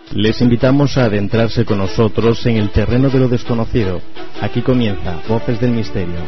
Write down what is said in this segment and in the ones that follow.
Les invitamos a adentrarse con nosotros en el terreno de lo desconocido. Aquí comienza Voces del Misterio.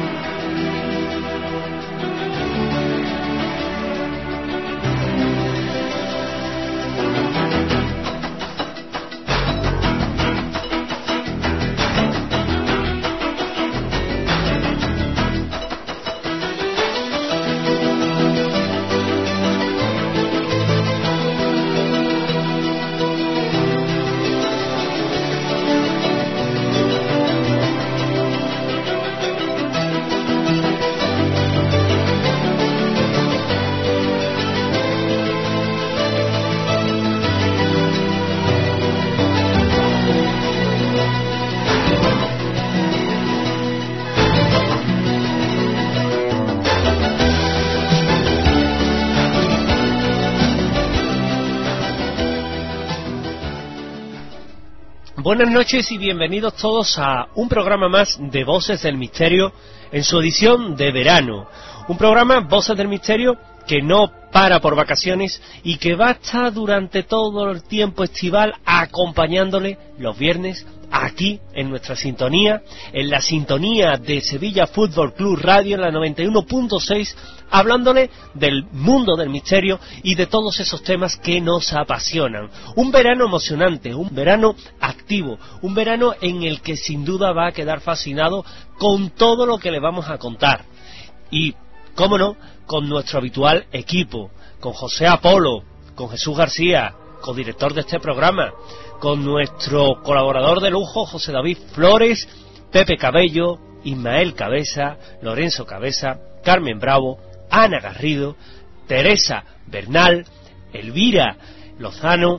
Buenas noches y bienvenidos todos a un programa más de Voces del Misterio en su edición de verano. Un programa, Voces del Misterio, que no para por vacaciones y que va a estar durante todo el tiempo estival acompañándole los viernes aquí en nuestra sintonía, en la sintonía de Sevilla Fútbol Club Radio en la 91.6, hablándole del mundo del misterio y de todos esos temas que nos apasionan. Un verano emocionante, un verano activo, un verano en el que sin duda va a quedar fascinado con todo lo que le vamos a contar. Y, cómo no, con nuestro habitual equipo, con José Apolo, con Jesús García, codirector de este programa, con nuestro colaborador de lujo, José David Flores, Pepe Cabello, Ismael Cabeza, Lorenzo Cabeza, Carmen Bravo, Ana Garrido, Teresa Bernal, Elvira Lozano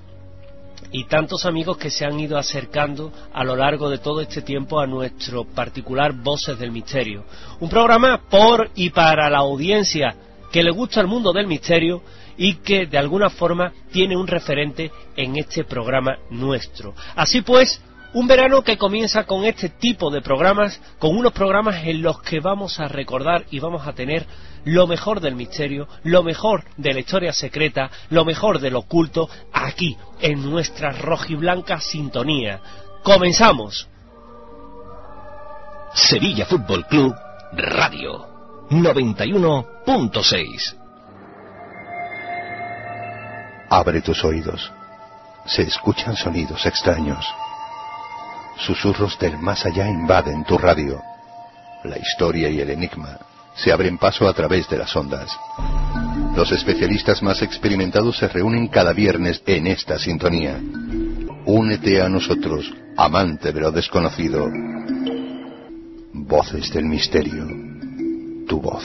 y tantos amigos que se han ido acercando a lo largo de todo este tiempo a nuestro particular Voces del Misterio. Un programa por y para la audiencia que le gusta el mundo del misterio y que de alguna forma tiene un referente en este programa nuestro. Así pues, un verano que comienza con este tipo de programas, con unos programas en los que vamos a recordar y vamos a tener lo mejor del misterio, lo mejor de la historia secreta, lo mejor del oculto, aquí, en nuestra rojiblanca sintonía. ¡Comenzamos! Sevilla Fútbol Club Radio 91.6. Abre tus oídos. Se escuchan sonidos extraños. Susurros del más allá invaden tu radio. La historia y el enigma se abren paso a través de las ondas. Los especialistas más experimentados se reúnen cada viernes en esta sintonía. Únete a nosotros, amante de lo desconocido. Voces del Misterio. Tu voz.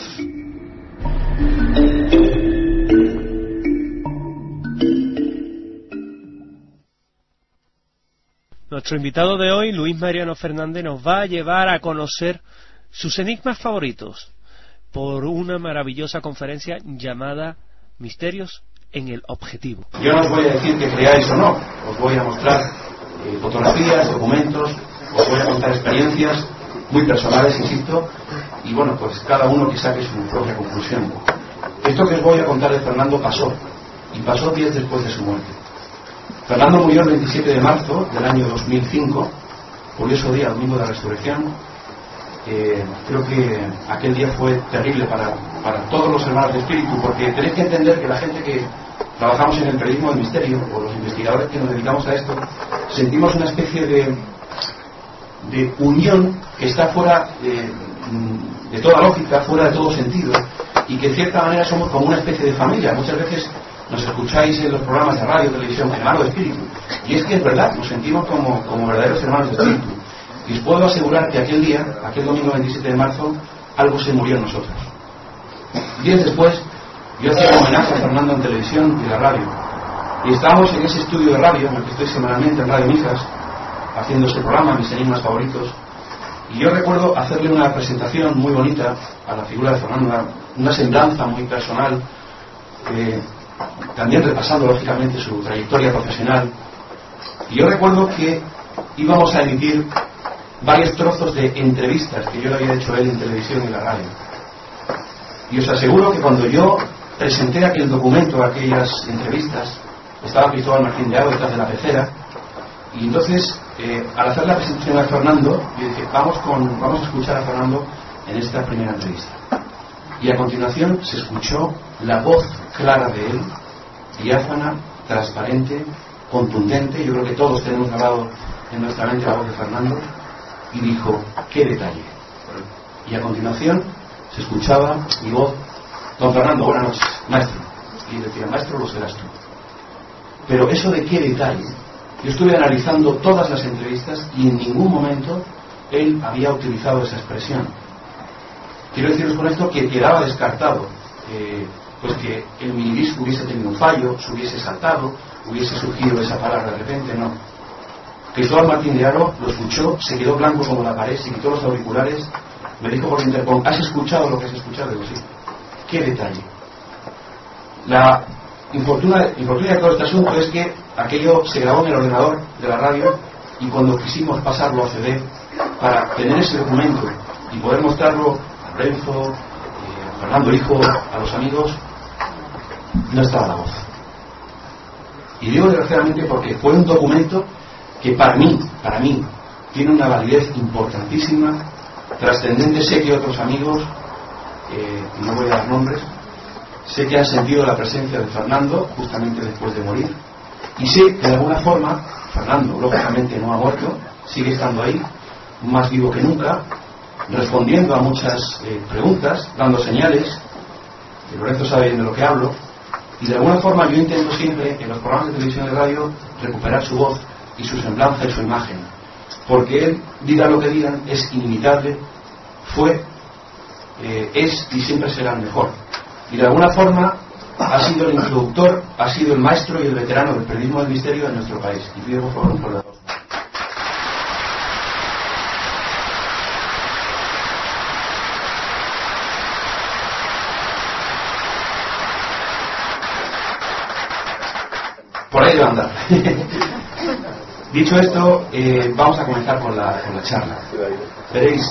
Nuestro invitado de hoy, Luis Mariano Fernández, nos va a llevar a conocer sus enigmas favoritos por una maravillosa conferencia llamada Misterios en el Objetivo. Yo no os voy a decir que creáis o no, os voy a mostrar fotografías, documentos, os voy a contar experiencias muy personales, insisto, y bueno, pues cada uno que saque su propia conclusión. Esto que os voy a contar de Fernando pasó, y pasó días después de su muerte. Fernando murió el 27 de marzo del año 2005, curioso día, domingo de la Resurrección. Creo que aquel día fue terrible para todos los hermanos de espíritu, porque tenéis que entender que la gente que trabajamos en el periodismo del misterio, o los investigadores que nos dedicamos a esto, sentimos una especie de unión que está fuera de toda lógica, fuera de todo sentido, y que en cierta manera somos como una especie de familia. Muchas veces nos escucháis en los programas de radio, televisión, hermanos de espíritu, y es que es verdad, nos sentimos como verdaderos hermanos de espíritu. Y os puedo asegurar que aquel día, aquel domingo 27 de marzo, algo se murió en nosotros. Días después, yo hacía un homenaje a Fernando en televisión y en la radio, y estábamos en ese estudio de radio en el que estoy semanalmente en Radio Mijas haciendo este programa, mis enigmas favoritos, y yo recuerdo hacerle una presentación muy bonita a la figura de Fernando, una semblanza muy personal, también repasando lógicamente su trayectoria profesional. Y yo recuerdo que íbamos a emitir varios trozos de entrevistas que yo le había hecho a él en televisión y en la radio. Y os aseguro que cuando yo presenté aquel documento, aquellas entrevistas, estaba Cristóbal Martín de Aro detrás de la pecera, y entonces al hacer la presentación a Fernando, yo dije, vamos a escuchar a Fernando en esta primera entrevista. Y a continuación se escuchó la voz clara de él, diáfana, transparente, contundente. Yo creo que todos tenemos grabado en nuestra mente la voz de Fernando, y dijo, qué detalle. Y a continuación se escuchaba mi voz, don Fernando, buenas noches, maestro. Y decía, maestro, lo serás tú. Pero eso de qué detalle, yo estuve analizando todas las entrevistas y en ningún momento él había utilizado esa expresión. Quiero deciros con esto que quedaba descartado pues que el minidisc hubiese tenido un fallo, se hubiese saltado, hubiese surgido esa palabra de repente, no. Cristóbal Martín de Aro lo escuchó, se quedó blanco como la pared, se quitó los auriculares, me dijo por intercom, ¿has escuchado lo que has escuchado? Digo, sí. ¿Qué detalle? La infortunia de todo este asunto es que aquello se grabó en el ordenador de la radio, y cuando quisimos pasarlo a CD para tener ese documento y poder mostrarlo a Renzo, a Fernando Hijo, a los amigos, no estaba la voz. Y digo desgraciadamente porque fue un documento que para mí tiene una validez importantísima, trascendente. Sé que otros amigos, y no voy a dar nombres, sé que han sentido la presencia de Fernando justamente después de morir, y sé que de alguna forma Fernando lógicamente no ha muerto, sigue estando ahí, más vivo que nunca, respondiendo a muchas preguntas, dando señales. Lorenzo sabe bien de lo que hablo, y de alguna forma yo intento siempre en los programas de televisión y de radio recuperar su voz y su semblanza y su imagen, porque él, digan lo que digan, es inimitable, fue, es y siempre será el mejor. Y de alguna forma ha sido el introductor, ha sido el maestro y el veterano del periodismo del misterio en nuestro país. Y pido por favor un aplauso. Por ahí debe andar. Dicho esto, vamos a comenzar con la charla. Veréis,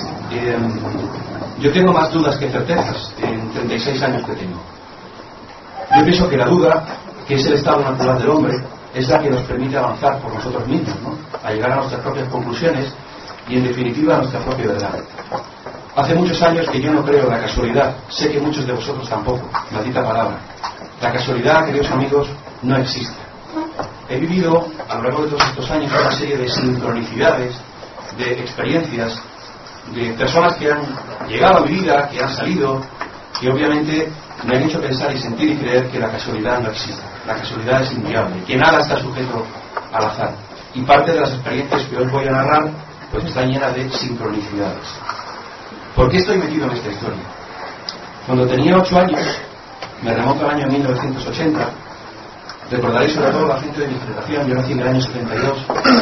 yo tengo más dudas que certezas en 36 años que tengo. Yo pienso que la duda, que es el estado natural del hombre, es la que nos permite avanzar por nosotros mismos, ¿no? A llegar a nuestras propias conclusiones y en definitiva a nuestra propia verdad. Hace muchos años que yo no creo en la casualidad, sé que muchos de vosotros tampoco, maldita palabra. La casualidad, queridos amigos, no existe. He vivido a lo largo de todos estos años una serie de sincronicidades, de experiencias, de personas que han llegado a mi vida, que han salido, que obviamente me han hecho pensar y sentir y creer que la casualidad no existe. La casualidad es inviable, que nada está sujeto al azar. Y parte de las experiencias que os voy a narrar pues están llenas de sincronicidades. ¿Por qué estoy metido en esta historia? Cuando tenía 8 años, me remonto al año 1980, recordaréis sobre todo la gente de mi generación, yo nací en el año 72,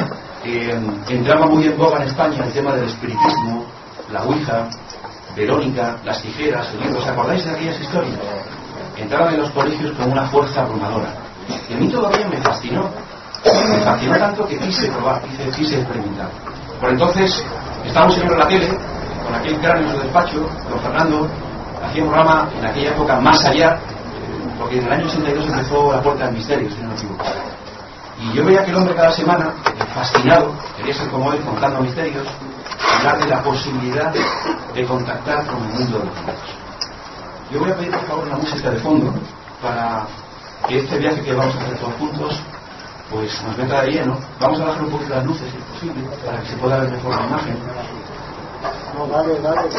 entraba muy en boga en España el tema del espiritismo, la Ouija, Verónica, las tijeras, el libro. ¿Os acordáis de aquellas historias? Entraban en los colegios con una fuerza abrumadora. Y a mí todavía me fascinó tanto que quise probar, quise experimentar. Por entonces, estábamos en la tele, con aquel cráneo en su despacho, don Fernando, hacía un programa en aquella época Más Allá, porque en el año 82 empezó La Puerta del Misterio, si no me equivoco. Y yo veía a aquel hombre cada semana, fascinado, quería ser como él, contando misterios, hablar de la posibilidad de contactar con el mundo de los muertos. Yo voy a pedir por favor una música de fondo para que este viaje que vamos a hacer todos juntos pues nos meta de lleno. Vamos a bajar un poquito las luces si es posible para que se pueda ver mejor la imagen. No, dale.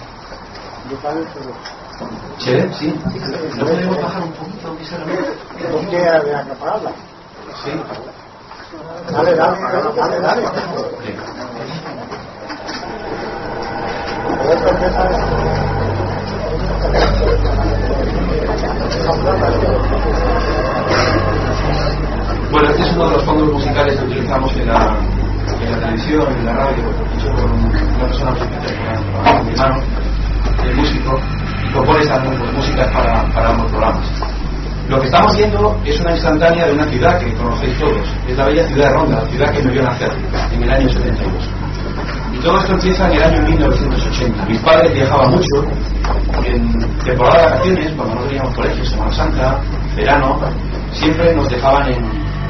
¿Chere? Sí. ¿No podemos bajar un poquito aunque sea la luz? ¿No queda de acapararla? Sí. Dale. Bueno, este es uno de los fondos musicales que utilizamos en la televisión, en la radio, hecho por una persona muy especial, mi hermano, el músico, y compone esas músicas para ambos programas. Lo que estamos viendo es una instantánea de una ciudad que conocéis todos, es la bella ciudad de Ronda, la ciudad que me vio nacer en el año 72. Y todo esto empieza en el año 1980. Mis padres viajaban mucho en temporada de vacaciones, cuando no teníamos colegio, Semana Santa, verano, siempre nos dejaban en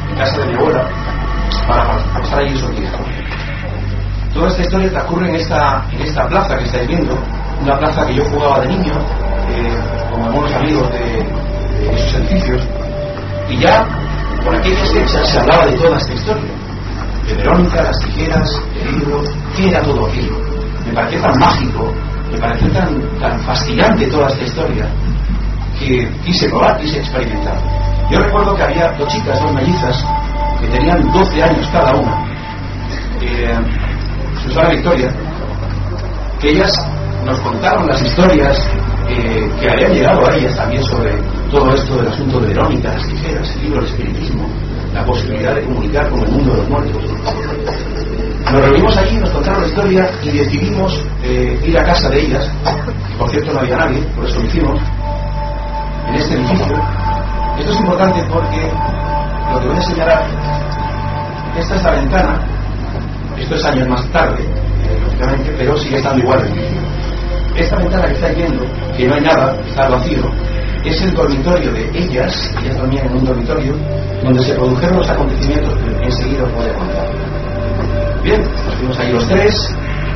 en casa de mi abuela para pasar allí esos días. Toda esta historia transcurre en esta plaza que estáis viendo, una plaza que yo jugaba de niño con algunos amigos de esos edificios, y ya por aquellas fechas se hablaba de toda esta historia, de Verónica, las tijeras, el libro. ¿Qué era todo aquello? Me pareció tan mágico, me pareció tan fascinante toda esta historia, que quise probar, quise experimentar. Yo recuerdo que había dos chicas, dos mellizas, que tenían 12 años cada una, Susana y Victoria, que ellas nos contaron las historias que habían llegado a ellas también sobre todo esto del asunto de Verónica, las tijeras, el libro del espiritismo, la posibilidad de comunicar con el mundo de los muertos. Nos reunimos allí, nos contaron la historia y decidimos ir a casa de ellas. Por cierto, no había nadie, por eso lo hicimos, en este edificio. Esto es importante porque lo que voy a señalar, esta es la ventana, esto es años más tarde, lógicamente, pero sigue estando igual el edificio. Esta ventana que estáis viendo, que no hay nada, está vacío, es el dormitorio de ellas dormían en un dormitorio, donde se produjeron los acontecimientos que enseguida os voy a contar. Bien, nos fuimos ahí los tres,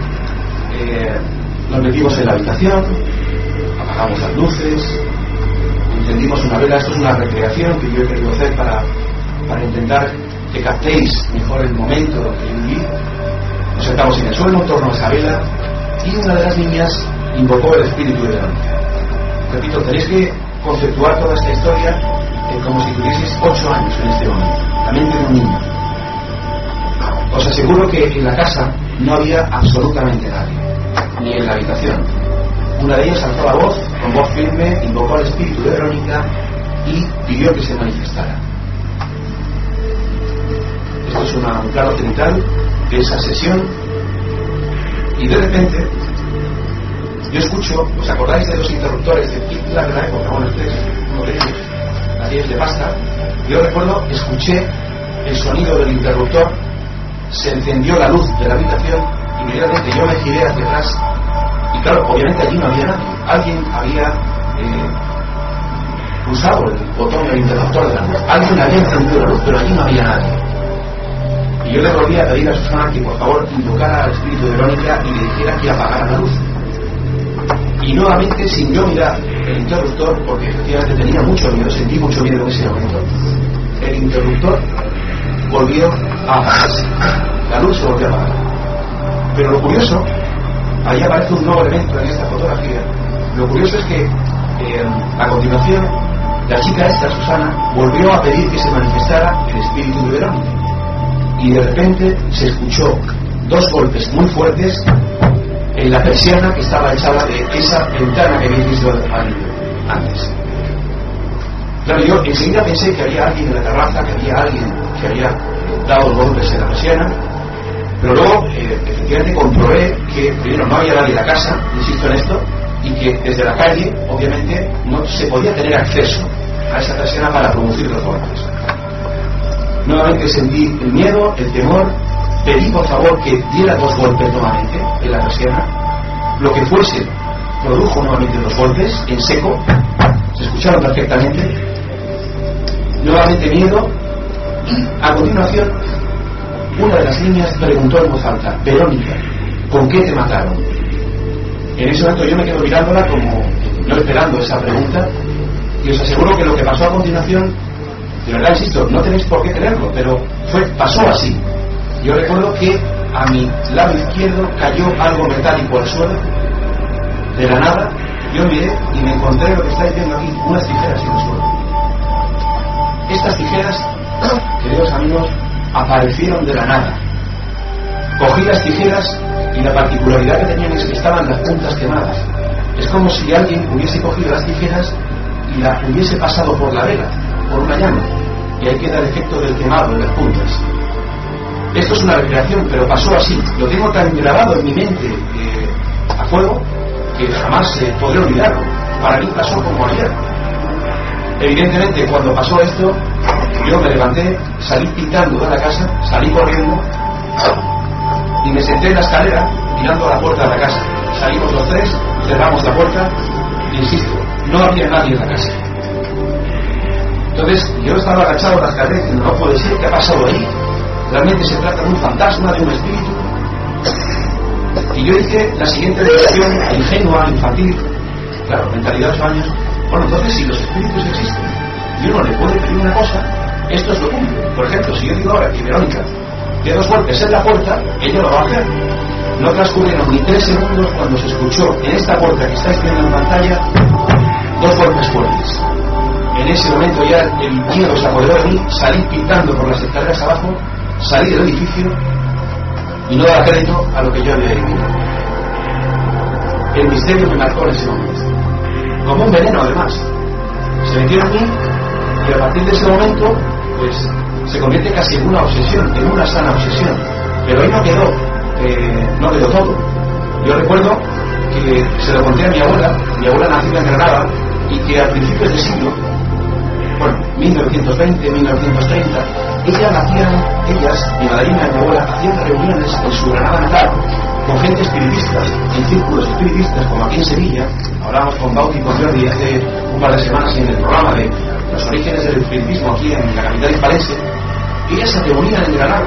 nos metimos en la habitación, apagamos las luces, encendimos una vela. Esto es una recreación que yo he querido hacer para intentar que captéis mejor el momento que yo viví. Nos sentamos en el suelo en torno a esa vela y una de las niñas invocó el espíritu de Verónica. Repito, tenéis que conceptuar toda esta historia como si tuvieseis 8 años en este momento, la mente de un niño. Os aseguro que en la casa no había absolutamente nadie, ni en la habitación. Una de ellas alzó la voz, con voz firme, invocó al espíritu de Verónica y pidió que se manifestara. Esto es un plano cenital de esa sesión, y de repente yo escucho, ¿os acordáis de los interruptores de Hitler de la época? Bueno, uno de ellos, aquellos de pasta. Yo recuerdo, escuché el sonido del interruptor, se encendió la luz de la habitación, inmediatamente yo me giré hacia atrás, y claro, obviamente allí no había nadie. Alguien había pulsado el botón del interruptor de la luz, alguien había encendido la luz, pero allí no había nadie. Y yo le volví a pedir a Susana que por favor invocara al espíritu de Verónica y le dijera que apagara la luz. Y nuevamente, sin yo mirar el interruptor, porque efectivamente tenía mucho miedo, sentí mucho miedo en ese momento, el interruptor volvió a apagarse, la luz se volvió a apagar. Pero lo curioso, ahí aparece un nuevo elemento en esta fotografía. Lo curioso es que a continuación la chica esta, Susana, volvió a pedir que se manifestara el espíritu de Verónica, y de repente se escuchó 2 golpes muy fuertes en la persiana que estaba echada de esa ventana que habéis visto antes. Claro, yo enseguida pensé que había alguien en la terraza, que había alguien que había dado los golpes en la persiana, pero luego efectivamente comprobé que primero no había nadie en la casa, insisto en esto, y que desde la calle obviamente no se podía tener acceso a esa persiana para producir los golpes. Nuevamente sentí el miedo, el temor. Pedí por favor que diera 2 golpes nuevamente en la persiana. Lo que fuese produjo nuevamente 2 golpes en seco, se escucharon perfectamente. Nuevamente miedo, y a continuación una de las niñas preguntó en voz alta: Verónica, ¿con qué te mataron? En ese momento yo me quedo mirándola como no esperando esa pregunta, y os aseguro que lo que pasó a continuación, de verdad insisto, no tenéis por qué creerlo, pero pasó así. Yo recuerdo que a mi lado izquierdo cayó algo metálico al suelo, de la nada. Yo miré y me encontré lo que estáis viendo aquí, unas tijeras en el suelo. Estas tijeras, queridos amigos, aparecieron de la nada. Cogí las tijeras y la particularidad que tenían es que estaban las puntas quemadas. Es como si alguien hubiese cogido las tijeras y la hubiese pasado por la vela, por una llama, y ahí queda el efecto del quemado en las puntas. Esto es una recreación, pero pasó así. Lo tengo tan grabado en mi mente a fuego que jamás podré olvidarlo. Para mí pasó como ayer. Evidentemente, cuando pasó esto, yo me levanté, salí pintando de la casa, salí corriendo y me senté en la escalera mirando a la puerta de la casa. Salimos los 3, cerramos la puerta e insisto, no había nadie en la casa. Entonces yo estaba agachado en las carreras diciendo, no puede ser, ¿qué ha pasado ahí? Realmente se trata de un fantasma, de un espíritu. Y yo hice la siguiente declaración ingenua, infantil, claro, mentalidad de 8 años. Bueno, entonces si los espíritus existen y uno le puede pedir una cosa, esto es lo cumple. Por ejemplo, si yo digo ahora que Verónica de 2 golpes en la puerta, ella lo va a hacer. No transcurrieron ni 3 segundos cuando se escuchó en esta puerta que estáis viendo en pantalla 2 golpes fuertes. En ese momento ya el miedo se apoderó de mí, salí pintando por las escaleras abajo, salí del edificio y no daba crédito a lo que yo había vivido. El misterio me marcó en ese momento, como un veneno además. Se metió en mí y a partir de ese momento pues se convierte casi en una obsesión, en una sana obsesión. Pero ahí no quedó todo. Yo recuerdo que se lo conté a mi abuela nacida en Granada, y que a principios de siglo, bueno, 1920, 1930, ellas, mi madrina y mi abuela, hacían reuniones en su Granada natal con gente espiritista, en círculos espiritistas, como aquí en Sevilla. Hablábamos con Bauti y con Jordi hace un par de semanas en el programa de los orígenes del espiritismo aquí en la capital hispalense. Ellas se reunían en Granada.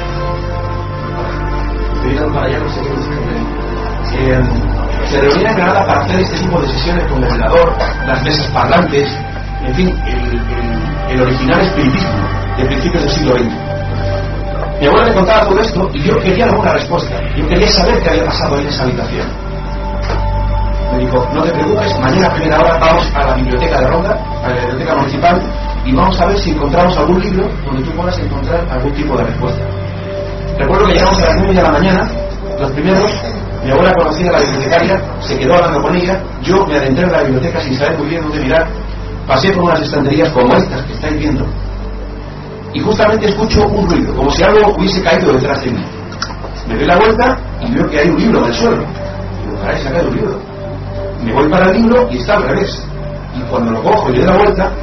Para allá, no sé qué se reunían en Granada para hacer este tipo de sesiones con el velador, las mesas parlantes, en fin, el original espiritismo de principios del siglo XX. Mi abuela me contaba todo esto y yo quería alguna respuesta. Yo quería saber qué había pasado en esa habitación. Me dijo, no te preocupes, mañana a primera hora vamos a la biblioteca de Ronda, a la biblioteca municipal, y vamos a ver si encontramos algún libro donde tú puedas encontrar algún tipo de respuesta. Recuerdo que llegamos a las 9 de la mañana, los primeros. Mi abuela conocía a la bibliotecaria, se quedó hablando con ella. Yo me adentré en la biblioteca sin saber muy bien dónde mirar. Pasé por unas estanterías como estas que estáis viendo y justamente escucho un ruido, como si algo hubiese caído detrás de mí. Me doy la vuelta y veo que hay un libro en el suelo. Digo, caray, se ha caído un libro. Me voy para el libro y está al revés. Y cuando lo cojo y le doy la vuelta,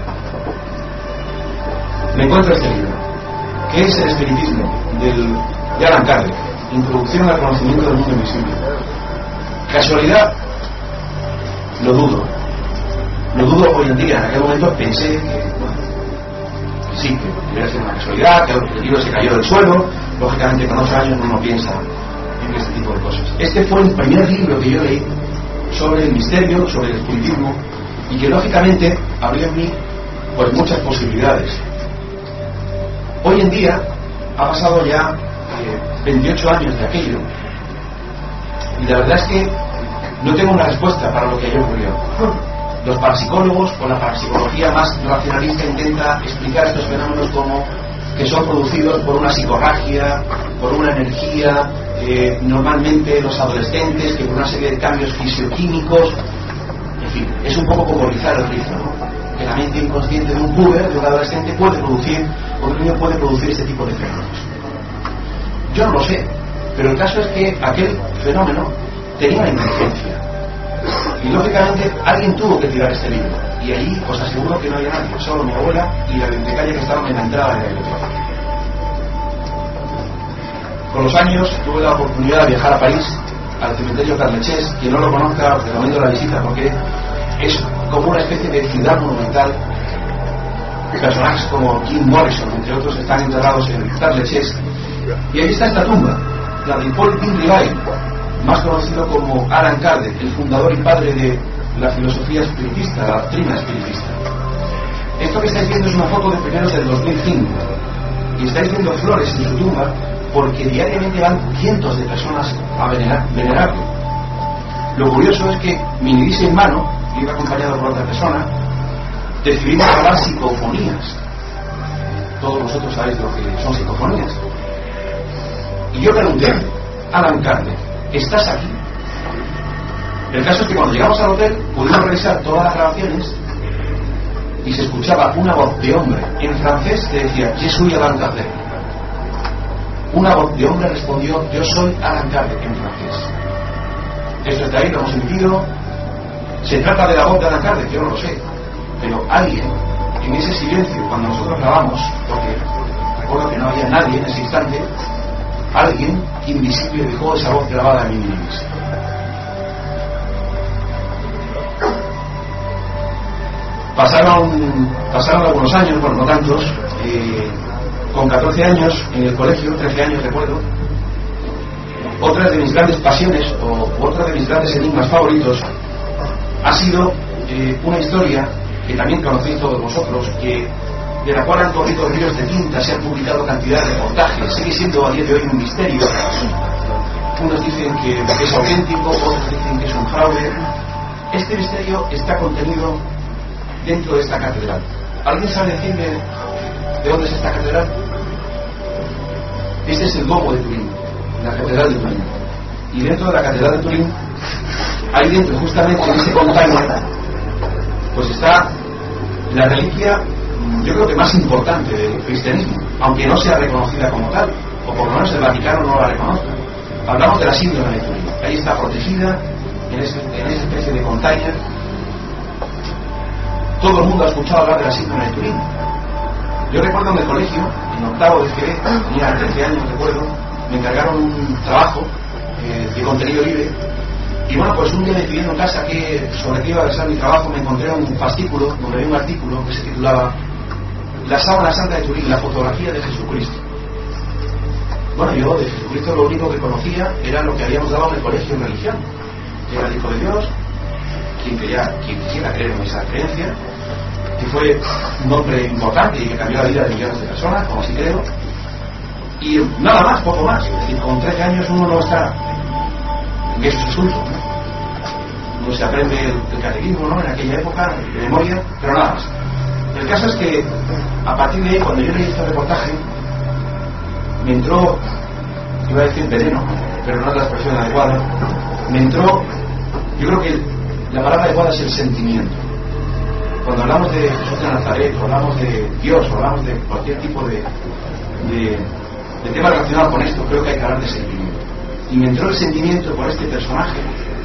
me encuentro este libro, que es el espiritismo de Allan Kardec, Introducción al conocimiento del mundo invisible. ¿Casualidad? Lo dudo hoy en día. En aquel momento pensé que, bueno, que sí, que debería ser una casualidad, que el libro se cayó del suelo. Lógicamente con 8 años uno piensa en este tipo de cosas. Este fue el primer libro que yo leí sobre el misterio, sobre el espiritismo, y que lógicamente abrió en mí pues muchas posibilidades. Hoy en día ha pasado ya 28 años de aquello, y la verdad es que no tengo una respuesta para lo que ayer ocurrió. Los parapsicólogos o la parapsicología más racionalista intenta explicar estos fenómenos como que son producidos por una psicorragia, por una energía, normalmente los adolescentes, que por una serie de cambios fisioquímicos. En fin, es un poco como rizar el rizo, ¿no? Que la mente inconsciente de un puber, de un adolescente, puede producir, o un niño puede producir este tipo de fenómenos. Yo no lo sé, pero el caso es que aquel fenómeno tenía una inteligencia, y lógicamente alguien tuvo que tirar este libro, y allí os aseguro que no había nadie, solo mi abuela y la bibliotecaria que estaban en la entrada de la biblioteca. Con los años tuve la oportunidad de viajar a París, al cementerio Carlechés. Quien no lo conozca, os recomiendo la visita porque es como una especie de ciudad monumental. Personajes como Jim Morrison, entre otros, están enterrados en Carlechés. Y ahí está esta tumba, la de Paul Pingrivay, más conocido como Allan Kardec, el fundador y padre de la filosofía espiritista, la doctrina espiritista. Esto que estáis viendo es una foto de primeros del 2005, y estáis viendo flores en su tumba porque diariamente van cientos de personas a venerarlo. Lo curioso es que Minidise en mano, iba acompañado por otra persona, decidimos hablar psicofonías. Todos vosotros sabéis lo que son psicofonías. Y yo pregunté, Allan Kardec, ¿estás aquí? El caso es que cuando llegamos al hotel pudimos revisar todas las grabaciones y se escuchaba una voz de hombre en francés que decía, "Je suis Allan Kardec". Una voz de hombre respondió, "Yo soy Allan Kardec", en francés. Esto está ahí, lo hemos emitido. ¿Se trata de la voz de Allan Kardec? Yo no lo sé, pero alguien en ese silencio, cuando nosotros grabamos, porque recuerdo que no había nadie en ese instante, alguien invisible dejó esa voz grabada en mi mente. Pasaron algunos años, bueno, no tantos, con 14 años en el colegio, 13 años recuerdo, otra de mis grandes pasiones o otra de mis grandes enigmas favoritos ha sido una historia que también conocéis todos vosotros, de la cual han corrido ríos de tinta, se han publicado cantidad de reportajes, sigue siendo a día de hoy un misterio. Unos dicen que es auténtico, otros dicen que es un fraude. Este misterio está contenido dentro de esta catedral. ¿Alguien sabe decirme de dónde es esta catedral? Este es el Duomo de Turín, la catedral de Turín. Y dentro de la catedral de Turín, ahí dentro, justamente en ese container, pues está la reliquia, yo creo que más importante del cristianismo, aunque no sea reconocida como tal, o por lo menos el Vaticano no la reconozca. Hablamos de la síndrome de Turín. Ahí está protegida en esa especie de container. Todo el mundo ha escuchado hablar de la síndrome de Turín. Yo recuerdo en el colegio, en octavo de GB, tenía 13 años, recuerdo, me encargaron un trabajo de contenido libre. Y bueno, pues un día me pidieron en casa sobre qué iba a versar mi trabajo, me encontré un fascículo donde había un artículo que se titulaba La sábana santa de Turín, la fotografía de Jesucristo. Bueno, yo de Jesucristo lo único que conocía era lo que habíamos dado en el colegio en religión, que era el Hijo de Dios, quien quisiera creer en esa creencia, que fue un hombre importante y que cambió la vida de millones de personas, como así creo, y nada más, poco más. Es decir, con 13 años uno no está en esos asuntos, ¿no? Uno se aprende el catequismo, ¿no?, en aquella época, de memoria, pero nada más. El caso es que a partir de ahí, cuando yo leí este reportaje, me entró, iba a decir veneno, pero no es la expresión adecuada, me entró, yo creo que la palabra adecuada es el sentimiento. Cuando hablamos de Jesús de Nazaret, o hablamos de Dios, o hablamos de cualquier tipo de tema relacionado con esto, creo que hay que hablar de sentimiento. Y me entró el sentimiento por este personaje,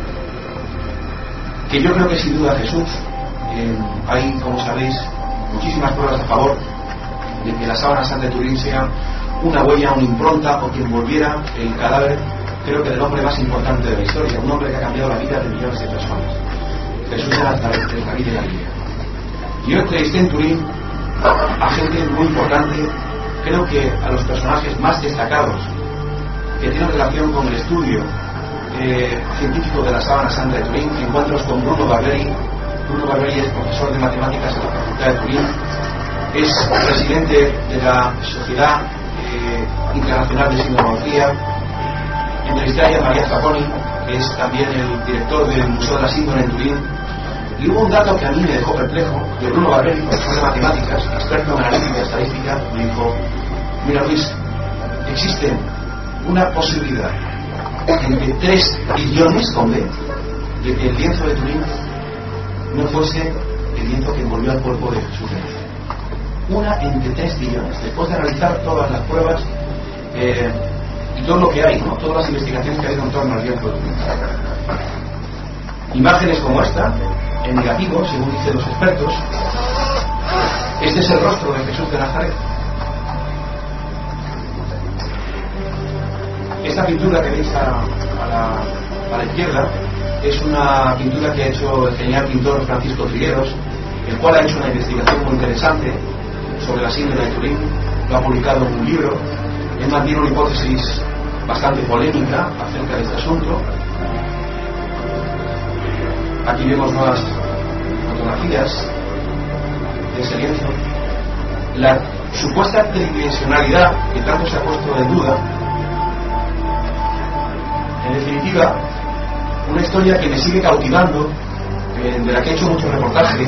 que yo creo que sin duda Jesús. Hay, como sabéis, muchísimas pruebas a favor de que la sábana santa de Turín sea una huella, una impronta, o que envolviera el cadáver, creo que del hombre más importante de la historia, un hombre que ha cambiado la vida de millones de personas. Jesús de Nazaret, de la vida y la vida. Yo entrevisté en Turín a gente muy importante, creo que a los personajes más destacados que tienen relación con el estudio científico de la sábana santa de Turín. Encuentros con Bruno Barberi. Bruno Barberi es profesor de matemáticas en la Facultad de Turín, es presidente de la Sociedad Internacional de Sindromología. Entrevisté a María Zapponi, que es también el director del Museo de la Síndrome en Turín. Y hubo un dato que a mí me dejó perplejo, que Bruno Barberi, profesor de matemáticas, experto en analítica y estadística, me dijo: mira, Luis, existe una posibilidad entre 3 billones con B de que el lienzo de Turín no fuese el lienzo que envolvió al cuerpo de Jesús de Nazaret. Una entre 3 billones, después de analizar todas las pruebas y todo lo que hay, ¿no?, todas las investigaciones que hay en torno al lienzo de Turín. Imágenes como esta, en negativo, según dicen los expertos. Este es el rostro de Jesús de Nazaret. Esta pintura que veis a la izquierda es una pintura que ha hecho el genial pintor Francisco Trigueros, el cual ha hecho una investigación muy interesante sobre la síndrome de Turín. Lo ha publicado en un libro. Él mantiene una hipótesis bastante polémica acerca de este asunto. Aquí vemos nuevas fotografías de ese lienzo. La supuesta tridimensionalidad que tanto se ha puesto en duda. En definitiva, una historia que me sigue cautivando, de la que he hecho muchos reportajes,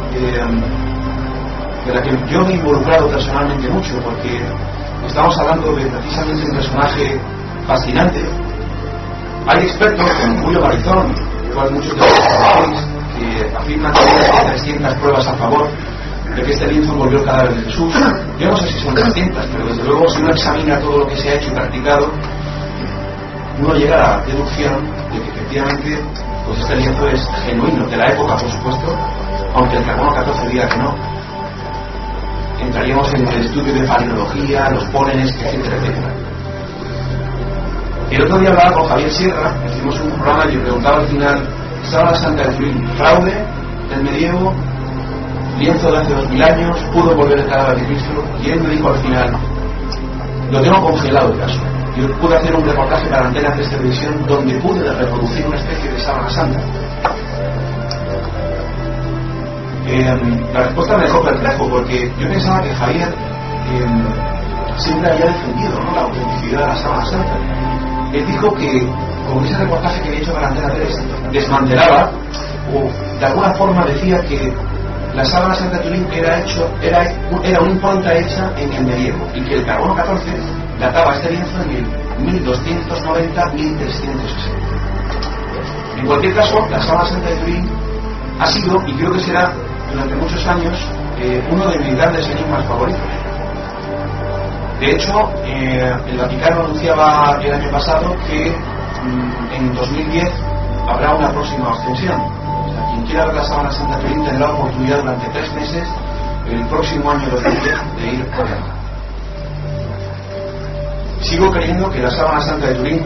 de la que yo me he involucrado personalmente mucho, porque estamos hablando de precisamente un personaje fascinante. Hay expertos como Julio Barizón, igual muchos de vosotros conocéis, que afirman que hay 300 pruebas a favor de que este lienzo envolvió el cadáver de Jesús. Yo no sé si son 300, pero desde luego, si uno examina todo lo que se ha hecho y practicado, uno llega a la deducción de que efectivamente pues este lienzo es genuino, de la época, por supuesto, aunque el carbono 14 diga que no. Entraríamos en el estudio de paleología, los pólenes, etcétera, etcétera. El otro día hablaba con Javier Sierra, hicimos un programa y le preguntaba al final: ¿sábana santa de Turín, fraude del medievo lienzo de hace 2000 años, pudo volver el cadáver de Cristo, y él me dijo al final, lo tengo congelado el caso. Yo pude hacer un reportaje para Antena 3 Televisión donde pude reproducir una especie de sábana santa. La respuesta me dejó perplejo, porque yo pensaba que Javier siempre había defendido, ¿no?, la autenticidad de la sábana santa. Él dijo que con ese reportaje que había hecho para Antena 3 desmantelaba, o de alguna forma decía que la sábana santa de Turín era una impronta hecha en el medievo, y que el carbono 14 databa este lienzo en el 1290-1360. En cualquier caso, la sábana santa de Turín ha sido, y creo que será durante muchos años, uno de mis grandes enigmas favoritos. De hecho, el Vaticano anunciaba el año pasado que en 2010 habrá una próxima ascensión. O sea, quien quiera ver la sábana santa de Turín tendrá la oportunidad durante 3 meses el próximo año 2010 de ir por ella. Sigo creyendo que la sábana santa de Turín,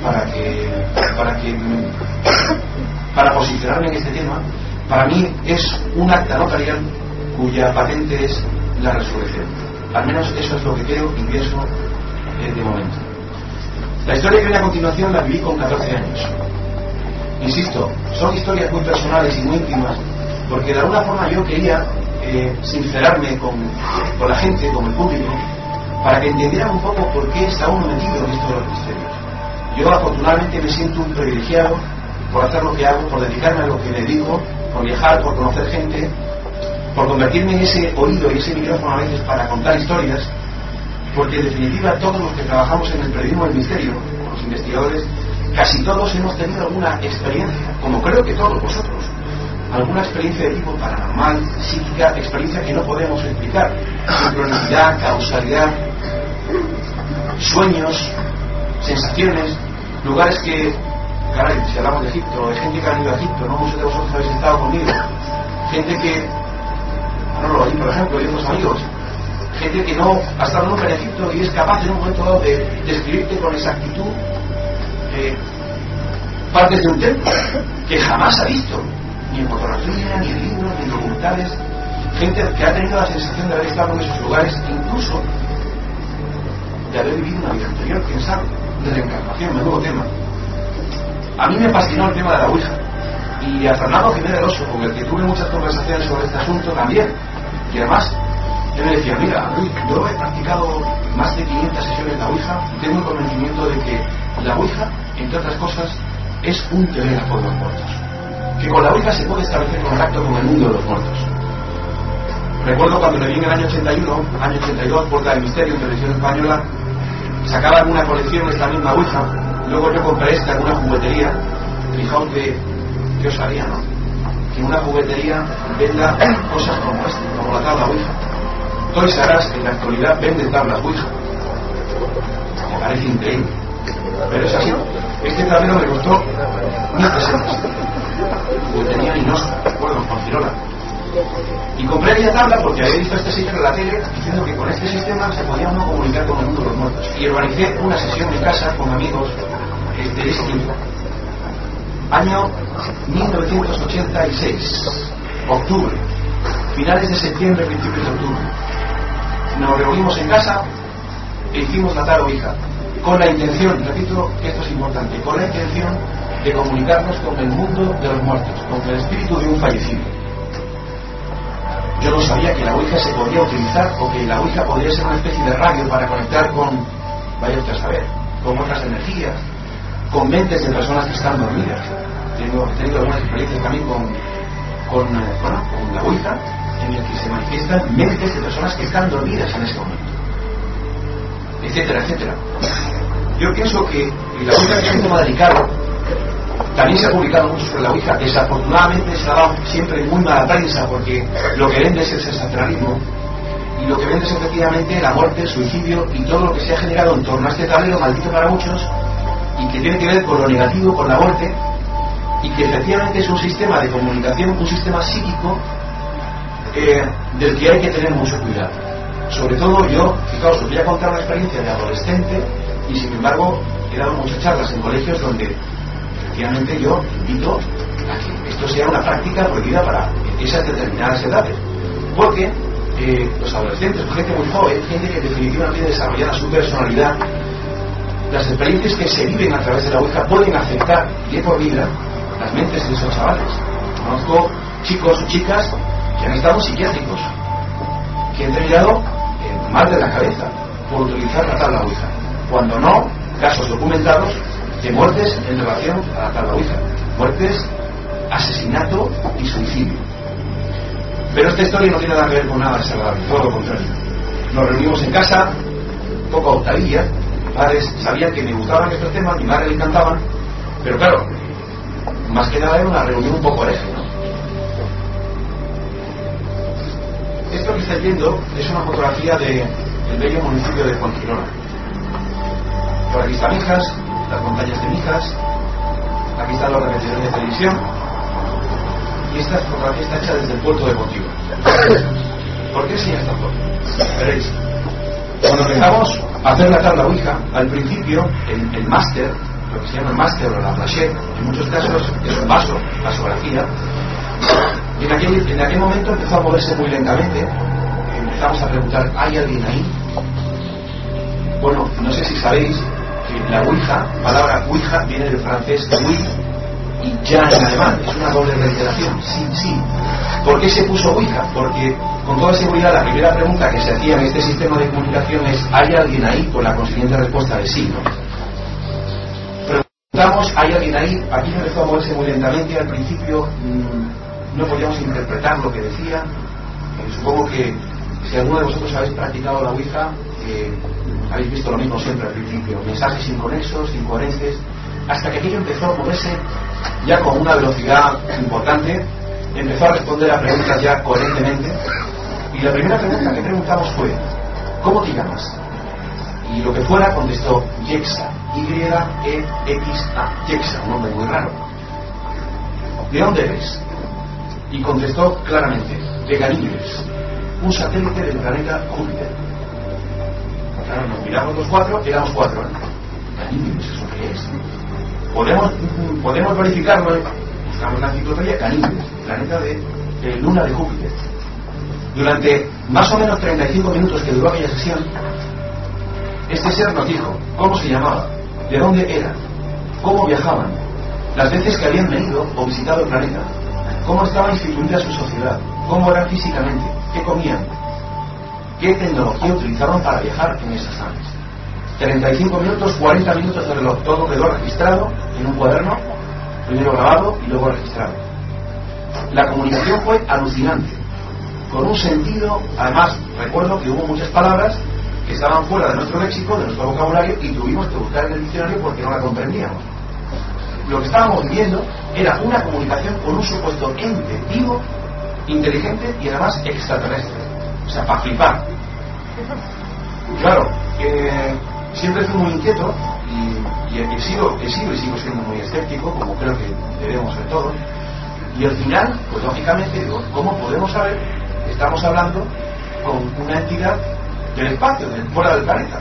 para posicionarme en este tema, para mí es un acta notarial cuya patente es la resurrección. Al menos eso es lo que creo y pienso de momento. La historia que viene a continuación la viví con 14 años. Insisto, son historias muy personales y muy íntimas, porque de alguna forma yo quería sincerarme con la gente, con el público, para que entendieran un poco por qué está uno metido en esto de los misterios. Yo afortunadamente me siento un privilegiado por hacer lo que hago, por dedicarme a lo que me dedico, por viajar, por conocer gente, por convertirme en ese oído y ese micrófono a veces para contar historias, porque en definitiva todos los que trabajamos en el periodismo del misterio, los investigadores, casi todos hemos tenido alguna experiencia, como creo que todos vosotros, alguna experiencia de tipo paranormal, psíquica, experiencia que no podemos explicar, sincronicidad, causalidad, sueños, sensaciones, lugares que, caray, si hablamos de Egipto, hay gente que ha ido a Egipto, no muchos de vosotros habéis estado conmigo, gente que, Manolo allí por ejemplo, y otros amigos, gente que no ha estado nunca en Egipto y es capaz en un momento dado de describirte con exactitud partes de un templo que jamás ha visto, ni en fotografía, ni en libros, ni en documentales, gente que ha tenido la sensación de haber estado en esos lugares, incluso de haber vivido una vida anterior, quién sabe, de reencarnación, menudo tema. A mí me fascinó el tema de la Ouija, y a Fernando Jiménez del Oso, con el que tuve muchas conversaciones sobre este asunto también, y además él me decía, mira Luis, yo he practicado más de 500 sesiones de la Ouija y tengo el convencimiento de que la Ouija, entre otras cosas, es un telégrafo de los muertos, que con la Ouija se puede establecer contacto con el mundo de los muertos. Recuerdo cuando le vi en el año 81, año 82, Puerta del Misterio en Televisión Española, sacaban una colección de esta misma Ouija, luego yo compré esta en una juguetería. Fijaos que os haría, ¿no?, que una juguetería venda cosas como esta, como la tabla Ouija. Toys R Us en la actualidad vende tablas Ouija. Me parece increíble, pero es así. Este tablero me costó 1.000 pesetas. Juguetería Inosta, recuerdo, con Cirola. Y compré aquella tabla porque había visto este señor en la tele diciendo que con este sistema se podía uno comunicar con el mundo de los muertos. Y organicé una sesión en casa con amigos de ese tiempo. Año 1986, octubre, finales de septiembre, principios de octubre. Nos reunimos en casa e hicimos la tal Ouija, con la intención, repito que esto es importante, con la intención de comunicarnos con el mundo de los muertos, con el espíritu de un fallecido. Yo no sabía que la Ouija se podía utilizar, o que la Ouija podría ser una especie de radio para conectar con, vaya usted a saber, con otras energías, con mentes de personas que están dormidas. He tenido algunas experiencias también con la Ouija, en el que se manifiestan mentes de personas que están dormidas en ese momento, etcétera, etcétera. Yo pienso que la Ouija es un tema delicado. También se ha publicado mucho sobre la Ouija. Desafortunadamente se ha dado siempre muy mala prensa, porque lo que vende es el sensacionalismo, y lo que vende es efectivamente la muerte, el suicidio y todo lo que se ha generado en torno a este tablero maldito para muchos, y que tiene que ver con lo negativo, con la muerte, y que efectivamente es un sistema de comunicación, un sistema psíquico del que hay que tener mucho cuidado. Sobre todo yo, fijaos, os voy a contar una experiencia de adolescente, y sin embargo he dado muchas charlas en colegios donde efectivamente yo invito a que esto sea una práctica prohibida para esas determinadas edades. porque los adolescentes, gente muy joven, gente que en definitiva no tiene desarrollada su personalidad, las experiencias que se viven a través de la Ouija pueden afectar de por vida las mentes de esos chavales. Conozco chicos o chicas que han estado psiquiátricos, que han terminado mal de la cabeza por utilizar la tabla Ouija, cuando no, casos documentados de muertes en relación a la tabla Ouija, muertes, asesinato y suicidio. Pero esta historia no tiene nada que ver con nada desagradable, todo lo contrario. Nos reunimos en casa, un poco octavilla. Mis padres sabían que me gustaban estos temas, mi madre le encantaban, pero claro, más que nada era una reunión un poco hereje, ¿no? Esto que estáis viendo es una fotografía del bello municipio de Fuengirola. Por aquí están Mijas, las montañas de Mijas, aquí están los repetidores de televisión, y esta fotografía está hecha desde el puerto deportivo. ¿Por qué enseña esta foto? Veréis, cuando empezamos a hacer la tabla Ouija, al principio el máster, lo que se llama el máster o la flashette, en muchos casos es un vaso, vasografía, y en aquel momento empezó a moverse muy lentamente. Empezamos a preguntar, ¿hay alguien ahí? Bueno, no sé si sabéis que la Ouija, palabra Ouija, viene del francés oui y ya en alemán, es una doble reiteración, sí, sí. ¿Por qué se puso Ouija? Porque con toda seguridad la primera pregunta que se hacía en este sistema de comunicación es ¿hay alguien ahí? Con la consiguiente respuesta de sí, ¿no? Preguntamos, ¿hay alguien ahí? Aquí empezó a moverse muy lentamente, al principio no podíamos interpretar lo que decía. Supongo que si alguno de vosotros habéis practicado la Ouija, habéis visto lo mismo siempre al principio, mensajes inconexos, incoherentes, hasta que aquello empezó a moverse ya con una velocidad importante, empezó a responder a preguntas ya coherentemente, y la primera pregunta que preguntamos fue ¿cómo te llamas? Y lo que fuera contestó Yexa, Y-E-X-A, Yexa, un nombre muy raro. ¿De dónde eres? Y contestó claramente, de Ganímedes, un satélite del planeta Júpiter. Claro, nos miramos los cuatro, éramos cuatro, ¿eh? Ganímedes, ¿eso qué es? Podemos verificarlo, buscamos la enciclopedia, Ganímedes, planeta de luna de Júpiter. Durante más o menos 35 minutos que duró aquella sesión, este ser nos dijo cómo se llamaba, de dónde era, cómo viajaban, las veces que habían venido o visitado el planeta, cómo estaba instituida su sociedad, cómo eran físicamente, qué comían, qué tecnología utilizaban para viajar en esas naves. 35 minutos, 40 minutos de reloj, todo quedó registrado en un cuaderno, primero grabado y luego registrado. La comunicación fue alucinante, con un sentido, además recuerdo que hubo muchas palabras que estaban fuera de nuestro léxico, de nuestro vocabulario, y tuvimos que buscar en el diccionario porque no la comprendíamos. Lo que estábamos viviendo era una comunicación con un supuesto ente vivo, inteligente y además extraterrestre, o sea, para flipar. Claro, siempre fui muy inquieto y sigo siendo muy escéptico, como creo que debemos ser todos, y al final, pues lógicamente digo, ¿cómo podemos saber que estamos hablando con una entidad del espacio, fuera del planeta?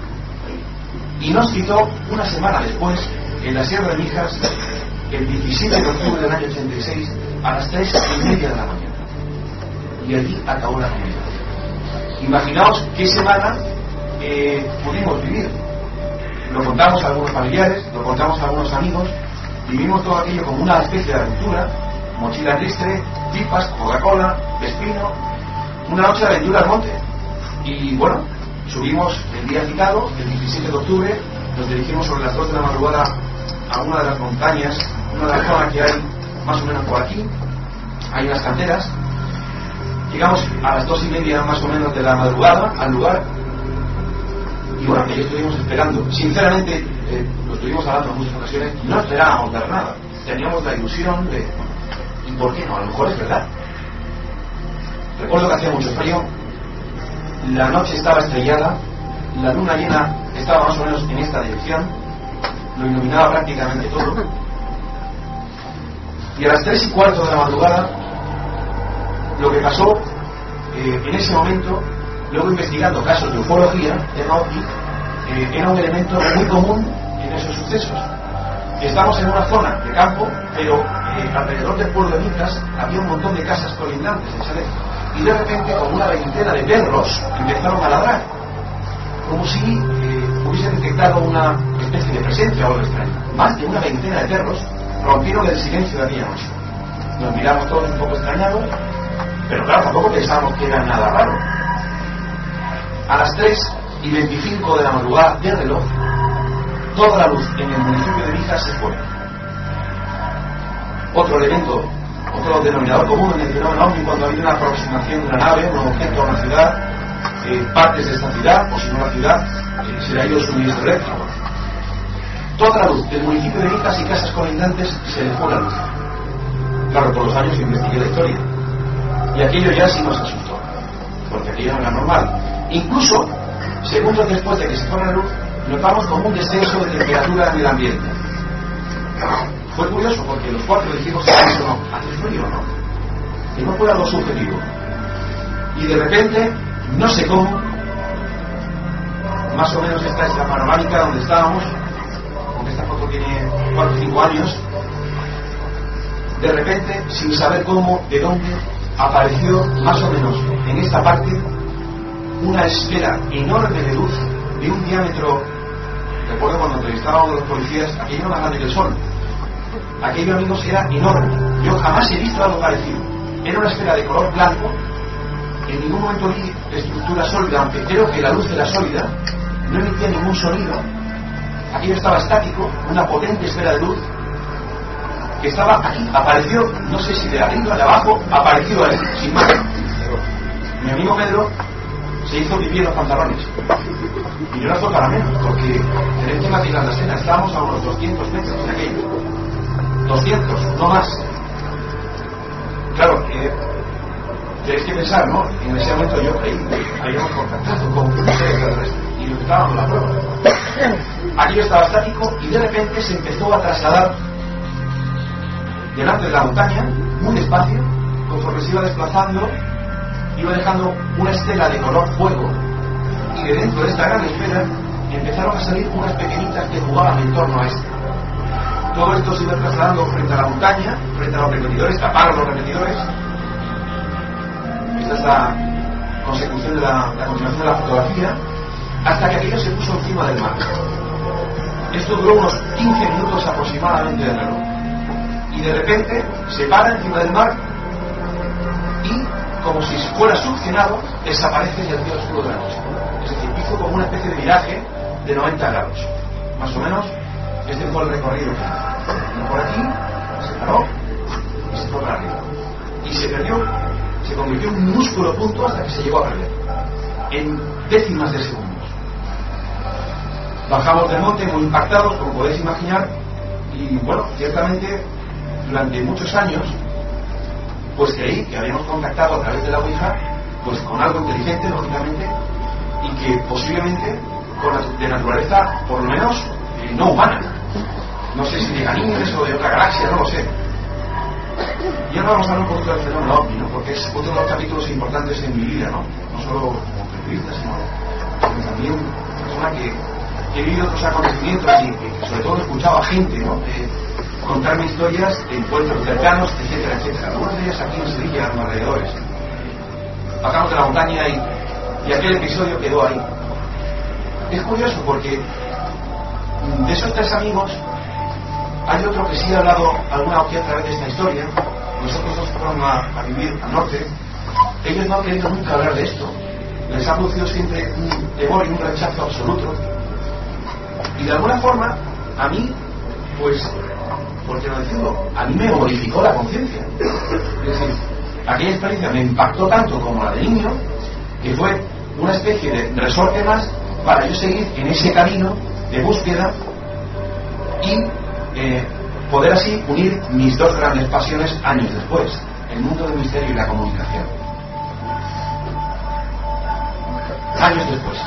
Y nos citó una semana después en la Sierra de Mijas, el 17 de octubre del año 86, a las 3:30 de la mañana, y allí acabó la comunicación. Imaginaos qué semana pudimos vivir. Lo contamos a algunos familiares, lo contamos a algunos amigos, vivimos todo aquello como una especie de aventura, mochila ristre, pipas, Coca-Cola, Vespino, una noche de aventura al monte. Y bueno, subimos el día citado, el 17 de octubre, nos dirigimos sobre las 2 de la madrugada a una de las montañas, una de las zonas que hay más o menos por aquí, hay unas canteras. Llegamos a las 2:30 más o menos de la madrugada al lugar, y bueno, que estuvimos esperando. Sinceramente, lo estuvimos hablando en muchas ocasiones, no esperábamos ver nada, teníamos la ilusión de, ¿y por qué no? A lo mejor es verdad. Recuerdo que hacía mucho frío, la noche estaba estrellada, la luna llena estaba más o menos en esta dirección, lo iluminaba prácticamente todo, y a las 3:15 de la madrugada lo que pasó en ese momento, luego investigando casos de ufología, era un elemento muy común en esos sucesos. Estamos en una zona de campo, pero alrededor del pueblo de Mijas había un montón de casas colindantes, y de repente como una veintena de perros empezaron a ladrar, como si hubiesen detectado una especie de presencia o algo extraño. Más de una veintena de perros rompieron el silencio de aquella noche. Nos miramos todos un poco extrañados, pero claro, tampoco pensábamos que era nada raro. A las 3:25 de la madrugada del reloj, toda la luz en el municipio de Mijas se fue. Otro elemento, otro denominador común en el fenómeno OVNI, cuando ha habido una aproximación de una nave, un objeto a una ciudad, partes de esta ciudad, o si no la ciudad, se le ha ido el suministro eléctrico. Toda la luz del municipio de Mijas y casas colindantes se le fue la luz. Claro, por los años investigué la historia. Y aquello ya sí nos asustó, porque aquello no era normal. Incluso, segundos después de que se fuera la luz, notamos como un descenso de temperatura en el ambiente. Fue curioso porque los cuatro dijimos que eso no, hace frío, ¿no? Que no fue algo subjetivo. Y de repente, no sé cómo, más o menos esta es la panorámica donde estábamos, aunque esta foto tiene 4 o 5 años, de repente, sin saber cómo, de dónde, apareció más o menos en esta parte una esfera enorme de luz de un diámetro. Recuerdo cuando entrevistábamos a los policías, aquello no era más grande que el sol. Aquello, amigos, era enorme. Yo jamás he visto algo parecido. Era una esfera de color blanco. En ningún momento vi estructura sólida, aunque creo que la luz era sólida. No emitía ningún sonido. Aquello estaba estático, una potente esfera de luz que estaba aquí, apareció, no sé si de arriba, de abajo, apareció ahí, sin más. Mi amigo Pedro se hizo pipí en los pantalones. Y yo no fue para menos, porque tenéis que imaginar la escena, estábamos a unos 200 metros de aquello. 200, no más. Claro, tenéis que pensar, ¿no? En ese momento yo creí que habíamos contactado con un ser extraterrestre y nos estábamos la prueba. Aquello estaba estático y de repente se empezó a trasladar delante de la montaña, muy despacio, conforme se iba desplazando, iba dejando una estela de color fuego, y de dentro de esta gran esfera empezaron a salir unas pequeñitas que jugaban en torno a esto. Todo esto se iba trasladando frente a la montaña, frente a los repetidores, taparon los repetidores. Esta es la consecución de la continuación de la fotografía, hasta que aquello se puso encima del mar. Esto duró unos 15 minutos aproximadamente de reloj. Y de repente se para encima del mar y, como si fuera succionado, desaparece del cielo oscuro de la noche. Es decir, hizo como una especie de viraje de 90 grados. Más o menos, este fue el recorrido. Y por aquí, se paró y se fue para arriba. Y se perdió, se convirtió en un minúsculo punto hasta que se llegó a perder. En décimas de segundos. Bajamos del monte muy impactados, como podéis imaginar, y bueno, ciertamente durante muchos años pues creí que habíamos contactado a través de la Ouija pues con algo inteligente, lógicamente, y que posiblemente de naturaleza por lo menos no humana, no sé si de caníbales o de otra galaxia, no lo sé. Y ahora vamos a hablar un poquito del fenómeno OVNI, ¿no? Porque es otro de los capítulos importantes en mi vida, no solo como periodista, sino también persona que he vivido otros acontecimientos y que sobre todo he escuchado a gente, ¿no? Contarme historias de encuentros cercanos, etcétera, etcétera. Algunas de ellas aquí en Sevilla, a los alrededores. Bajamos de la montaña y aquel episodio quedó ahí. Es curioso porque de esos 3 amigos hay otro que sí ha hablado alguna o que otra vez de esta historia. Nosotros dos fueron a vivir al norte. Ellos no han querido nunca hablar de esto. Les ha producido siempre un temor y un rechazo absoluto. Y de alguna forma, a mí, pues, por qué no decirlo, a mí me modificó la conciencia. Es decir, aquella experiencia me impactó tanto como la de niño, que fue una especie de resorte más para yo seguir en ese camino de búsqueda y poder así unir mis 2 grandes pasiones años después, el mundo del misterio y la comunicación. Años después.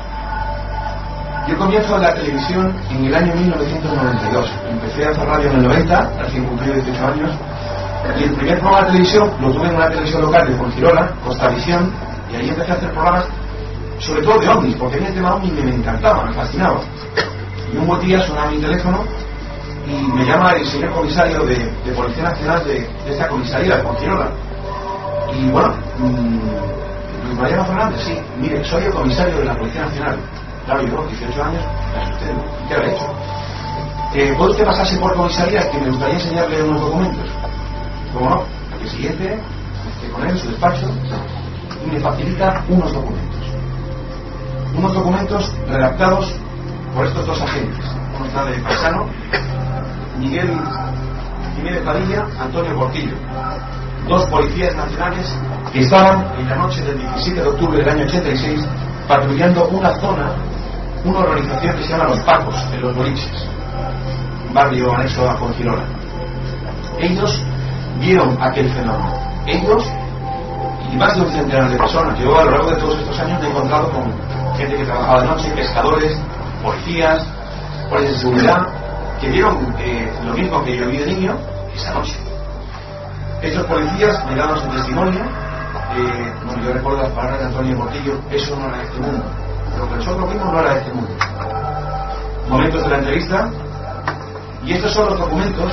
Yo comienzo en la televisión en el año 1992. Empecé a hacer radio en el 90, recién cumplido 18 años, y el primer programa de televisión lo tuve en una televisión local de Fuengirola, Costavisión, y ahí empecé a hacer programas sobre todo de ovnis, porque a mí el tema ovni me encantaba, me fascinaba. Y un buen día sonaba mi teléfono y me llama el señor comisario de Policía Nacional de esta comisaría de Fuengirola. Y bueno, Luis Mariano Fernández, sí, mire, soy el comisario de la Policía Nacional. Claro, yo 18 años, me asusté, ¿qué habrá hecho? ¿Puede usted pasarse por comisaría? Que me gustaría enseñarle unos documentos. ¿Cómo no? Al día siguiente, con él en su despacho, y me facilita unos documentos. Unos documentos redactados por estos dos agentes. Uno está de paisano, Miguel Jiménez Padilla, Antonio Portillo. Dos policías nacionales que estaban en la noche del 17 de octubre del año 86 patrullando una zona, una organización que se llama Los Pacos, en Los Boliches, un barrio anexo a Fuengirola. Ellos vieron aquel fenómeno. Ellos y más de un centenar de personas. Yo a lo largo de todos estos años me he encontrado con gente que trabajaba de noche, pescadores, policías, guardias de seguridad, que vieron lo mismo que yo vi de niño esa noche. Estos policías me daban su testimonio. Bueno, yo recuerdo las palabras de Antonio Portillo: eso no era de este mundo. Lo que nosotros vimos no era de este mundo. Momentos de la entrevista, y estos son los documentos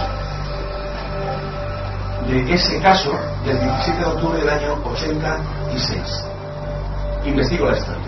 de ese caso del 17 de octubre del año 86. Investigo la historia.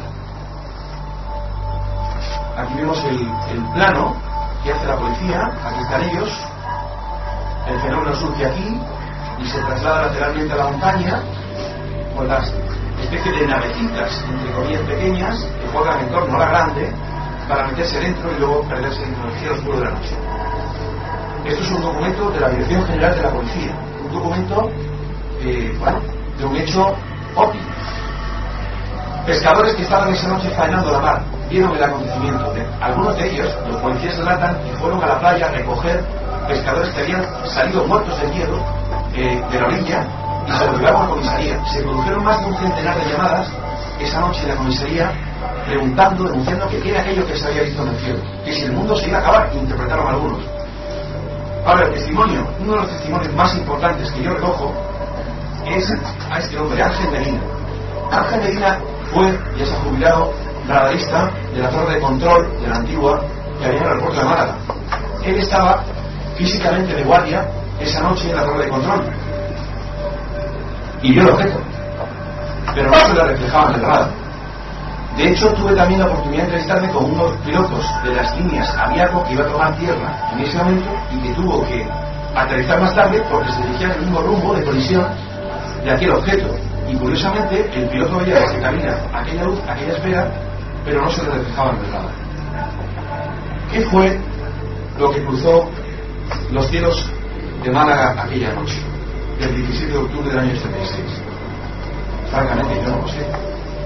Aquí vemos el plano que hace la policía. Aquí están ellos. El fenómeno surge aquí y se traslada lateralmente a la montaña con las especies de navecitas, entre comillas pequeñas, que juegan en torno a la grande para meterse dentro y luego perderse en el cielo oscuro de la noche. Esto es un documento de la Dirección General de la Policía, un documento de un hecho obvio. Pescadores que estaban esa noche faenando la mar vieron el acontecimiento. Algunos de ellos, los policías relatan, que fueron a la playa a recoger pescadores que habían salido muertos de miedo de la orilla y se los llevaron a la comisaría. Se produjeron más de un centenar de llamadas esa noche en la comisaría preguntando, denunciando que qué era aquello que se había visto en el cielo, que si el mundo se iba a acabar, interpretaron algunos. Ahora, el testimonio, uno de los testimonios más importantes que yo recojo es a este hombre, Ángel Medina. Ángel Medina fue, ya se ha jubilado, radarista de la torre de control de la antigua que había en el aeropuerto de Málaga. Él estaba físicamente de guardia esa noche en la torre de control y vio el objeto, pero no se le reflejaba en el radar. De hecho, tuve también la oportunidad de entrevistarme con unos pilotos de las líneas Aviaco que iba a tomar tierra en ese momento y que tuvo que aterrizar más tarde porque se dirigía en el mismo rumbo de colisión de aquel objeto. Y curiosamente, el piloto veía que se camina aquella luz, aquella esfera, pero no se le reflejaba en el radar. ¿Qué fue lo que cruzó los cielos de Málaga aquella noche, del 17 de octubre del año 76? Francamente, yo no lo sé.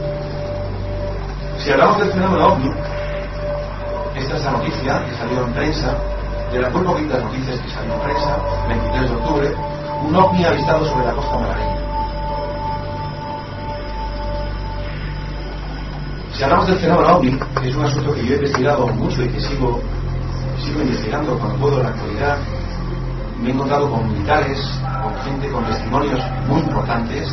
Si hablamos del fenómeno OVNI, esta es la noticia que salió en prensa, de las muy poquitas noticias que salió en prensa, 23 de octubre, un OVNI avistado sobre la costa malagueña. Si hablamos del fenómeno OVNI, que es un asunto que yo he investigado mucho y que sigo investigando cuando puedo en la actualidad, me he encontrado con militares, con gente con testimonios muy importantes,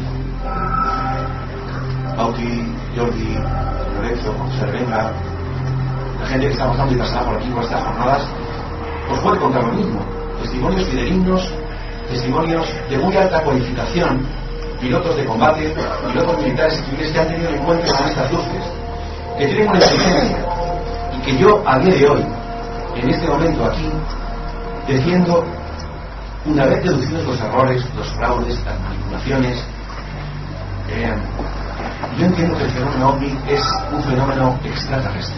Bauti, Jordi, Lorenzo, José Revenga, la gente que está pasando y pasará por aquí por estas jornadas, os puede contar lo mismo. Testimonios fidedignos, testimonios de muy alta cualificación, pilotos de combate, pilotos militares y civiles que han tenido encuentros con estas luces, que tienen una experiencia y que yo a día de hoy, en este momento aquí, defiendo, una vez deducidos los errores, los fraudes, las manipulaciones. Yo entiendo que el fenómeno OVNI es un fenómeno extraterrestre.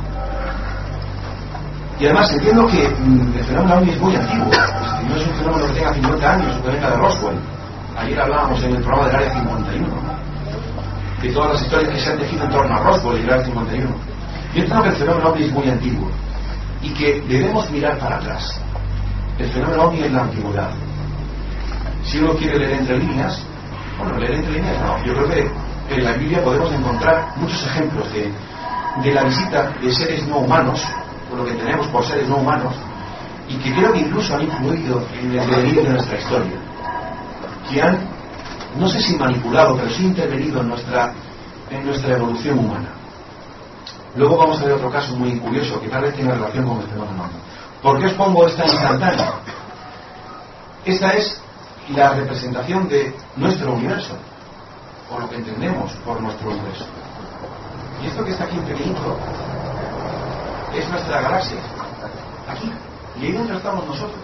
Y además entiendo que el fenómeno OVNI es muy antiguo. No es un fenómeno que tenga 50 años o que venga de Roswell. Ayer hablábamos en el programa del Área 51, ¿no?, de todas las historias que se han tejido en torno a Roswell y el Área 51. Yo entiendo que el fenómeno OVNI es muy antiguo y que debemos mirar para atrás. El fenómeno OVNI es la antigüedad. Si uno quiere leer entre líneas, bueno, leer entre líneas no. Yo creo que en la Biblia podemos encontrar muchos ejemplos de la visita de seres no humanos, por lo que tenemos por seres no humanos, y que creo que incluso han influido en el devenir de nuestra historia, que han, no sé si manipulado, pero sí intervenido en nuestra evolución humana. Luego vamos a ver otro caso muy curioso que tal vez tenga relación con el fenómeno. ¿Por qué os pongo esta instantánea? Esta es la representación de nuestro universo. o lo que entendemos por nuestro universo. Y esto que está aquí en pequeñito es nuestra galaxia, aquí, y ahí dentro estamos nosotros.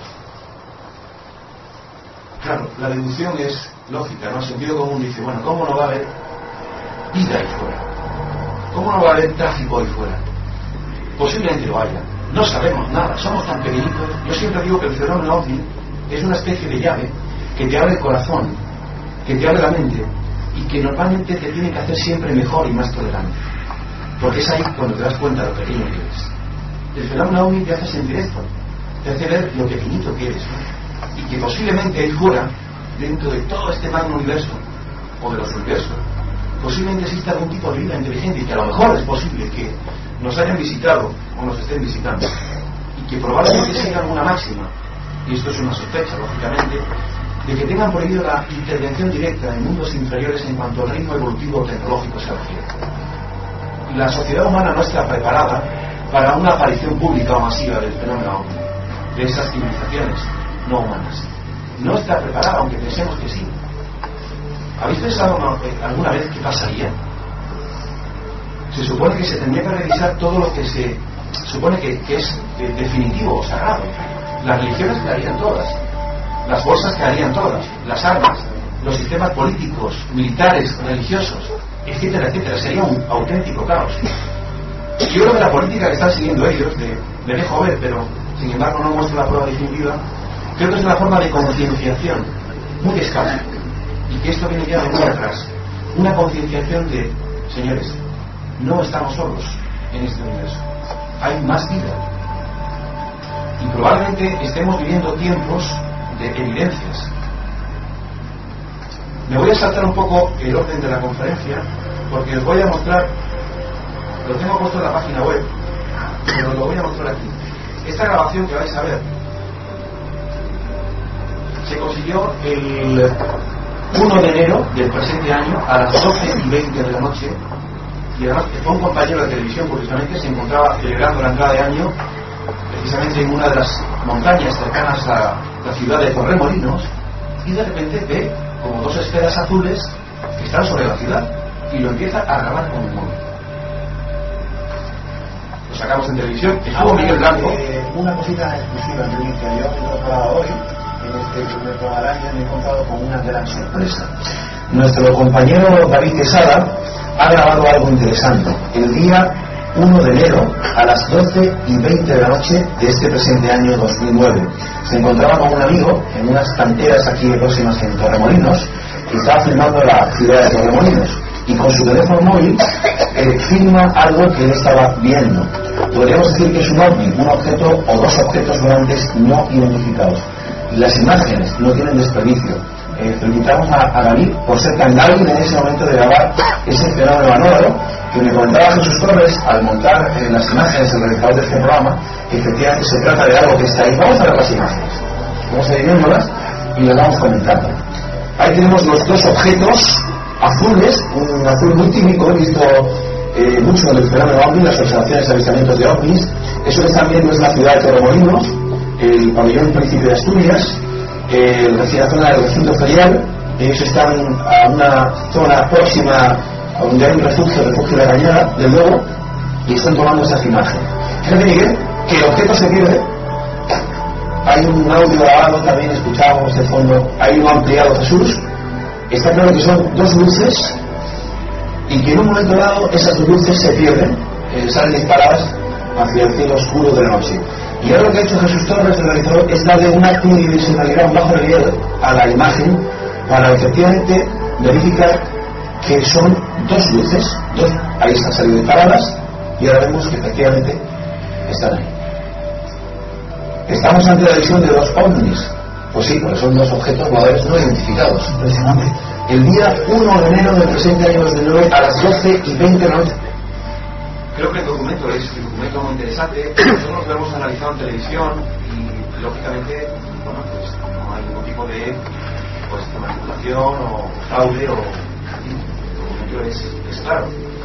Claro, la deducción es lógica, ¿no? El sentido común dice, bueno, ¿cómo no va a haber vida ahí fuera? ¿Cómo no va a haber tráfico ahí fuera? Posiblemente lo haya, no sabemos nada, somos tan pequeñitos. Yo siempre digo que el fenómeno ovni es una especie de llave que te abre el corazón, que te abre la mente, y que normalmente te tiene que hacer siempre mejor y más tolerante, porque es ahí cuando te das cuenta de lo pequeño que eres. El fenómeno ovni te hace sentir esto, te hace ver lo pequeñito que eres, ¿no? Y que posiblemente ahí fuera, dentro de todo este magno universo, o de los universos, posiblemente exista algún tipo de vida inteligente, y que a lo mejor es posible que nos hayan visitado o nos estén visitando, y que probablemente sigan alguna máxima, y esto es una sospecha, lógicamente, de que tengan prohibido la intervención directa en mundos inferiores en cuanto al ritmo evolutivo tecnológico se refiere. Y la sociedad humana no está preparada para una aparición pública o masiva del fenómeno ovni, de esas civilizaciones no humanas. No está preparada, aunque pensemos que sí. ¿Habéis pensado alguna vez qué pasaría? Se supone que se tendría que revisar todo lo que se supone que es definitivo o sagrado. Las religiones caerían todas, las bolsas caerían todas, las armas, los sistemas políticos, militares, religiosos, etcétera, etcétera. Sería un auténtico caos. Y yo creo que la política que están siguiendo ellos, de lejos ver, pero sin embargo no muestra la prueba definitiva, creo que es una forma de concienciación muy escasa, y que esto viene ya de muy atrás. Una concienciación de, señores, no estamos solos en este universo, hay más vida, y probablemente estemos viviendo tiempos de evidencias. Me voy a saltar un poco el orden de la conferencia, porque os voy a mostrar, lo tengo puesto en la página web, pero lo voy a mostrar aquí. Esta grabación que vais a ver se consiguió el 1 de enero del presente año a las 12:20 de la noche, y además fue un compañero de televisión, curiosamente, se encontraba celebrando la entrada de año precisamente en una de las montañas cercanas a la ciudad de Torremolinos, y de repente ve como dos esferas azules que están sobre la ciudad, y lo empieza a grabar con un móvil. Lo sacamos en televisión, estuvo Miguel Blanco. Una cosita exclusiva en primicia. Yo he grabado hoy, en este primer programa del año, me he encontrado con una gran sorpresa. Nuestro compañero David Quesada ha grabado algo interesante. El día 1 de enero a las 12:20 de la noche de este presente año 2009 se encontraba con un amigo en unas canteras aquí próximas en Torremolinos, y estaba filmando la ciudad de Torremolinos, y con su teléfono móvil filma algo que él estaba viendo. Podríamos decir que es un ovni, un objeto o dos objetos volantes no identificados. Las imágenes no tienen desperdicio. Felicitamos a David por ser tan hábil en ese momento de grabar ese fenómeno anómalo, que me comentaba Jesús Torres al montar las imágenes, el realizador de este programa, que efectivamente se trata de algo que está ahí. Vamos a ver las imágenes, vamos a ir viéndolas y las vamos comentando. Ahí tenemos los dos objetos azules, un azul muy típico, he visto mucho en el fenómeno ovni, las observaciones y avistamientos de ovnis. Eso que están viendo es la ciudad de Torremolinos, el pabellón Príncipe de Asturias, la zona del recinto ferial. Ellos están a una zona próxima a donde hay un refugio de la Cañada del Lobo, y están tomando esas imágenes. Fíjate, Miguel, que el objeto se pierde. Hay un audio grabado, también escuchábamos de fondo, hay un ampliado Jesús. Está claro que son dos luces, y que en un momento dado esas dos luces se pierden, salen disparadas hacia el cielo oscuro de la noche. Y ahora lo que ha hecho Jesús Torres, el realizador, es darle una tridimensionalidad, un bajo relieve a la imagen, para efectivamente verificar que son dos luces, ahí están saliendo disparadas, y ahora vemos que efectivamente están ahí. Estamos ante la visión de dos ovnis. Pues sí, porque son dos objetos voladores no identificados. Impresionante. El día 1 de enero del presente año 2009 a las 12:20 de la noche. Creo que el documento es un documento muy interesante. Nosotros lo hemos analizado en televisión y lógicamente, bueno, pues no hay ningún tipo de manipulación o fraude, o el documento es claro.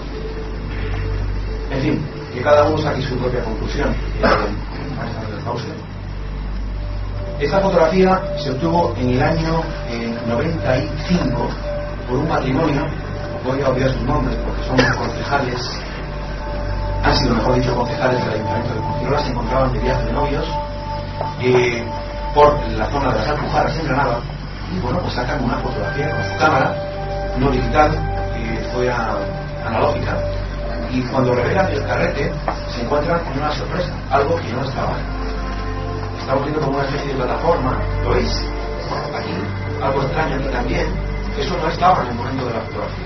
En fin, que cada uno saque su propia conclusión. Esta fotografía se obtuvo en el año 95 por un matrimonio voy a obviar sus nombres porque son concejales, han sido, mejor dicho, concejales del Ayuntamiento de Fuengirola, se encontraban de viaje de novios por la zona de las Alpujarras en Granada, y bueno, pues sacan una fotografía con su cámara, no digital, fue analógica, y cuando revelan el carrete se encuentran con una sorpresa, algo que no estaba. Estamos viendo como una especie de plataforma, ¿lo veis? Aquí, algo extraño aquí también, eso no estaba en el momento de la fotografía.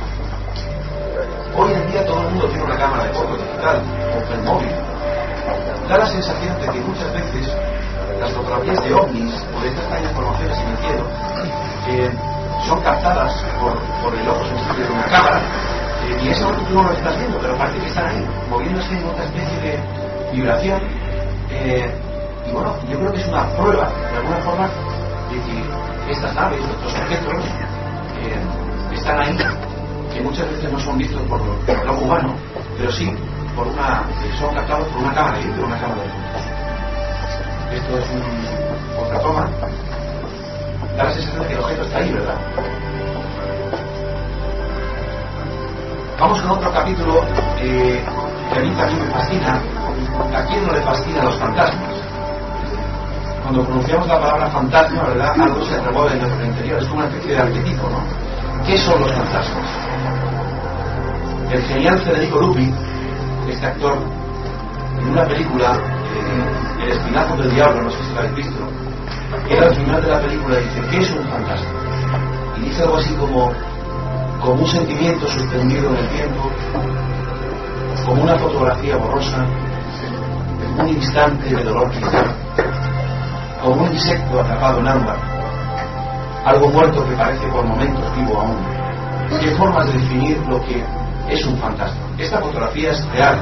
Hoy en día todo el mundo tiene una cámara de foto digital o el móvil. Da la sensación de que muchas veces las fotografías de ovnis o de estas extrañas formaciones en el cielo son captadas por el ojo sensible de una cámara, y en ese momento tú no lo estás viendo, pero parece que están ahí, moviéndose en otra especie de vibración, y bueno, yo creo que es una prueba, de alguna forma, de que estas naves, estos objetos, están ahí, que muchas veces no son vistos por el ojo humano, pero sí son captados por una cámara y por una cámara de fotos. Esto es otra toma. Da la sensación de que el objeto está ahí, ¿verdad? Vamos con otro capítulo que a mí también me fascina. ¿A quién no le fascinan los fantasmas? Cuando pronunciamos la palabra fantasma, ¿verdad? Algo se remueve en nuestro interior, es como una especie de arquetipo, ¿no? ¿Qué son los fantasmas? El genial Federico Lupi, este actor, en una película, El espinazo del diablo, no sé si la habéis visto, él al final de la película dice, ¿qué es un fantasma? Y dice algo así como un sentimiento suspendido en el tiempo, como una fotografía borrosa, un instante de dolor quizá, como un insecto atrapado en ámbar, algo muerto que parece por momentos vivo aún. ¿Qué formas de definir lo que es un fantasma? Esta fotografía es real.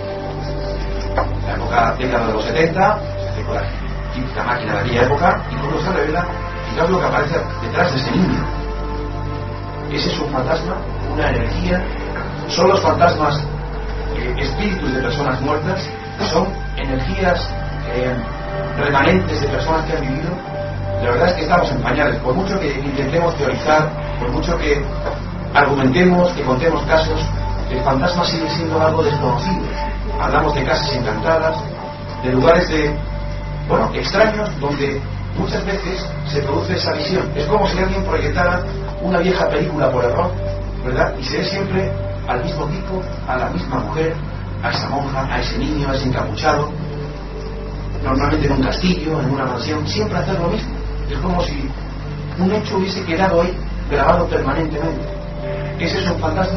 La época década de los 70, se hace con la típica máquina de aquella época, y cuando se revela, fijaos lo que aparece detrás de ese niño. Ese es un fantasma, una energía. Son los fantasmas espíritus de personas muertas, son energías remanentes de personas que han vivido. La verdad es que estamos en pañales. Por mucho que intentemos teorizar, por mucho que argumentemos, que contemos casos, el fantasma sigue siendo algo desconocido. Hablamos de casas encantadas, de lugares extraños, donde muchas veces se produce esa visión. Es como si alguien proyectara una vieja película por error, ¿verdad? Y se ve siempre al mismo tipo, a la misma mujer, a esa monja, a ese niño, a ese encapuchado, normalmente en un castillo, en una mansión, siempre hacer lo mismo. Es como si un hecho hubiese quedado ahí, grabado permanentemente. ¿Ese es un fantasma?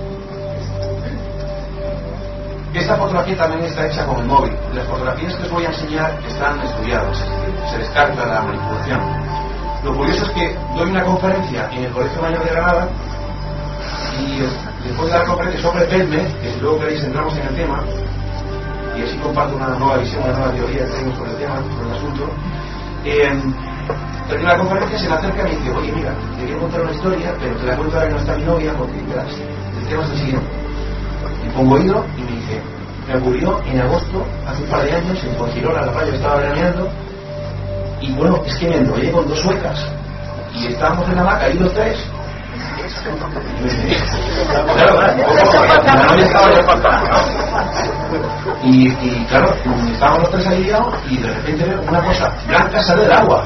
Esta fotografía también está hecha con el móvil. Las fotografías que os voy a enseñar están estudiadas, se descarta la manipulación. Lo curioso es que doy una conferencia en el Colegio Mayor de Granada, y después de la conferencia sobre Pelme, que si luego queréis entramos en el tema, y así comparto una nueva visión, una nueva teoría que tengo sobre el tema, sobre el asunto. Termina la conferencia, se me acerca y me dice, oye, mira, te quiero contar una historia, pero te la cuento ahora que no está mi novia, porque verás, el tema es el siguiente. Me pongo oído y me dice, me ocurrió en agosto, hace un par de años, en Fuengirola, la playa, estaba veraneando, y bueno, es que me enrollé con dos suecas, y estábamos en la hamaca, y los tres. Y claro, estábamos los tres ahí liados, y de repente una cosa blanca sale del agua.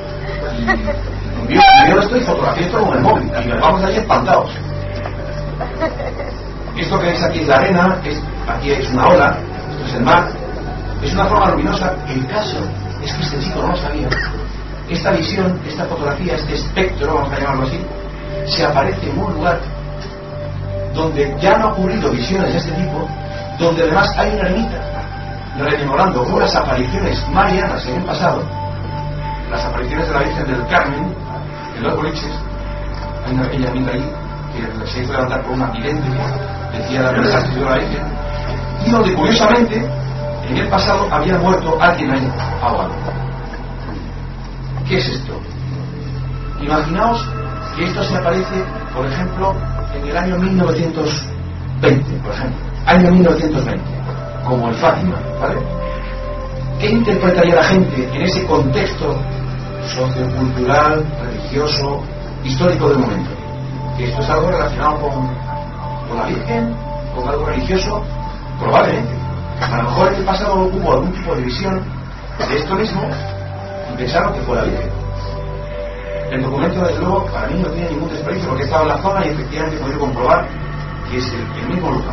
Y yo estoy fotografiando con el móvil, y nos vamos de ahí espantados. Esto que veis aquí es la arena, aquí es una ola, esto es el mar, es una forma luminosa. El caso es que este chico no lo sabía. Esta visión, esta fotografía, este espectro, vamos a llamarlo así, se aparece en un lugar donde ya no ha ocurrido visiones de este tipo, donde además hay una ermita rememorando unas apariciones marianas en el pasado, las apariciones de la Virgen del Carmen en los boliches. Hay una pequeña ermita ahí que se hizo levantar por una vidente que decía la verdad de la Virgen, y donde curiosamente en el pasado había muerto alguien ahí ahogado. ¿Qué es esto? Imaginaos que esto se aparece, por ejemplo, en el año 1920, por ejemplo, año 1920, como el Fátima, ¿vale? ¿Qué interpretaría la gente en ese contexto sociocultural, religioso, histórico del momento? que esto es algo relacionado con la Virgen, con algo religioso, probablemente. A lo mejor en el pasado hubo algún tipo de visión de esto mismo y pensaron que fue la Virgen. El documento, desde luego, para mí no tiene ningún desperdicio porque he estado en la zona y efectivamente he podido comprobar que es el mismo lugar.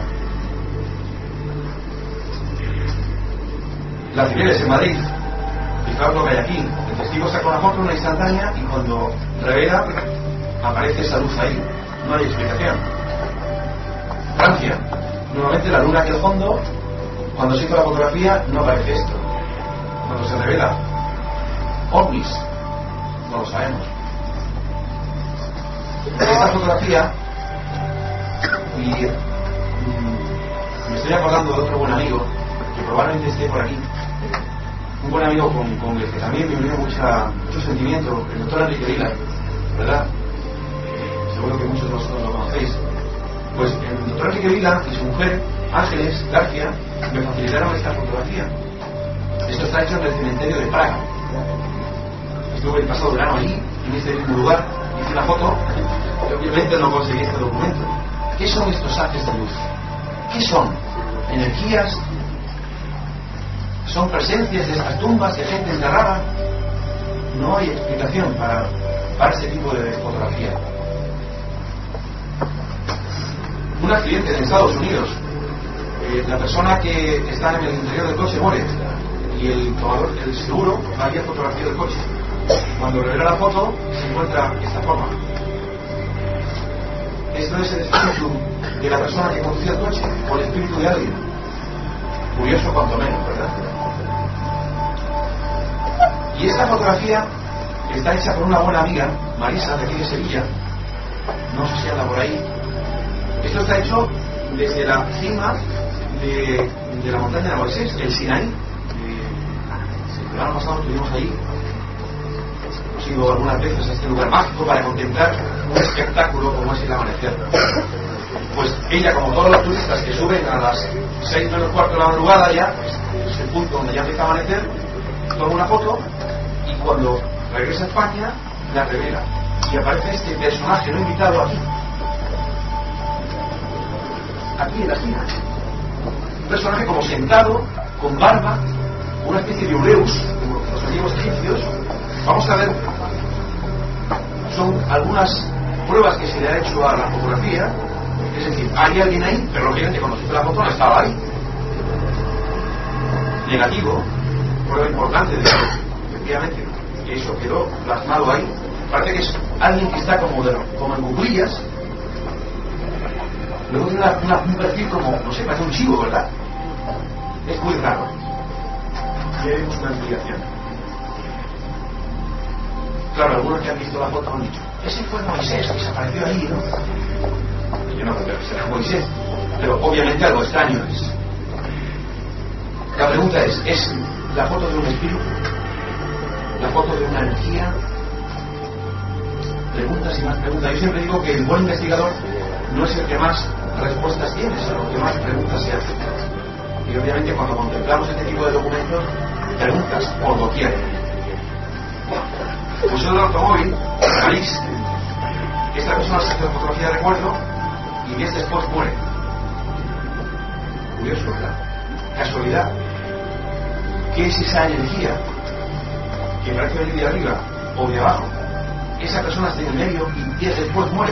Las Cibeles en Madrid, fijaos lo que hay aquí. El testigo saca una foto, una instantánea, y cuando revela aparece esa luz ahí. No hay explicación. Francia, nuevamente la luna aquí al fondo. Cuando se hizo la fotografía no aparece esto. Cuando se revela ovnis, no lo sabemos. Esta fotografía, y me estoy acordando de otro buen amigo que probablemente esté por aquí, un buen amigo con el que también me unió mucho sentimiento, el doctor Enrique Vila, ¿verdad? Seguro que muchos lo conocéis. Pues el doctor Enrique Vila y su mujer Ángeles García me facilitaron esta fotografía. Esto está hecho en el cementerio de Praga. Estuve el pasado verano allí, en este mismo lugar, hice una foto y obviamente no conseguí este documento. ¿Qué son estos haces de luz? ¿Qué son? ¿Energías? ¿Son presencias de estas tumbas de gente enterrada? No hay explicación para este tipo de fotografía. Un accidente en Estados Unidos. La persona que está en el interior del coche muere y el seguro va a ir a fotografía del coche. Cuando revela la foto se encuentra esta forma. Esto es el espíritu de la persona que conducía el coche o el espíritu de alguien. Curioso cuanto menos, ¿verdad? Y esta fotografía está hecha por una buena amiga, Marisa, de aquí de Sevilla. No sé si anda por ahí. Esto está hecho desde la cima de la montaña de Moisés, el Sinaí. El verano pasado estuvimos ahí. Hemos ido algunas veces a este lugar mágico para contemplar un espectáculo como es el amanecer. Pues ella, como todos los turistas que suben a las 6 menos cuarto de la madrugada, ya es el punto donde ya empieza a amanecer, toma una foto y cuando regresa a España la revela y aparece este personaje no invitado aquí en la esquina, un personaje como sentado, con barba, una especie de ureus, como los antiguos egipcios. Vamos a ver, son algunas pruebas que se le ha hecho a la fotografía. Es decir, hay alguien ahí, pero lógicamente cuando se hizo la foto no estaba ahí. Negativo, prueba importante de que efectivamente que eso quedó plasmado ahí. Parece que es alguien que está como en cuclillas. Luego tiene un perfil como, no sé, parece un chivo, ¿verdad? Es muy raro. Y hay una explicación. Claro, algunos que han visto la foto han dicho, ese fue Moisés, que desapareció ahí, ¿no? Yo no creo que será Moisés, pero obviamente algo extraño es. La pregunta ¿es la foto de un espíritu? ¿La foto de una energía? Preguntas y más preguntas. Yo siempre digo que el buen investigador no es el que más respuestas tiene, sino el que más preguntas se hace. Y obviamente cuando contemplamos este tipo de documentos, preguntas por doquier. Museo del Automóvil, en París, esta persona se hace fotografía de recuerdo y 10 después muere. Curioso, ¿verdad? Casualidad. ¿Qué es esa energía que parece venir de arriba o de abajo? Esa persona está en el medio y 10 después muere.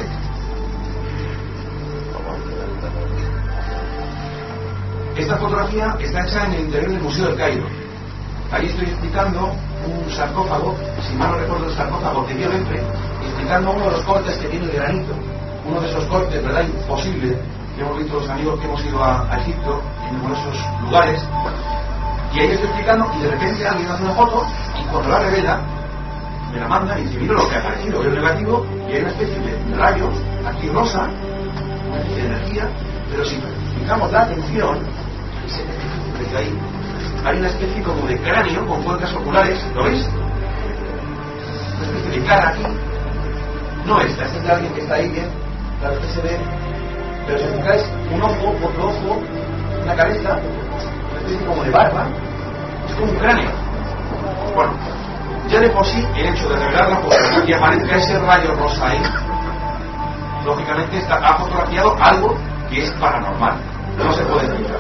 Esta fotografía está hecha en el interior del Museo del Cairo. Ahí estoy explicando un sarcófago, si mal no recuerdo el sarcófago que dio Lempe, explicando uno de los cortes que tiene el granito, uno de esos cortes, ¿verdad?, imposible, que hemos visto los amigos que hemos ido a Egipto, en numerosos lugares, y ahí estoy explicando, y de repente alguien hace una foto, y cuando la revela, me la mandan y dice, mira lo que ha aparecido, veo negativo, y hay una especie de rayo, aquí rosa, una especie de energía, pero si fijamos la atención, desde ahí, hay una especie como de cráneo con cuencas oculares, ¿lo veis? Una especie de cara aquí. No esta es de alguien que está ahí bien, claro que se ve, pero si fijáis, un ojo, otro ojo, una cabeza, una especie como de barba, es como un cráneo. Bueno, ya de por sí, el hecho de revelar la foto y aparezca ese rayo rosa ahí, lógicamente ha fotografiado algo que es paranormal, no se puede explicar.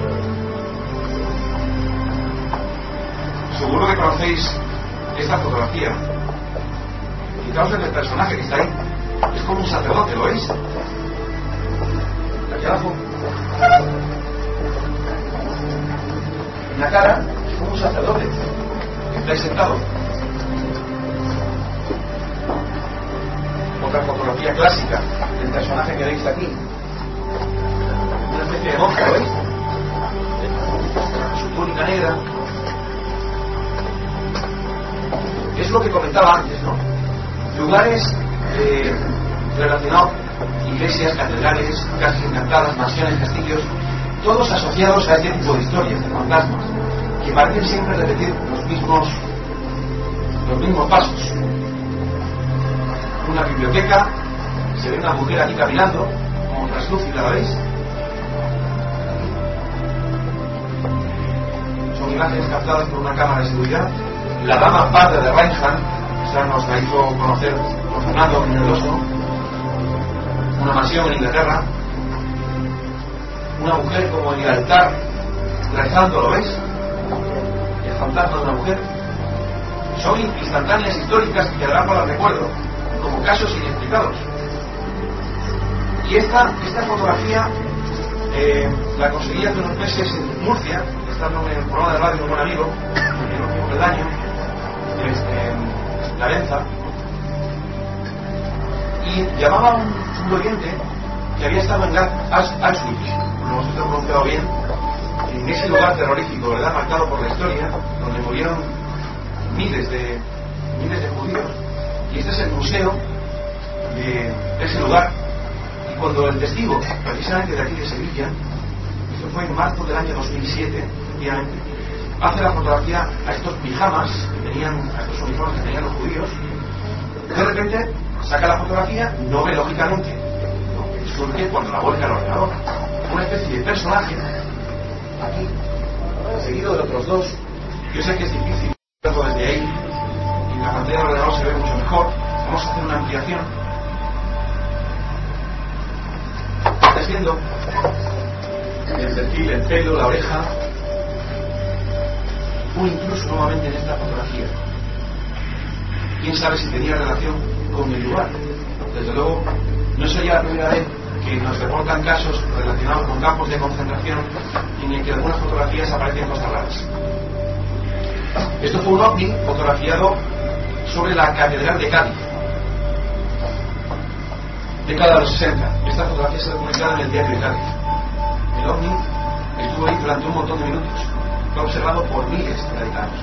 Seguro que conocéis esta fotografía. Fijaos en el personaje que está ahí, es como un sacerdote, ¿lo veis? Aquí abajo, en la cara, es como un sacerdote que está ahí sentado. Otra fotografía clásica del personaje que veis aquí, una especie de monje, ¿lo veis? Su túnica negra. Es lo que comentaba antes, ¿no? Lugares relacionados, iglesias, catedrales, casas encantadas, mansiones, castillos, todos asociados a este tipo de historias, de fantasmas, que parecen siempre repetir los mismos pasos. Una biblioteca, se ve una mujer aquí caminando, como translúcida, ¿la veis? Son imágenes captadas por una cámara de seguridad. La dama padre de Reinhardt, esta nos la hizo conocer don Fernando Mineroso, una mansión en Inglaterra, una mujer como en el altar rezando, ¿lo veis? El fantasma de una mujer. Son instantáneas históricas que quedarán para el recuerdo, como casos inexplicados. Y esta fotografía la conseguí hace unos meses en Murcia, estando en el programa de radio de un buen amigo, en el último del año, en La Venza, y llamaba a un oyente que había estado en Auschwitz, como hemos pronunciado bien, en ese lugar terrorífico, ¿verdad?, marcado por la historia, donde murieron miles de judíos, y este es el museo de ese lugar. Y cuando el testigo, precisamente de aquí de Sevilla, esto fue en marzo del año 2007, obviamente, hace la fotografía a estos pijamas que tenían, a estos uniformes que tenían los judíos, de repente saca la fotografía, no ve lógicamente, surge cuando la vuelca al ordenador, una especie de personaje aquí, seguido de otros dos. Yo sé que es difícil verlo desde ahí, y en la pantalla del ordenador se ve mucho mejor. Vamos a hacer una ampliación. Estáis viendo el perfil, el pelo, la oreja, un intruso nuevamente en esta fotografía. Quién sabe si tenía relación con el lugar. Desde luego, no sería la primera vez que nos reportan casos relacionados con campos de concentración en el que algunas fotografías aparecen cosas raras. Esto fue un ovni fotografiado sobre la Catedral de Cádiz, década de los 60. Esta fotografía se documentada en el diario de Cádiz. El ovni estuvo ahí durante un montón de minutos. Fue observado por miles de gaditanos.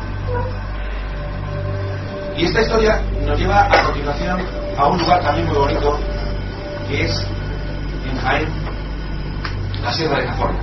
Y esta historia nos lleva a continuación a un lugar también muy bonito, que es en Jaén, la Sierra de Cazorla.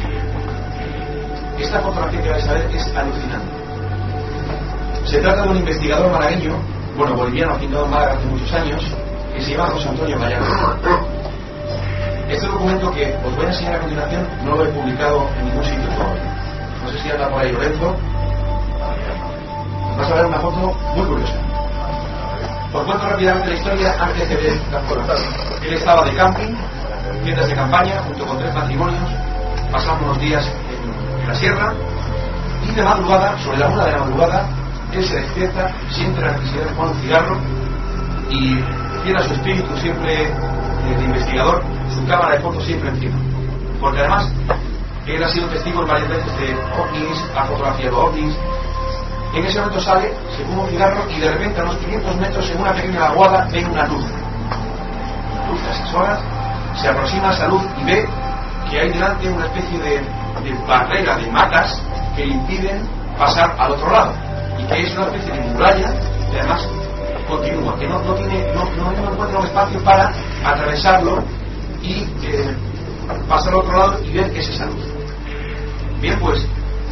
Esta fotografía que vais a ver es alucinante. Se trata de un investigador malagueño, boliviano, afincado en Málaga hace muchos años, que se llama José Antonio Mayano. Este documento que os voy a enseñar a continuación no lo he publicado en ningún sitio todavía. No sé si anda por ahí Lorenzo. Vas a ver una foto muy curiosa. Os cuento rápidamente la historia antes de ver las fotos. Él estaba de camping, tiendas de campaña, junto con 3 matrimonios. Pasamos unos días en la sierra y de madrugada, sobre la 1 de la madrugada, él se despierta, siente la necesidad de fumar un cigarro y tiene a su espíritu siempre de investigador, su cámara de fotos siempre encima. Porque además, él ha sido testigo varias veces de ovnis, ha fotografiado ovnis. En ese momento sale, se fuma un cigarro y de repente a unos 500 metros en una pequeña vaguada ve una luz. Una luz a esas horas, se aproxima a esa luz y ve que hay delante una especie de barrera de matas que le impiden pasar al otro lado. Y que es una especie de muralla que además continúa, que no encuentra un espacio para atravesarlo y pasar al otro lado y ver qué es esa luz. Bien, pues,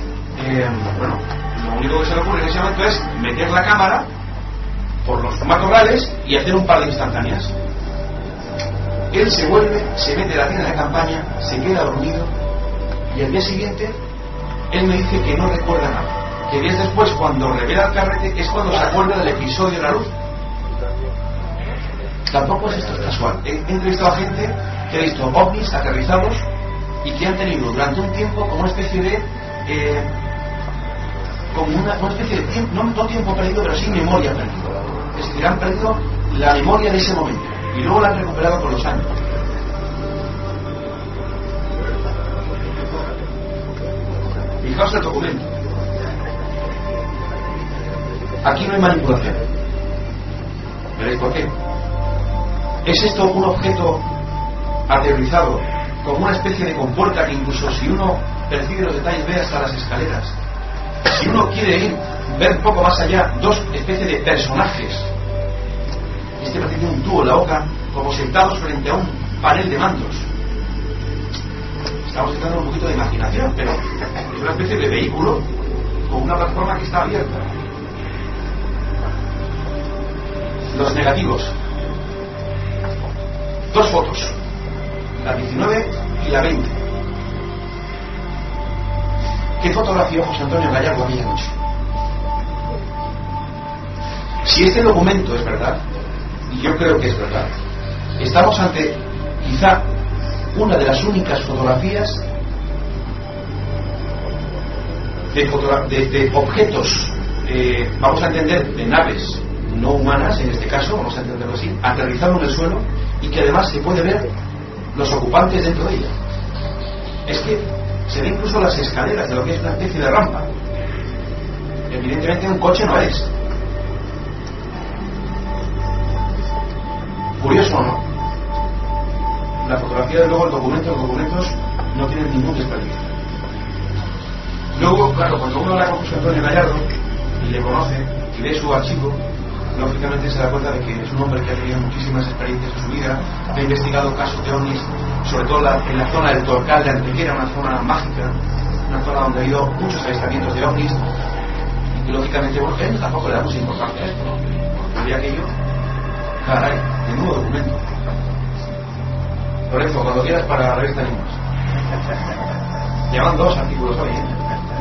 lo único que se le ocurre en ese momento es meter la cámara por los matorrales y hacer un par de instantáneas. Él se vuelve, se mete a la tienda de campaña, se queda dormido y al día siguiente él me dice que no recuerda nada. Que días después, cuando revela el carrete, es cuando se acuerda del episodio de la luz. Tampoco es esto casual. He entrevistado a gente que ha visto ovnis aterrizados y que han tenido durante un tiempo como una especie de tiempo, no tiempo perdido, pero sí memoria perdida. Es decir, han perdido la memoria de ese momento y luego la han recuperado con los años. Fijaos el documento. Aquí no hay manipulación. ¿Veréis por qué? ¿Es esto un objeto aterrizado como una especie de compuerta que incluso si uno percibe los detalles ve hasta las escaleras? Si uno quiere ver un poco más allá, dos especies de personajes, este parece un tubo en la boca, como sentados frente a un panel de mandos. Estamos entrando un poquito de imaginación, pero es una especie de vehículo con una plataforma que está abierta. Los negativos. Dos fotos, la 19 y la 20. ¿Qué fotografió José Antonio Gallardo aquella noche? Si este documento es verdad, y yo creo que es verdad, estamos ante quizá una de las únicas fotografías de objetos, vamos a entender, de naves no humanas, en este caso, vamos a entenderlo así, aterrizando en el suelo y que además se puede ver los ocupantes dentro de ella. Es que se ven incluso las escaleras de lo que es una especie de rampa. Evidentemente un coche no es. Curioso o no, la fotografía, de luego, los documentos no tienen ningún desperdicio. Luego, claro, cuando uno habla con José Antonio Gallardo y le conoce y ve su archivo, lógicamente se da cuenta de que es un hombre que ha tenido muchísimas experiencias en su vida, ha investigado casos de ovnis, sobre todo en la zona del Torcal de Antequera, una zona mágica, una zona donde ha habido muchos avistamientos de ovnis, y lógicamente, bueno, él tampoco le da mucha importancia a esto, ¿no? Porque aquello, caray, de nuevo documento. Lorenzo, cuando quieras para la revista Animas. Llevan 2 artículos hoy, ¿eh?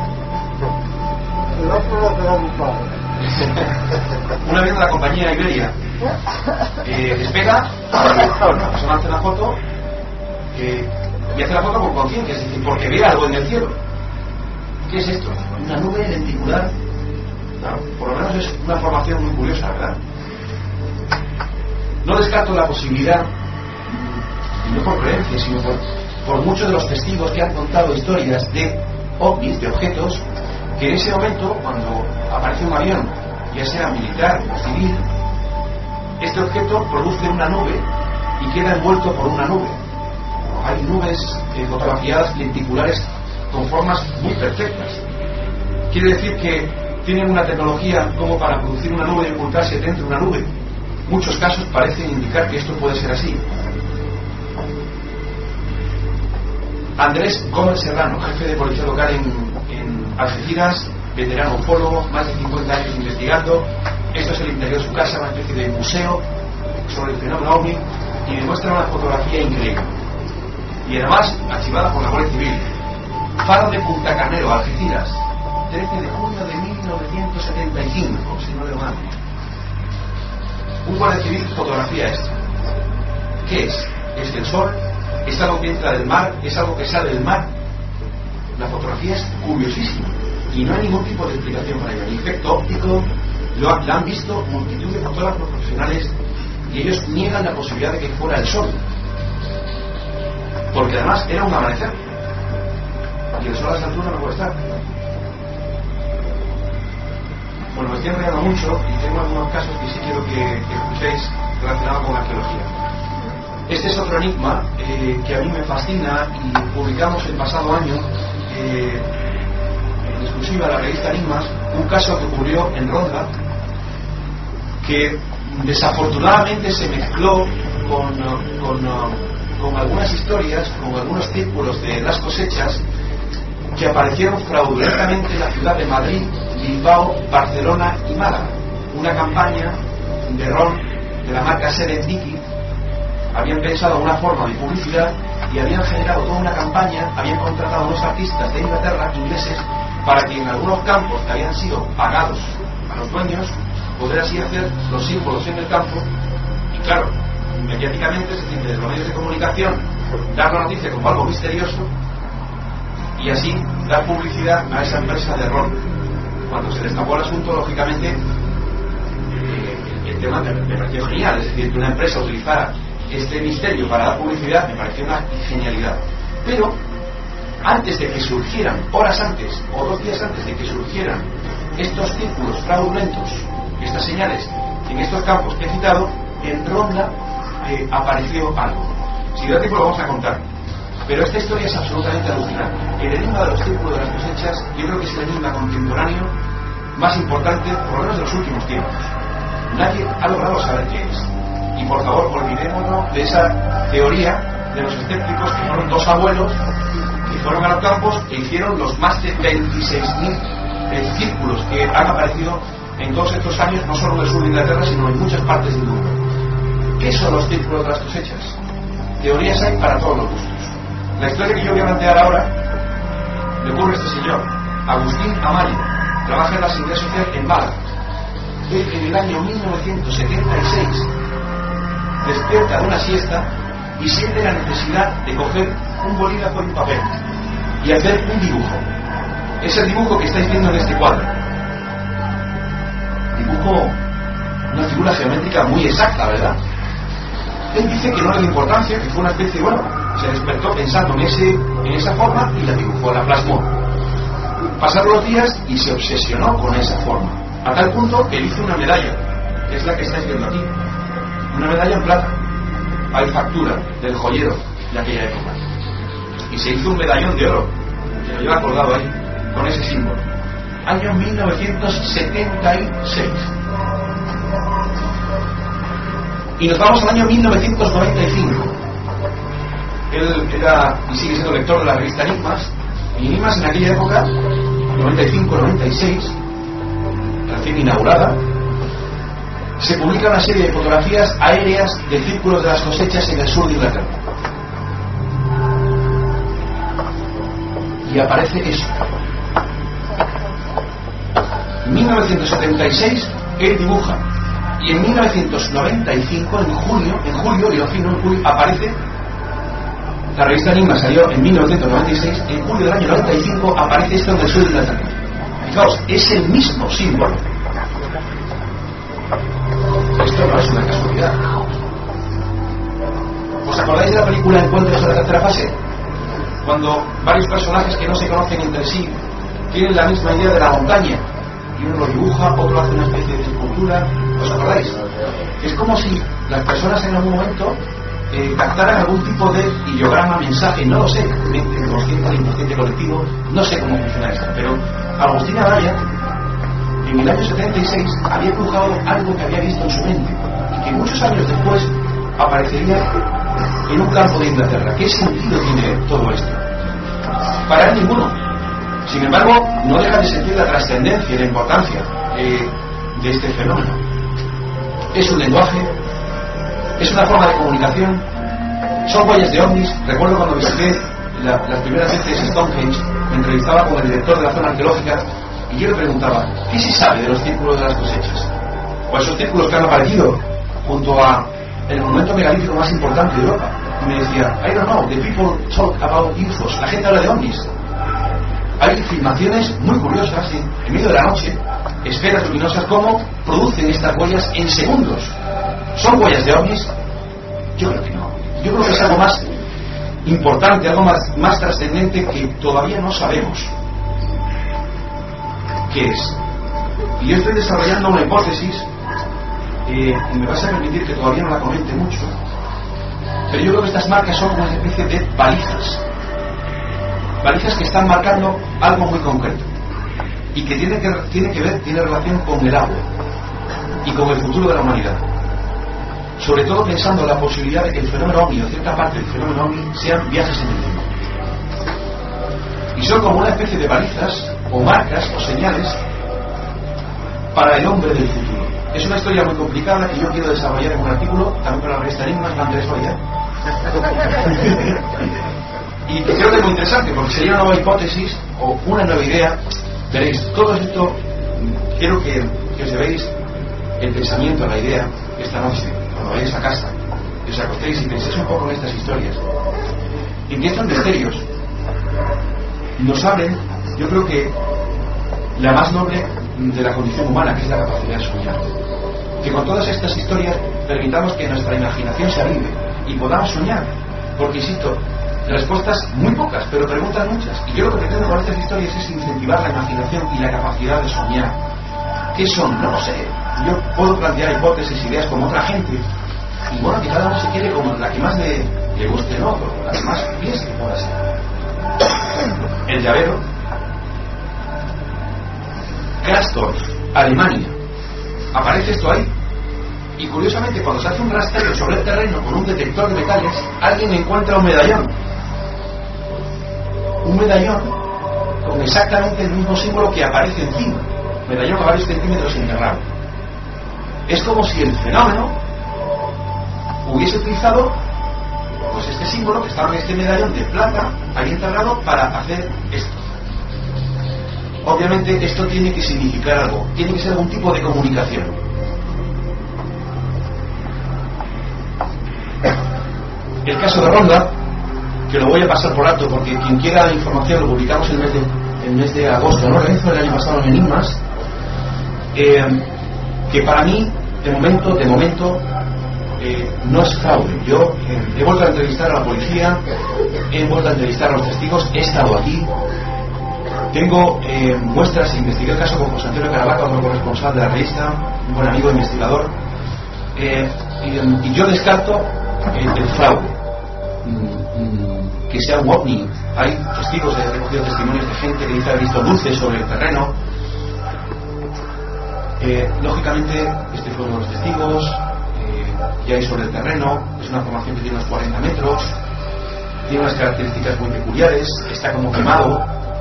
El otro lo tenemos para. Una vez la compañía Iberia despega, una persona hace la foto y hace la foto con conciencia, es decir, porque ve algo en el cielo. ¿Qué es esto? Una nube lenticular. Claro, por lo menos es una formación muy curiosa, ¿verdad? No descarto la posibilidad, y no por creencia, sino por muchos de los testigos que han contado historias de ovnis, de objetos, que en ese momento, cuando aparece un avión, ya sea militar o civil, este objeto produce una nube y queda envuelto por una nube. Hay nubes fotografiadas lenticulares con formas muy perfectas. Quiere decir que tienen una tecnología como para producir una nube y ocultarse dentro de una nube. Muchos casos parecen indicar que esto puede ser así. Andrés Gómez Serrano, jefe de policía local en Algeciras, veterano ufólogo, más de 50 años investigando. Esto es el interior de su casa, una especie de museo sobre el fenómeno ovni, y me muestra una fotografía increíble. Y además, archivada por la Guardia Civil. Faro de Punta Carnero, Algeciras, 13 de junio de 1975, si no le mal. Un Guardia Civil fotografía esto. ¿Qué es? ¿Es del sol? ¿Es algo que entra del mar? ¿Es algo que sale del mar? La fotografía es curiosísima y no hay ningún tipo de explicación para ello. El efecto óptico la han visto multitud de fotógrafos profesionales y ellos niegan la posibilidad de que fuera el sol, porque además era un amanecer y el sol a esa altura no puede estar. Bueno, me estoy enrollando mucho y tengo algunos casos que sí quiero que escuchéis relacionados con la arqueología. Este es otro enigma que a mí me fascina y publicamos el pasado año en exclusiva a la revista Enigmas, un caso que ocurrió en Ronda, que desafortunadamente se mezcló con algunas historias, con algunos círculos de las cosechas que aparecieron fraudulentamente en la ciudad de Madrid, Bilbao, Barcelona y Málaga. Una campaña de ron de la marca Serendipity. Habían pensado una forma de publicidad y habían generado toda una campaña, habían contratado a unos artistas de Inglaterra, ingleses, para que en algunos campos que habían sido pagados a los dueños, poder así hacer los símbolos en el campo. Y claro, mediáticamente, es decir, desde los medios de comunicación, dar la noticia como algo misterioso y así dar publicidad a esa empresa de rol. Cuando se destapó el asunto, lógicamente, el tema me pareció genial, es decir, que una empresa utilizara este misterio para dar publicidad me pareció una genialidad. Pero antes de que surgieran, horas antes o 2 días antes de que surgieran estos círculos fraudulentos, estas señales en estos campos que he citado, en Ronda apareció algo. Si da tiempo lo vamos a contar, pero esta historia es absolutamente alucinante. El enigma de los círculos de las cosechas yo creo que es el enigma contemporáneo más importante, por lo menos de los últimos tiempos. Nadie ha logrado saber qué es. Y por favor, olvidémonos de esa teoría de los escépticos que fueron 2 abuelos que fueron a los campos e hicieron los más de 26.000 círculos que han aparecido en todos estos años, no solo en el sur de Inglaterra, sino en muchas partes del mundo. ¿Qué son los círculos de las cosechas? Teorías hay para todos los gustos. La historia que yo voy a plantear ahora le ocurre a este señor, Agustín Amari, trabaja en la Seguridad Social en Málaga. Él, en el año 1976, despierta de una siesta y siente la necesidad de coger un bolígrafo y un papel y hacer un dibujo. Es el dibujo que estáis viendo en este cuadro. Dibujo una figura geométrica muy exacta, ¿verdad? Él dice que no le da importancia, que fue una especie, bueno, se despertó pensando en esa forma y la dibujó, la plasmó. Pasaron los días y se obsesionó con esa forma, a tal punto que él hizo una medalla, que es la que estáis viendo aquí, una medalla en plata. Hay factura del joyero de aquella época, y se hizo un medallón de oro que lo lleva colgado ahí con ese símbolo. Año 1976. Y nos vamos al año 1995. Él era y sigue siendo lector de la revista Enigmas, y Enigmas en aquella época, 95-96, recién inaugurada, se publica una serie de fotografías aéreas de círculos de las cosechas en el sur de Inglaterra. Y aparece eso. En 1976 él dibuja, y en 1995, en julio, aparece, la revista Enigma salió en 1996, en julio del año 95 aparece esto en el sur de Inglaterra. Fijaos, es el mismo símbolo. Esto no es una casualidad. ¿Os acordáis de la película Encuentros en la tercera fase? Cuando varios personajes que no se conocen entre sí tienen la misma idea de la montaña, y uno lo dibuja, otro hace una especie de escultura. ¿Os acordáis? Es como si las personas en algún momento captaran algún tipo de ideograma, mensaje, no lo sé, mente consciente, inconsciente colectivo, no sé cómo funciona esto, pero Agustín Amari, en el año 76, había dibujado algo que había visto en su mente y que muchos años después aparecería en un campo de Inglaterra. ¿Qué sentido tiene todo esto? Para él ninguno. Sin embargo, no deja de sentir la trascendencia y la importancia de este fenómeno. Es un lenguaje, es una forma de comunicación, son huellas de ovnis. Recuerdo cuando visité las primeras veces Stonehenge, me entrevistaba con el director de la zona arqueológica y yo le preguntaba, ¿qué se sabe de los círculos de las cosechas? O esos círculos que han aparecido junto a el monumento megalítico más importante de Europa. Y me decía, I don't know, the people talk about UFOs, la gente habla de ovnis. Hay filmaciones muy curiosas en medio de la noche, esferas luminosas, cómo producen estas huellas en segundos. ¿Son huellas de ovnis? Yo creo que no. Yo creo que es algo más importante, algo más trascendente que todavía no sabemos qué es. Y yo estoy desarrollando una hipótesis y me vas a permitir que todavía no la comente mucho, pero yo creo que estas marcas son una especie de balizas que están marcando algo muy concreto y que tiene relación con el agua y con el futuro de la humanidad, sobre todo pensando en la posibilidad de que el fenómeno ovni o cierta parte del fenómeno ovni sean viajes en el tiempo, y son como una especie de balizas o marcas o señales para el hombre del futuro. Es una historia muy complicada que yo quiero desarrollar en un artículo también para la revista Enigmas, no Andrés Oya. Y creo que es muy interesante porque sería una nueva hipótesis o una nueva idea. Veréis, todo esto quiero que os llevéis el pensamiento, la idea esta noche cuando vayáis a casa. os acostéis y penséis un poco en estas historias, en que estos misterios nos abren, yo creo que la más noble de la condición humana, que es la capacidad de soñar. Que con todas estas historias permitamos que nuestra imaginación se avive y podamos soñar, porque insisto, respuestas muy pocas, pero preguntas muchas, y yo lo que pretendo con estas historias es incentivar la imaginación y la capacidad de soñar. ¿Qué son? No lo sé. Yo puedo plantear hipótesis, ideas como otra gente, y bueno, que cada uno se quede como la que más le guste, ¿no? La que más piense que pueda ser. El llavero. Krastorf, Alemania. Aparece esto ahí. Y curiosamente, cuando se hace un rastreo sobre el terreno con un detector de metales, alguien encuentra un medallón. Un medallón con exactamente el mismo símbolo que aparece encima. Medallón a varios centímetros enterrado. Es como si el fenómeno hubiese utilizado pues este símbolo que estaba en este medallón de plata ahí enterrado para hacer esto. Obviamente esto tiene que significar algo, tiene que ser algún tipo de comunicación. El caso de Ronda, que lo voy a pasar por alto porque quien quiera información lo publicamos en el mes de agosto, ¿no? Lo hizo el año pasado en Enigmas, que para mí de momento no es fraude. Yo he vuelto a entrevistar a la policía, he vuelto a entrevistar a los testigos, he estado aquí, tengo muestras, investigué el caso con José Antonio Caravaca, otro corresponsal de la revista, un buen amigo investigador, y yo descarto el fraude, que sea un ovni. Hay testigos, he recogido testimonios de gente que dice haber visto luces sobre el terreno. Lógicamente este fue uno de los testigos. Ya hay sobre el terreno, es una formación que tiene unos 40 metros, tiene unas características muy peculiares, está como quemado.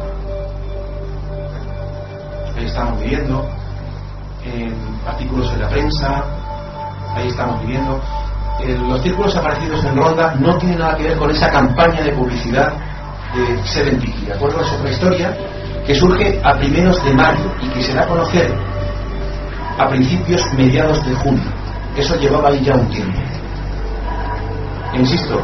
Ahí estamos viviendo artículos en la prensa, ahí estamos viviendo. Los círculos aparecidos en Ronda no tienen nada que ver con esa campaña de publicidad de Serendipity, ¿de acuerdo? Es otra historia que surge a primeros de mayo y que se da a conocer a principios, mediados de junio. Eso llevaba ahí ya un tiempo. Insisto,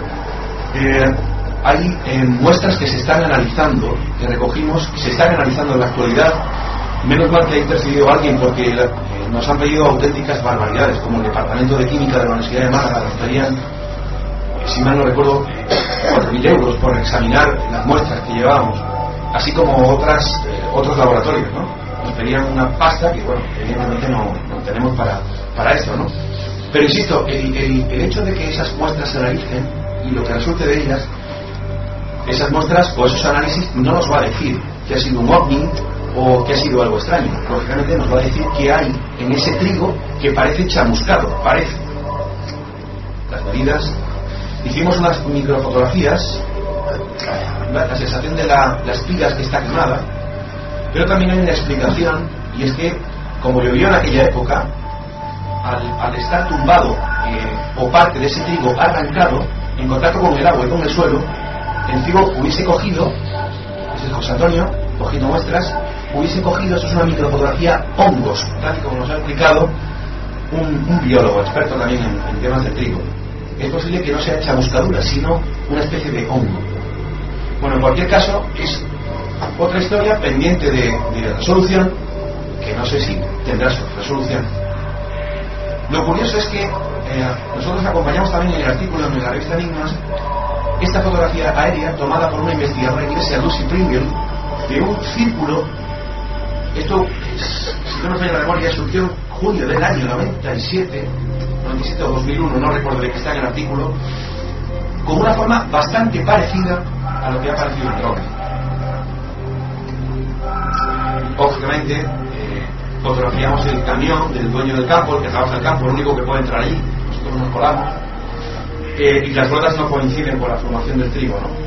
hay muestras que se están analizando, que recogimos, que se están analizando en la actualidad. Menos mal que ha intercedido alguien, porque nos han pedido auténticas barbaridades, como el Departamento de Química de la Universidad de Málaga. Nos pedían, si mal no recuerdo, 4.000 euros por examinar las muestras que llevábamos, así como otros laboratorios, ¿no? Nos pedían una pasta que, bueno, evidentemente no tenemos para esto, ¿no? Pero insisto, el hecho de que esas muestras se analicen y lo que resulte de ellas, esas muestras o esos análisis no nos va a decir que ha sido un ovni o que ha sido algo extraño. Lógicamente nos va a decir que hay en ese trigo que parece chamuscado, parece. Las medidas, hicimos unas microfotografías, la sensación de la espiga que está quemada, pero también hay una explicación, y es que como llovió en aquella época, al estar tumbado o parte de ese trigo arrancado en contacto con el agua y con el suelo, el trigo hubiese cogido, es el José Antonio cogiendo muestras, hubiese cogido, eso es una microfotografía, hongos, tal y como nos ha explicado un biólogo experto también en temas de trigo. Es posible que no sea chamuscadura, sino una especie de hongo. Bueno, en cualquier caso es otra historia pendiente de resolución, que no sé si tendrá su resolución. Lo curioso es que nosotros acompañamos también en el artículo en la revista Enigmas esta fotografía aérea tomada por una investigadora inglesa, Lucy Pringle, de un círculo. Esto, si no me falla la memoria, surgió en junio del año 97 o 2001, no recuerdo de qué está en el artículo, con una forma bastante parecida a lo que ha aparecido en Ronda. Obviamente fotografiamos el camión del dueño del campo, el que trabaja en el campo, el único que puede entrar allí. Nosotros nos colamos, y las ruedas no coinciden con la formación del trigo, ¿no?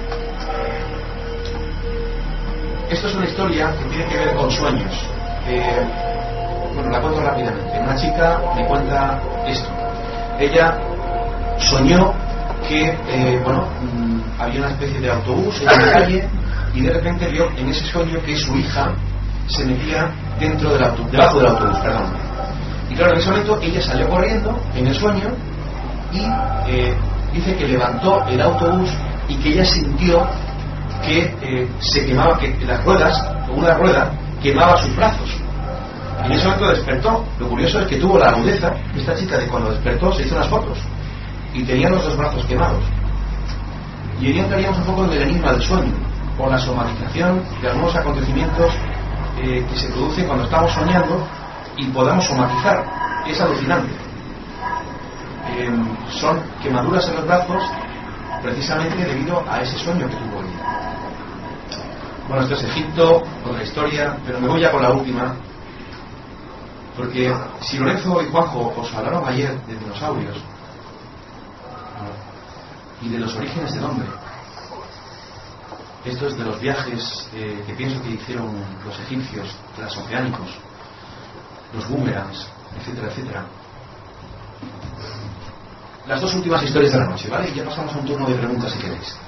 Esto es una historia que tiene que ver con sueños. Bueno, la cuento rápidamente. Una chica me cuenta esto. Ella soñó que había una especie de autobús en la calle, y de repente vio en ese sueño que su hija se metía debajo del autobús, perdón. Y claro, en ese momento ella salió corriendo en el sueño y dice que levantó el autobús y que ella sintió que se quemaba, que las ruedas, una rueda quemaba sus brazos. Y en ese momento despertó. Lo curioso es que tuvo la agudeza, esta chica, de cuando despertó se hizo unas fotos y tenía los dos brazos quemados. Y hoy entraríamos un poco en el enigma del sueño, por la somatización de algunos acontecimientos que se producen cuando estamos soñando y podamos somatizar. Es alucinante. Son quemaduras en los brazos precisamente debido a ese sueño que tuvo ella. Bueno, esto es Egipto, otra historia, pero me voy ya con la última, porque si Lorenzo y Juanjo os hablaron ayer de dinosaurios y de los orígenes del hombre, esto es de los viajes que pienso que hicieron los egipcios transoceánicos, los boomerangs, etcétera, etcétera. Las dos últimas historias de la noche, ¿vale? Y ya pasamos a un turno de preguntas si queréis.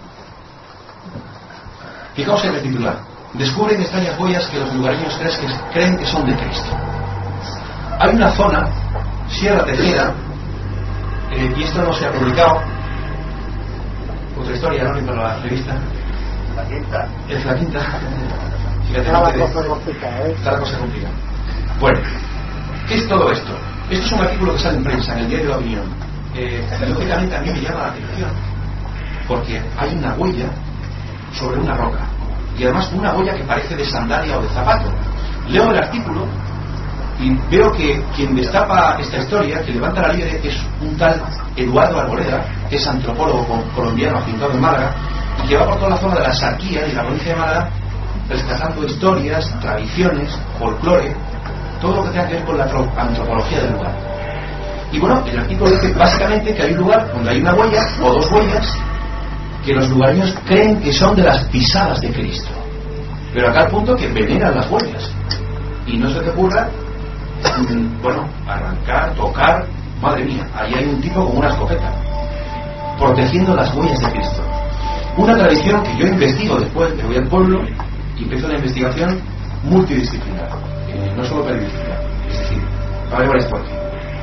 Fijaos en el titular. Descubren extrañas huellas que los lugareños creen que son de Cristo. Hay una zona, Sierra Tejera, y esto no se ha publicado. Otra historia, ¿no? Para la revista. La quinta. Es la quinta. Fíjate, está la cosa complicada, ¿eh? Está la cosa complicada. Bueno, ¿qué es todo esto? Esto es un artículo que sale en prensa, en el diario La Opinión. Lógicamente a mí me llama la atención porque hay una huella sobre una roca y además una huella que parece de sandalia o de zapato. Leo el artículo y veo que quien destapa esta historia, que levanta la liebre, es un tal Eduardo Arboleda, que es antropólogo colombiano afincado en Málaga y que va por toda la zona de la Sarquía y la provincia de Málaga rescatando historias, tradiciones, folclore, todo lo que tenga que ver con la antropología del lugar. Y bueno, el artículo dice básicamente que hay un lugar donde hay una huella o dos huellas que los lugareños creen que son de las pisadas de Cristo, pero acá al punto que veneran las huellas y no se te ocurra bueno, arrancar, tocar. Madre mía, ahí hay un tipo con una escopeta protegiendo las huellas de Cristo. Una tradición que yo investigo después, me voy al pueblo y empiezo una investigación multidisciplinar, no solo periodística, es decir, va a haber varias por aquí.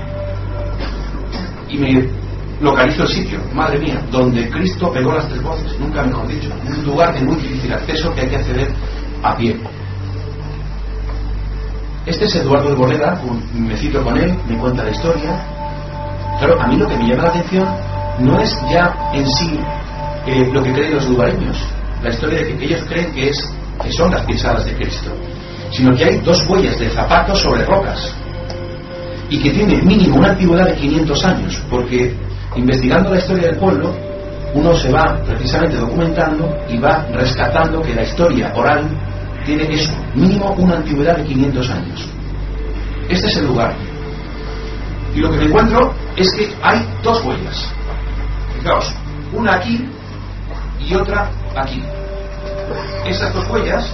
Y me localizo el sitio, madre mía, donde Cristo pegó las tres voces, nunca mejor dicho, un lugar de muy difícil acceso que hay que acceder a pie. Este es Eduardo Arboleda, me cito con él, me cuenta la historia. Claro, a mí lo que me llama la atención no es ya en sí lo que creen los lugareños, la historia de que ellos creen que son las pisadas de Cristo, sino que hay dos huellas de zapatos sobre rocas y que tiene mínimo una antigüedad de 500 años, porque investigando la historia del pueblo uno se va precisamente documentando y va rescatando que la historia oral tiene eso, mínimo una antigüedad de 500 años. Este es el lugar y lo que me encuentro es que hay dos huellas, fijaos, una aquí y otra aquí. Esas dos huellas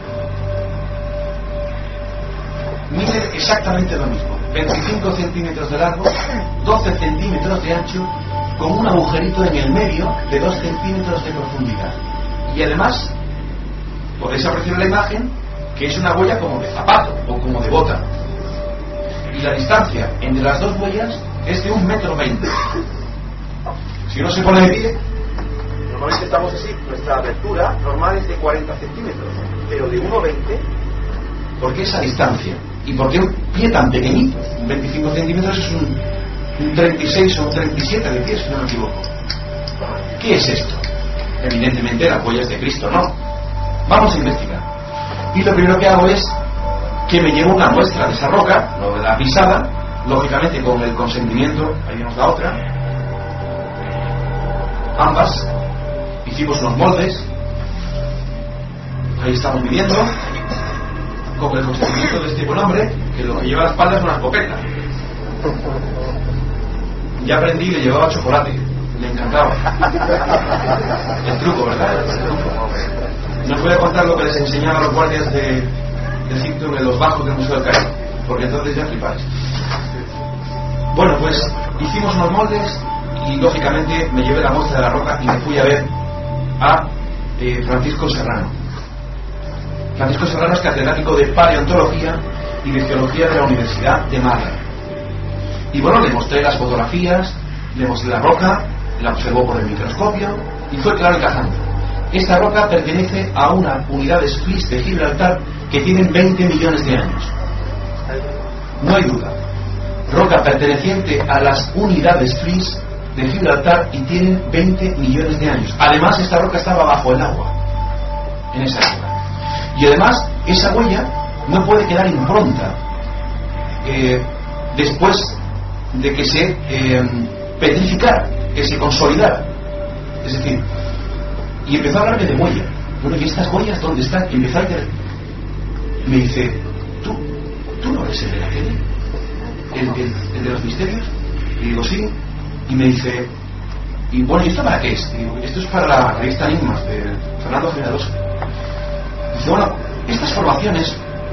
miden exactamente lo mismo, 25 centímetros de largo, 12 centímetros de ancho, con un agujerito en el medio de 2 centímetros de profundidad. Y además podéis apreciar en la imagen que es una huella como de zapato o como de bota, y la distancia entre las dos huellas es de 1,20 m. Si uno se pone de pie, normalmente estamos así, nuestra abertura normal es de 40 centímetros, pero de 1,20, ¿por qué esa distancia? ¿Y por qué un pie tan pequeñito? 25 centímetros es un 36 o un 37 de pie, si no me equivoco. ¿Qué es esto? Evidentemente las huellas de Cristo, ¿no? Vamos a investigar. Y lo primero que hago es que me llevo una muestra de esa roca, lo de la pisada, lógicamente con el consentimiento, ahí vemos la otra, ambas, hicimos unos moldes, ahí estamos midiendo, con el consentimiento de este buen hombre, que lo que lleva a la espalda es una escopeta. Ya aprendí que llevaba chocolate, le encantaba. El truco, ¿verdad? El truco. No os voy a contar lo que les enseñaba a los guardias de Egipto en los bajos del Museo del Cairo, porque entonces ya flipáis. Bueno, pues hicimos unos moldes y lógicamente me llevé la muestra de la roca y me fui a ver a Francisco Serrano. Francisco Serrano es catedrático de paleontología y de geología de la Universidad de Málaga. Y bueno, le mostré las fotografías, le mostré la roca, la observó por el microscopio y fue claro y tajante. Esta roca pertenece a una unidad de Swiss de Gibraltar que tienen 20 millones de años. No hay duda. Roca perteneciente a las unidades Swiss de Gibraltar y tienen 20 millones de años. Además, esta roca estaba bajo el agua en esa época. Y además, esa huella no puede quedar impronta después de que se petrificara, que se consolidara. Es decir, y empezó a hablarme de huella. Bueno, ¿y estas huellas dónde están? Y empezó a me dice, ¿tú no eres el de la tele? ¿El de los misterios? Y digo, sí. Y me dice, y bueno, ¿y esto para qué es? Y digo, esto es para la revista Enigmas de Fernando Generoso. Dice, bueno, estas formaciones,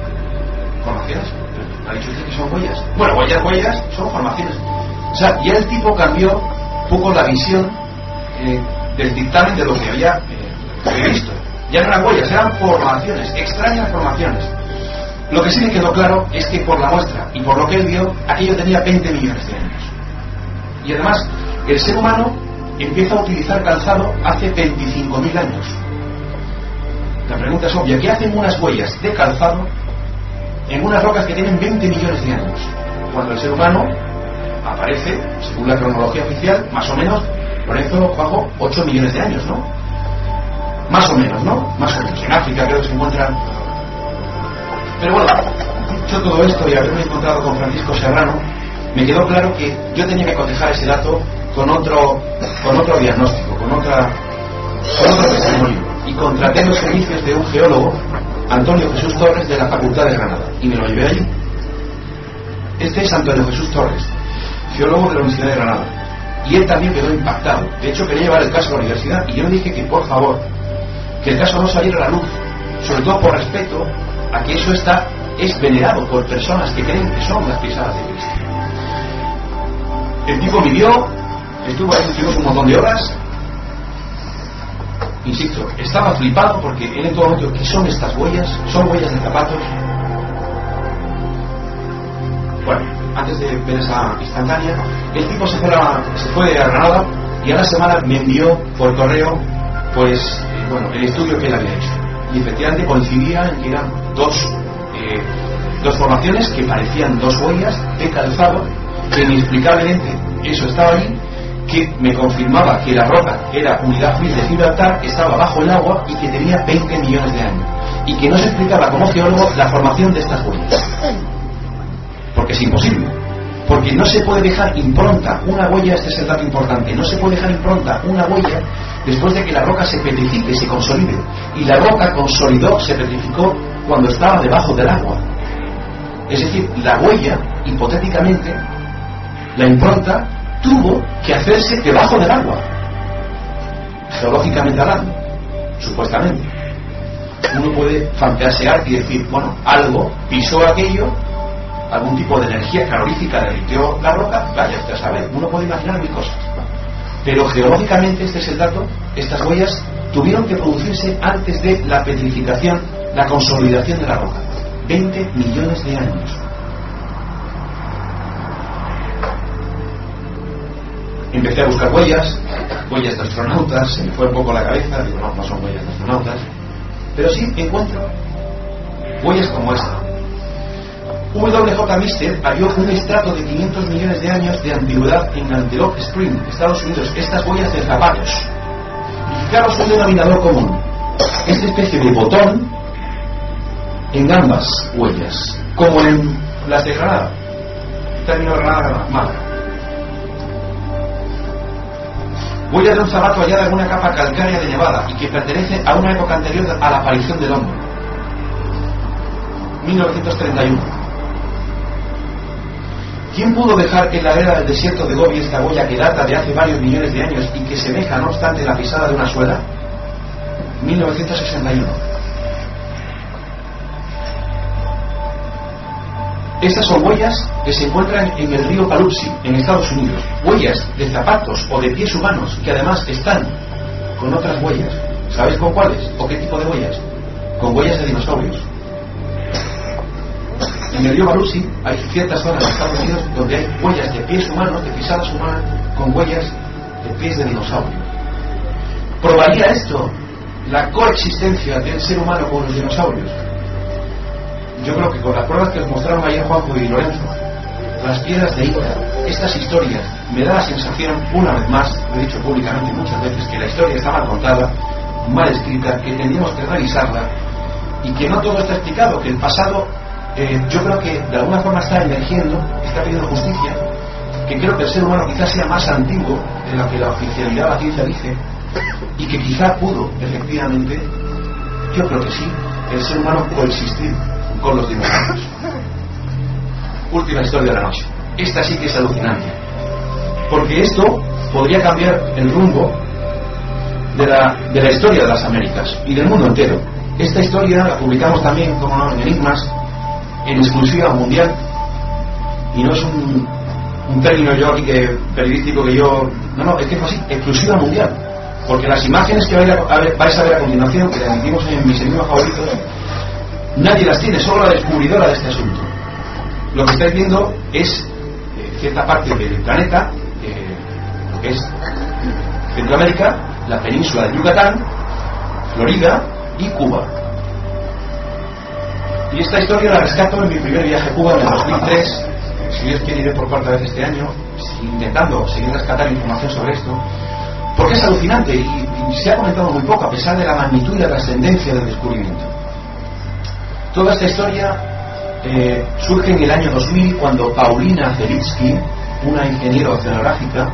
¿ha dicho usted que son huellas? Bueno, huellas son formaciones. O sea, ya el tipo cambió un poco la visión del dictamen de lo que había visto. Ya no eran huellas, eran formaciones, extrañas formaciones. Lo que sí me quedó claro es que por la muestra y por lo que él vio, aquello tenía 20 millones de años. Y además, el ser humano empieza a utilizar calzado hace 25.000 años. La pregunta es obvia, ¿qué hacen unas huellas de calzado en unas rocas que tienen 20 millones de años? Cuando el ser humano aparece, según la cronología oficial, más o menos, Lorenzo, Juanjo, 8 millones de años, ¿no? Más o menos, ¿no? Más o menos. En África creo que se encuentran. Pero bueno, dicho todo esto y haberme encontrado con Francisco Serrano, me quedó claro que yo tenía que cotejar ese dato con otro diagnóstico, con otro testimonio. Y contraté los servicios de un geólogo, Antonio Jesús Torres, de la Facultad de Granada, y me lo llevé allí. Este es Antonio Jesús Torres, geólogo de la Universidad de Granada, y él también quedó impactado. De hecho, quería llevar el caso a la universidad, y yo le dije que por favor, que el caso no saliera a la luz, sobre todo por respeto a que eso es venerado por personas que creen que son las pisadas de Cristo. El tipo vivió, estuvo ahí, estuvimos un montón de horas. Insisto, estaba flipado porque él en todo momento, ¿qué son estas huellas? ¿Son huellas de zapatos? Bueno, antes de ver esa instantánea, el tipo se fue a Granada y a la semana me envió por correo pues el estudio que él había hecho. Y efectivamente coincidía en que eran dos formaciones que parecían dos huellas de calzado, que inexplicablemente eso estaba allí, que me confirmaba que la roca era unidad Swiss de Gibraltar, que estaba bajo el agua y que tenía 20 millones de años, y que no se explicaba como geólogo la formación de estas huellas, porque es imposible, porque no se puede dejar impronta una huella. Este es el dato importante: no se puede dejar impronta una huella después de que la roca se petrifique, se consolide, y la roca se petrificó cuando estaba debajo del agua. Es decir, la huella, hipotéticamente, la impronta tuvo que hacerse debajo del agua, geológicamente hablando, supuestamente. Uno puede fantasear y decir, bueno, algo pisó aquello, algún tipo de energía calorífica derritió la roca, vaya usted a saber, uno puede imaginar mil cosas. Pero geológicamente, este es el dato, estas huellas tuvieron que producirse antes de la petrificación, la consolidación de la roca. 20 millones de años. Empecé a buscar huellas de astronautas, se me fue un poco la cabeza, digo, no son huellas de astronautas, pero sí encuentro huellas como esta. W.J. Mister halló un estrato de 500 millones de años de antigüedad en Antelope Spring, Estados Unidos, estas huellas de zapatos. Y fijaros un denominador común: esta especie de botón en ambas huellas, como en las de Granada, término de Granada, Málaga. Huella de un zapato hallada en una capa calcárea de Nevada y que pertenece a una época anterior a la aparición del hombre, 1931. ¿Quién pudo dejar en la era del desierto de Gobi esta huella que data de hace varios millones de años y que semeja, no obstante, la pisada de una suela? 1961. Estas son huellas que se encuentran en el río Paluxy, en Estados Unidos. Huellas de zapatos o de pies humanos que además están con otras huellas. ¿Sabéis con cuáles? ¿O qué tipo de huellas? Con huellas de dinosaurios. En el río Paluxy hay ciertas zonas de Estados Unidos donde hay huellas de pies humanos, de pisadas humanas, con huellas de pies de dinosaurio. ¿Probaría esto la coexistencia del ser humano con los dinosaurios? Yo creo que con las pruebas que os mostraron ayer Juanjo y Lorenzo, las piedras de Ica, estas historias, me da la sensación, una vez más, lo he dicho públicamente muchas veces, que la historia está mal contada, mal escrita, que tendríamos que revisarla y que no todo está explicado, que el pasado yo creo que de alguna forma está emergiendo, está pidiendo justicia, que creo que el ser humano quizás sea más antiguo de lo que la oficialidad de la ciencia dice, y que quizá pudo, efectivamente, yo creo que sí, el ser humano coexistir con los dinosaurios. Última historia de la noche. Esta sí que es alucinante, porque esto podría cambiar el rumbo de la historia de las Américas y del mundo entero. Esta historia la publicamos también, como no, en Enigmas, en exclusiva mundial, y no es un término yo aquí periodístico que yo... No, es que fue así, exclusiva mundial, porque las imágenes que vais a ver a continuación, que emitimos en mis enigmas favoritos, nadie las tiene, solo la descubridora de este asunto. Lo que estáis viendo es cierta parte del planeta, lo que es Centroamérica, la península de Yucatán, Florida y Cuba. Y esta historia la rescato en mi primer viaje a Cuba en el 2003. Si Dios quiere, iré por cuarta vez este año, intentando seguir rescatar información sobre esto, porque es alucinante y se ha comentado muy poco, a pesar de la magnitud y la trascendencia del descubrimiento. Toda esta historia surge en el año 2000, cuando Paulina Zelitzky, una ingeniera oceanográfica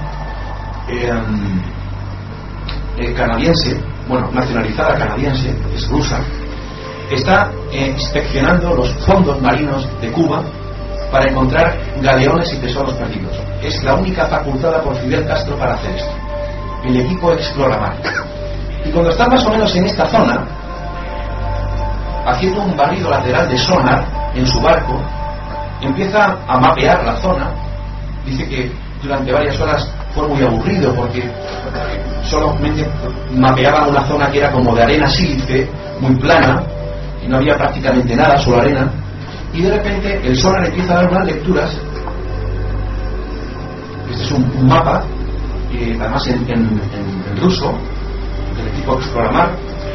canadiense, bueno, nacionalizada canadiense, es rusa, está inspeccionando los fondos marinos de Cuba para encontrar galeones y tesoros perdidos. Es la única facultada por Fidel Castro para hacer esto. El equipo explora mar. Y cuando está más o menos en esta zona, haciendo un barrido lateral de sonar en su barco, empieza a mapear la zona. Dice que durante varias horas fue muy aburrido porque solamente mapeaba una zona que era como de arena sílice, muy plana, y no había prácticamente nada, solo arena. Y de repente el sonar empieza a dar unas lecturas. Este es un mapa, además en ruso, del equipo Exploramar.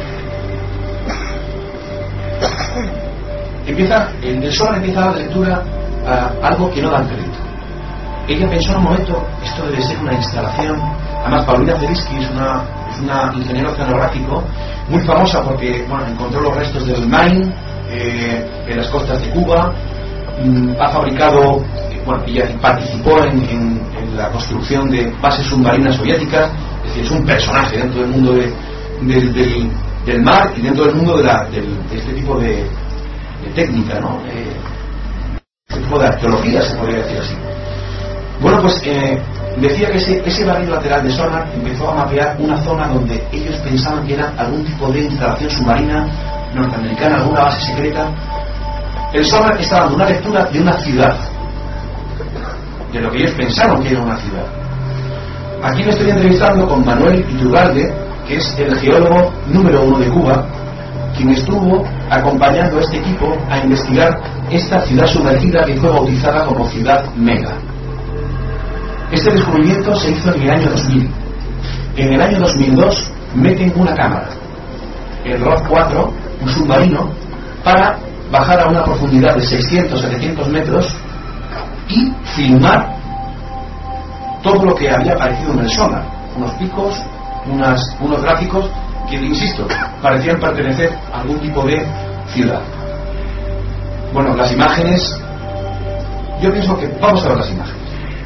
El sonar empieza a dar lectura a algo que no dan crédito. Ella pensó en un momento, esto debe ser una instalación. Además, Paulina Zelitzky es una ingeniera oceanográfico muy famosa porque, bueno, encontró los restos del Maine en las costas de Cuba, ha fabricado, bueno, ella participó en la construcción de bases submarinas soviéticas, es decir, es un personaje dentro del mundo del mar y dentro del mundo de este tipo de técnica, ¿no? Este tipo de arqueología, se podría decir así. Bueno, pues decía que ese barril lateral de sonar empezó a mapear una zona donde ellos pensaban que era algún tipo de instalación submarina norteamericana, alguna base secreta. El sonar está dando una lectura de una ciudad, de lo que ellos pensaron que era una ciudad. Aquí me estoy entrevistando con Manuel Iturralde, que es el geólogo número 1 de Cuba, quien estuvo acompañando a este equipo a investigar esta ciudad sumergida que fue bautizada como Ciudad Mega. Este descubrimiento se hizo en el año 2000. En el año 2002 meten una cámara, el ROV 4, un submarino, para bajar a una profundidad de 600-700 metros y filmar todo lo que había aparecido en el sonar, unos picos, unos gráficos que, insisto, parecían pertenecer a algún tipo de ciudad. Bueno, las imágenes, yo pienso que vamos a ver las imágenes.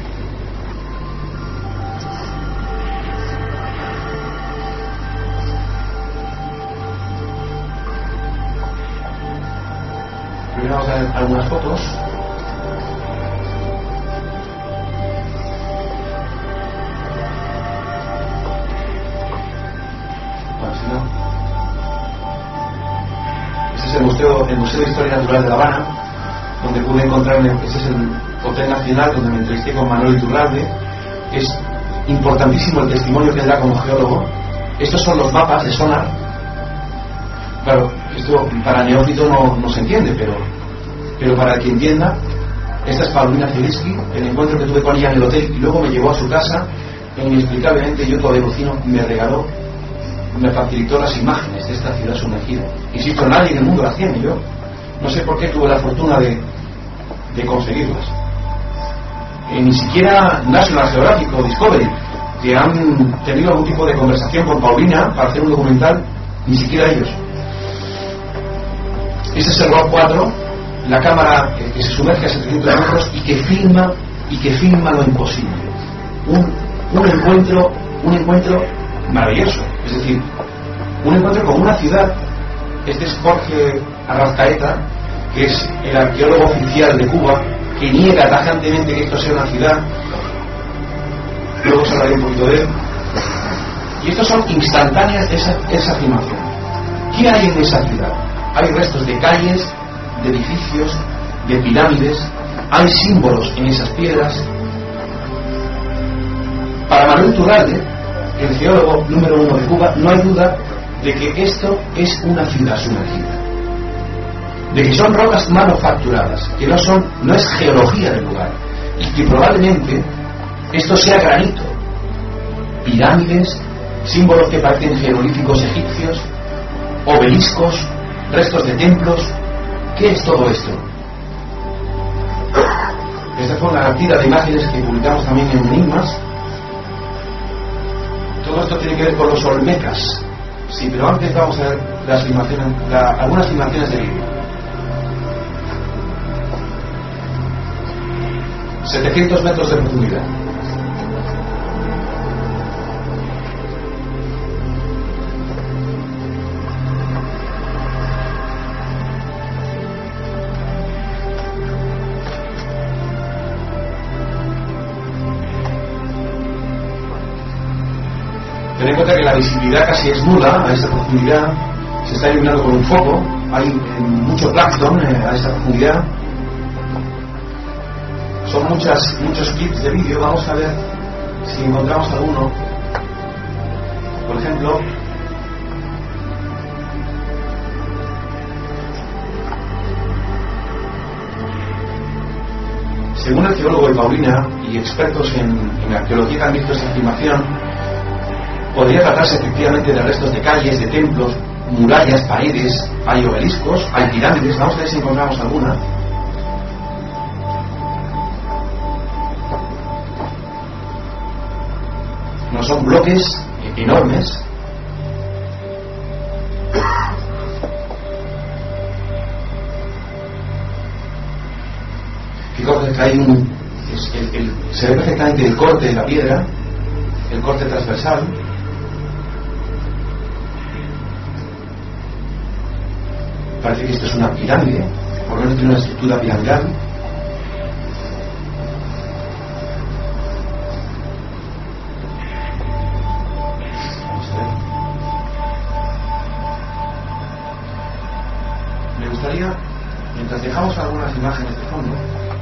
Primero vamos a ver algunas fotos. Bueno, si no, este es el Museo de Historia Natural de La Habana, donde pude encontrarme. Este es el Hotel Nacional donde me entrevisté con Manuel Iturralde. Es importantísimo el testimonio que él da como geólogo. Estos son los mapas de sonar. Claro, esto para neófito no se entiende, pero para que entienda, esta es Paulina Zelitzky, el encuentro que tuve con ella en el hotel, y luego me llevó a su casa e inexplicablemente yo todavía me facilitó las imágenes de esta ciudad sumergida. Insisto, nadie en el mundo las tiene. Yo no sé por qué tuve la fortuna de conseguirlas. Ni siquiera National Geographic o Discovery, que han tenido algún tipo de conversación con Paulina para hacer un documental, ni siquiera ellos. Este es el Rock 4, la cámara que se sumerge a 700 metros y que filma lo imposible. Un encuentro maravilloso, es decir, un encuentro con una ciudad. Este es Jorge Arrascaeta, que es el arqueólogo oficial de Cuba, que niega tajantemente que esto sea una ciudad. Luego os hablaré un poquito de él. Y estos son instantáneas de esa filmación. ¿Qué hay en esa ciudad? Hay restos de calles, de edificios, de pirámides, hay símbolos en esas piedras. Para Manuel Iturralde, el geólogo número 1 de Cuba, no hay duda de que esto es una ciudad sumergida, de que son rocas manufacturadas, que no es geología del lugar, y que probablemente esto sea granito, pirámides, símbolos que parecen jeroglíficos egipcios, obeliscos, restos de templos. ¿Qué es todo esto? Esta fue una tira de imágenes que publicamos también en Enigmas. Todo esto tiene que ver con los olmecas. Sí, pero antes vamos a ver algunas filmaciones de vídeo. 700 metros de profundidad. Ten en cuenta que la visibilidad casi es nula a esa profundidad, se está iluminando con un foco, hay mucho plancton a esa profundidad. Son muchos clips de vídeo. Vamos a ver si encontramos alguno. Por ejemplo, según el geólogo de Paulina y expertos en arqueología que han visto esta filmación, podría tratarse efectivamente de restos de calles, de templos, murallas, paredes, hay obeliscos, hay pirámides. Vamos a ver si encontramos alguna. No son bloques enormes. Fíjate que hay se ve perfectamente el corte de la piedra, el corte transversal. Parece que esto es una pirámide, por lo menos tiene una estructura piramidal. Vamos a ver. Me gustaría, mientras dejamos algunas imágenes de fondo,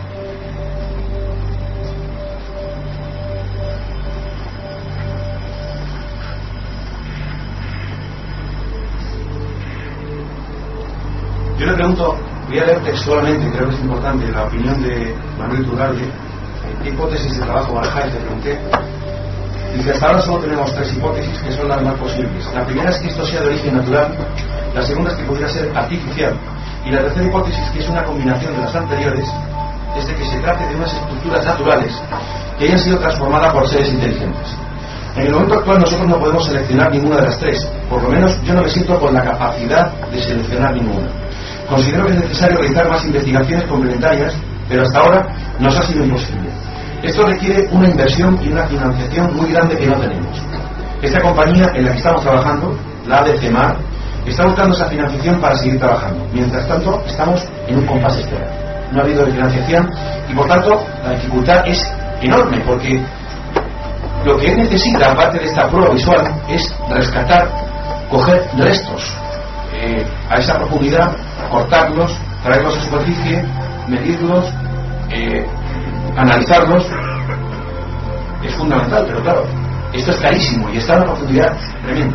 yo le pregunto, voy a leer textualmente, creo que es importante, la opinión de Manuel Iturralde. ¿Qué hipótesis de trabajo barajáis? Le pregunté. Dice: hasta ahora solo tenemos 3 hipótesis, que son las más posibles. La primera es que esto sea de origen natural, la segunda es que pudiera ser artificial, y la tercera hipótesis, que es una combinación de las anteriores, es de que se trate de unas estructuras naturales que hayan sido transformadas por seres inteligentes. En el momento actual nosotros no podemos seleccionar ninguna de las 3, por lo menos yo no me siento con la capacidad de seleccionar ninguna. Considero que es necesario realizar más investigaciones complementarias, pero hasta ahora nos ha sido imposible. Esto requiere una inversión y una financiación muy grande que no tenemos. Esta compañía en la que estamos trabajando, la ADC Mar, está buscando esa financiación para seguir trabajando. Mientras tanto, estamos en un compás de espera. No ha habido financiación y, por tanto, la dificultad es enorme, porque lo que él necesita, aparte de esta prueba visual, es rescatar, coger restos a esa profundidad, cortarlos, traerlos a superficie, medirlos, analizarlos. Es fundamental, pero claro, esto es carísimo y está a una profundidad tremenda.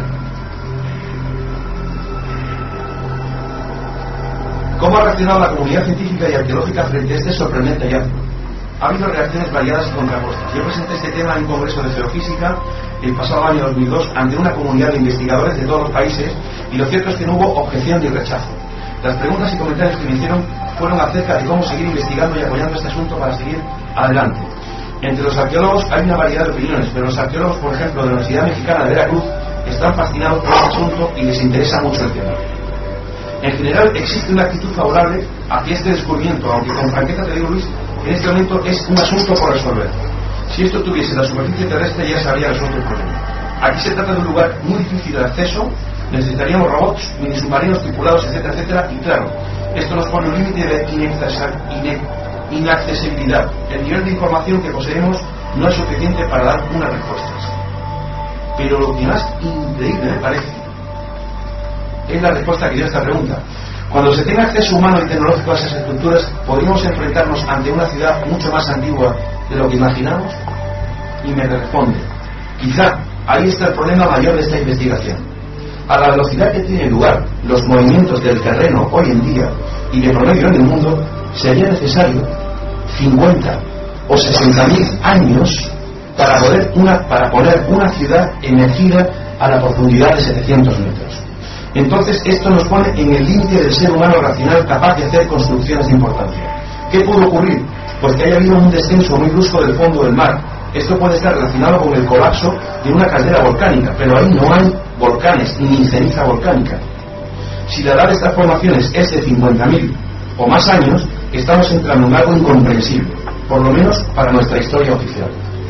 ¿Cómo ha reaccionado la comunidad científica y arqueológica frente a este sorprendente hallazgo? ha habido reacciones variadas y contrapuestas. Yo presenté este tema en un congreso de geofísica el pasado año 2002 ante una comunidad de investigadores de todos los países, y lo cierto es que no hubo objeción ni rechazo. Las preguntas y comentarios que me hicieron fueron acerca de cómo seguir investigando y apoyando este asunto para seguir adelante. Entre los arqueólogos hay una variedad de opiniones, pero los arqueólogos, por ejemplo, de la Universidad Mexicana de Veracruz, están fascinados por este asunto y les interesa mucho el tema. En general existe una actitud favorable hacia este descubrimiento, aunque con franqueza te digo, Luis, en este momento es un asunto por resolver. Si esto tuviese la superficie terrestre ya se habría resuelto el problema. Aquí se trata de un lugar muy difícil de acceso, necesitaríamos robots, mini submarinos tripulados, etcétera, etcétera, y claro, esto nos pone un límite de inaccesibilidad. El nivel de información que poseemos no es suficiente para dar unas respuestas. Pero lo que más increíble me parece es la respuesta que dio a esta pregunta. Cuando se tenga acceso humano y tecnológico a esas estructuras, ¿podríamos enfrentarnos ante una ciudad mucho más antigua de lo que imaginamos? Y me responde, quizá ahí está el problema mayor de esta investigación. A la velocidad que tiene lugar los movimientos del terreno hoy en día y de promedio en el mundo, sería necesario 50 o 60.000 años para poner una ciudad emergida a la profundidad de 700 metros. Entonces esto nos pone en el límite del ser humano racional capaz de hacer construcciones de importancia. ¿Qué pudo ocurrir? Pues que haya habido un descenso muy brusco del fondo del mar. Esto puede estar relacionado con el colapso de una caldera volcánica, pero ahí no hay volcanes ni ceniza volcánica. Si la edad de estas formaciones es de 50.000 o más años, estamos entrando en algo incomprensible, por lo menos para nuestra historia oficial.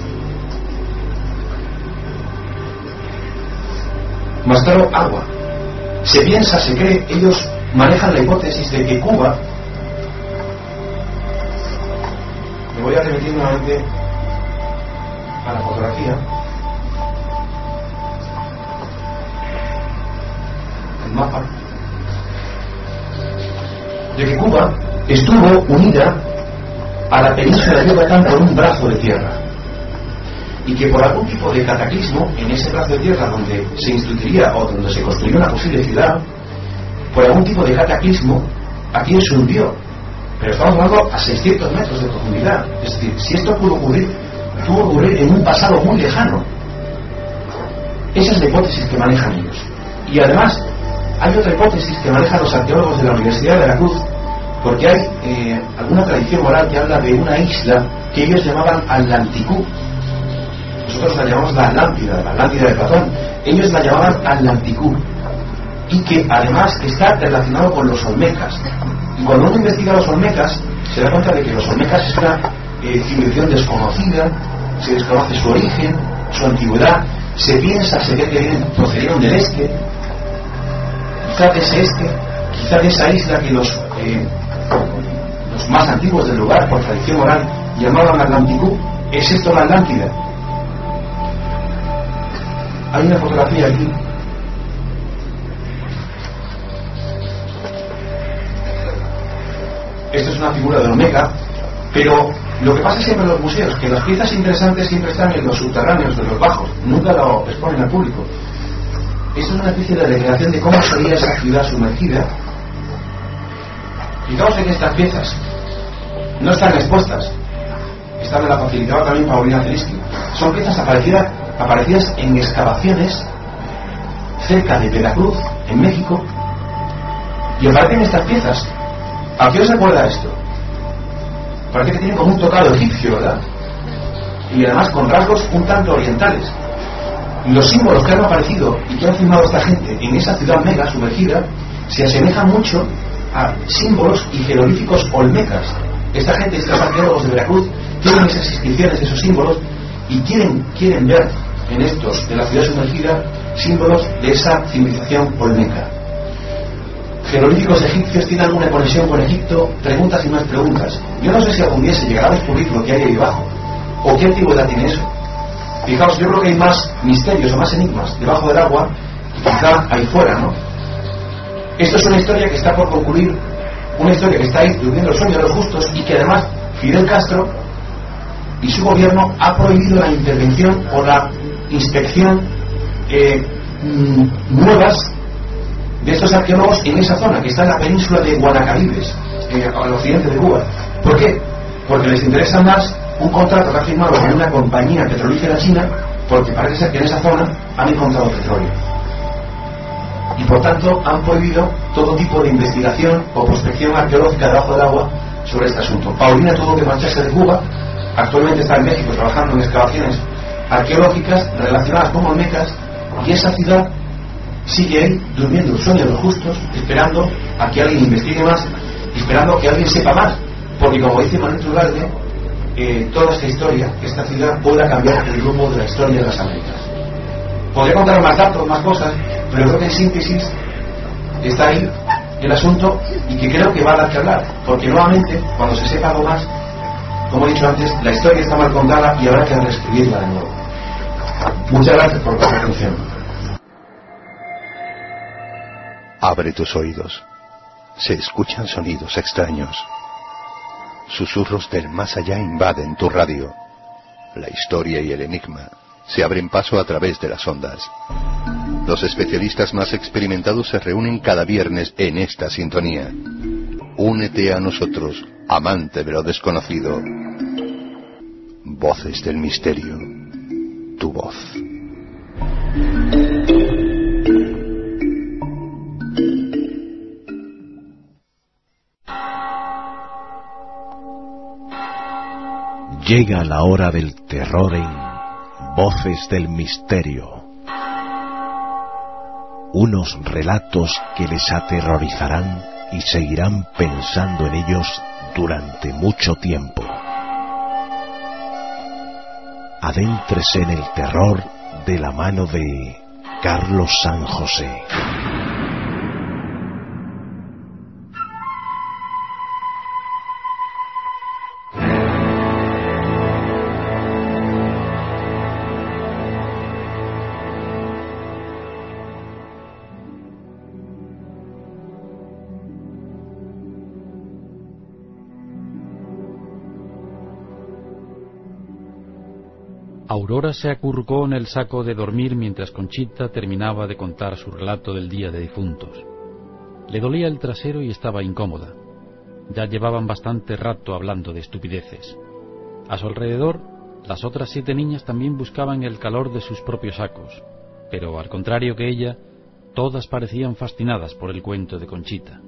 Más claro, agua. Se piensa, se cree, ellos manejan la hipótesis de que Cuba, me voy a remitir nuevamente a la fotografía, el mapa, de que Cuba estuvo unida a la península de Yucatán por un brazo de tierra, y que por algún tipo de cataclismo en ese brazo de tierra donde se instituiría o donde se construyó una posible ciudad, por algún tipo de cataclismo aquello se hundió, pero estamos hablando a 600 metros de profundidad. Es decir, si esto pudo ocurrir en un pasado muy lejano. Esa es la hipótesis que manejan ellos. Y además hay otra hipótesis que manejan los arqueólogos de la Universidad de Veracruz, porque hay alguna tradición oral que habla de una isla que ellos llamaban Atlanticú. Nosotros la llamamos la Atlántida de Platón. Ellos la llamaban Atlanticú, y que además está relacionado con los olmecas. Y cuando uno investiga los olmecas se da cuenta de que los olmecas es una civilización desconocida, se desconoce su origen, su antigüedad, se piensa, se ve que procedieron del este, quizá de ese este, quizá de esa isla que los más antiguos del lugar, por tradición oral, llamaban Atlanticú. ¿Es esto la Atlántida? Hay una fotografía aquí Esto es una figura de Olmeca, pero lo que pasa siempre en los museos, que las piezas interesantes siempre están en los subterráneos de los bajos, nunca lo exponen al público. Esto es una especie de recreación de cómo sería esa ciudad sumergida. Fijaos en que estas piezas no están expuestas, están en la facilitadora también Paulina Zelinsky. Son piezas aparecidas en excavaciones cerca de Veracruz, en México, y aparecen estas piezas. ¿A qué os recuerda esto? Parece que tienen como un tocado egipcio, ¿verdad? Y además con rasgos un tanto orientales. Y los símbolos que han aparecido y que han firmado esta gente en esa ciudad mega sumergida se asemejan mucho a símbolos y jeroglíficos olmecas. Esta gente, estos arqueólogos de Veracruz, tienen esas inscripciones, esos símbolos, y quieren ver en estos de la ciudad sumergida símbolos de esa civilización olmeca. Jeroglíficos egipcios tienen alguna conexión con Egipto, preguntas y más preguntas. Yo no sé si algún día se llegará a descubrir lo que hay ahí debajo, o qué antigüedad tiene eso. Fijaos, yo creo que hay más misterios o más enigmas debajo del agua que quizá ahí fuera, ¿no? Esto es una historia que está por concluir, una historia que está ahí durmiendo el sueño de los justos, y que además Fidel Castro y su gobierno ha prohibido la intervención o la inspección nuevas de estos arqueólogos en esa zona que está en la península de Guanacaribes, al occidente de Cuba. ¿Por qué? porque les interesa más un contrato que ha firmado con una compañía petrolífera china, porque parece ser que en esa zona han encontrado petróleo. Y por tanto han prohibido todo tipo de investigación o prospección arqueológica debajo del agua sobre este asunto. Paulina tuvo que marcharse de Cuba, actualmente está en México trabajando en excavaciones arqueológicas relacionadas con Olmecas, y esa ciudad sigue ahí durmiendo el sueño de los justos, esperando a que alguien investigue más, esperando a que alguien sepa más, porque como dice Manuel Turralde, toda esta historia, esta ciudad pueda cambiar el rumbo de la historia de las Américas. Podría contar más datos, más cosas, pero creo que en síntesis está ahí el asunto, y que creo que va a dar que hablar, porque nuevamente, cuando se sepa algo más, como he dicho antes, la historia está mal contada y habrá que reescribirla de nuevo. Muchas gracias por vuestra atención. Abre tus oídos. Se escuchan sonidos extraños. Susurros del más allá invaden tu radio. La historia y el enigma se abren paso a través de las ondas. Los especialistas más experimentados se reúnen cada viernes en esta sintonía. Únete a nosotros, amante de lo desconocido. Voces del misterio. Tu voz. Llega la hora del terror en Voces del Misterio. Unos relatos que les aterrorizarán y seguirán pensando en ellos durante mucho tiempo. Adéntrese en el terror de la mano de Carlos San José. Aurora se acurrucó en el saco de dormir mientras Conchita terminaba de contar su relato del día de difuntos. Le dolía el trasero y estaba incómoda. Ya llevaban bastante rato hablando de estupideces. A su alrededor, las otras 7 niñas también buscaban el calor de sus propios sacos, pero al contrario que ella, todas parecían fascinadas por el cuento de Conchita.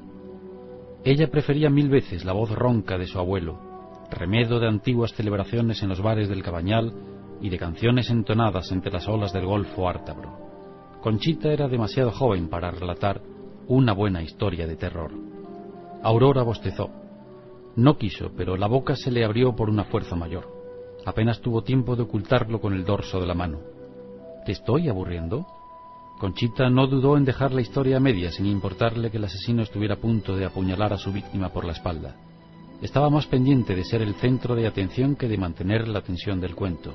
Ella prefería 1000 veces la voz ronca de su abuelo, remedo de antiguas celebraciones en los bares del Cabañal y de canciones entonadas entre las olas del Golfo Ártabro. Conchita era demasiado joven para relatar una buena historia de terror. Aurora bostezó. No quiso, pero la boca se le abrió por una fuerza mayor. Apenas tuvo tiempo de ocultarlo con el dorso de la mano. ¿Te estoy aburriendo? Conchita no dudó en dejar la historia a medias, sin importarle que el asesino estuviera a punto de apuñalar a su víctima por la espalda. Estaba más pendiente de ser el centro de atención que de mantener la tensión del cuento.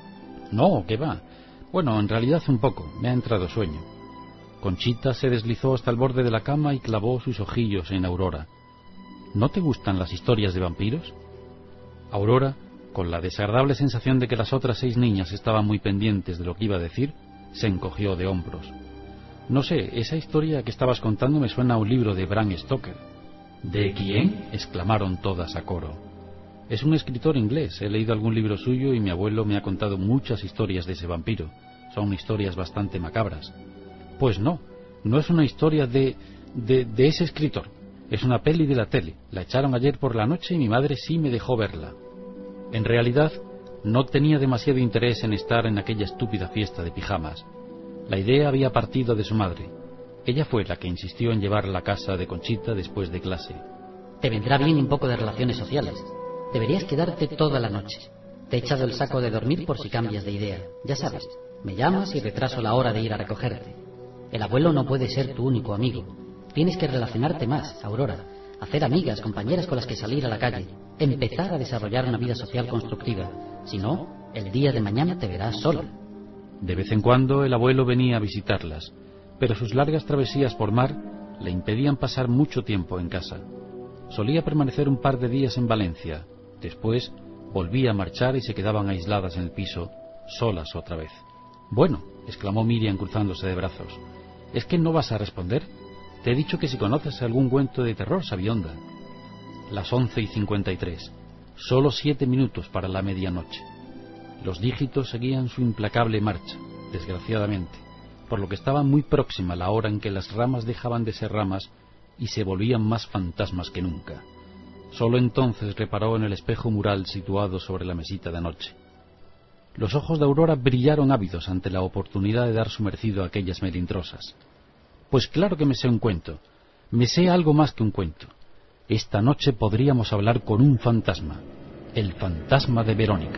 No, ¿qué va? Bueno, en realidad un poco, me ha entrado sueño. Conchita se deslizó hasta el borde de la cama y clavó sus ojillos en Aurora. ¿No te gustan las historias de vampiros? Aurora, con la desagradable sensación de que las otras 6 niñas estaban muy pendientes de lo que iba a decir, se encogió de hombros. No sé, esa historia que estabas contando me suena a un libro de Bram Stoker. ¿De quién?, exclamaron todas a coro. Es un escritor inglés, he leído algún libro suyo y mi abuelo me ha contado muchas historias de ese vampiro. Son historias bastante macabras. Pues no es una historia de ese escritor. Es una peli de la tele. La echaron ayer por la noche y mi madre sí me dejó verla. En realidad, no tenía demasiado interés en estar en aquella estúpida fiesta de pijamas. La idea había partido de su madre. Ella fue la que insistió en llevarla a casa de Conchita después de clase. Te vendrá bien un poco de relaciones sociales. Deberías quedarte toda la noche. Te he echado el saco de dormir por si cambias de idea. Ya sabes, me llamas y retraso la hora de ir a recogerte. El abuelo no puede ser tu único amigo. Tienes que relacionarte más, Aurora. Hacer amigas, compañeras con las que salir a la calle. Empezar a desarrollar una vida social constructiva. Si no, el día de mañana te verás sola. De vez en cuando el abuelo venía a visitarlas, pero sus largas travesías por mar le impedían pasar mucho tiempo en casa. Solía permanecer un par de días en Valencia. Después volvía a marchar y se quedaban aisladas en el piso, solas otra vez. Bueno, exclamó Miriam cruzándose de brazos, ¿es que no vas a responder? Te he dicho que si conoces algún cuento de terror, sabionda. Las 11:53. Solo 7 minutos para la medianoche. Los dígitos seguían su implacable marcha, desgraciadamente, por lo que estaba muy próxima la hora en que las ramas dejaban de ser ramas y se volvían más fantasmas que nunca. Solo entonces reparó en el espejo mural situado sobre la mesita de noche. Los ojos de Aurora brillaron ávidos ante la oportunidad de dar su merecido a aquellas melintrosas. Pues claro que me sé un cuento. Me sé algo más que un cuento. Esta noche podríamos hablar con un fantasma. El fantasma de Verónica.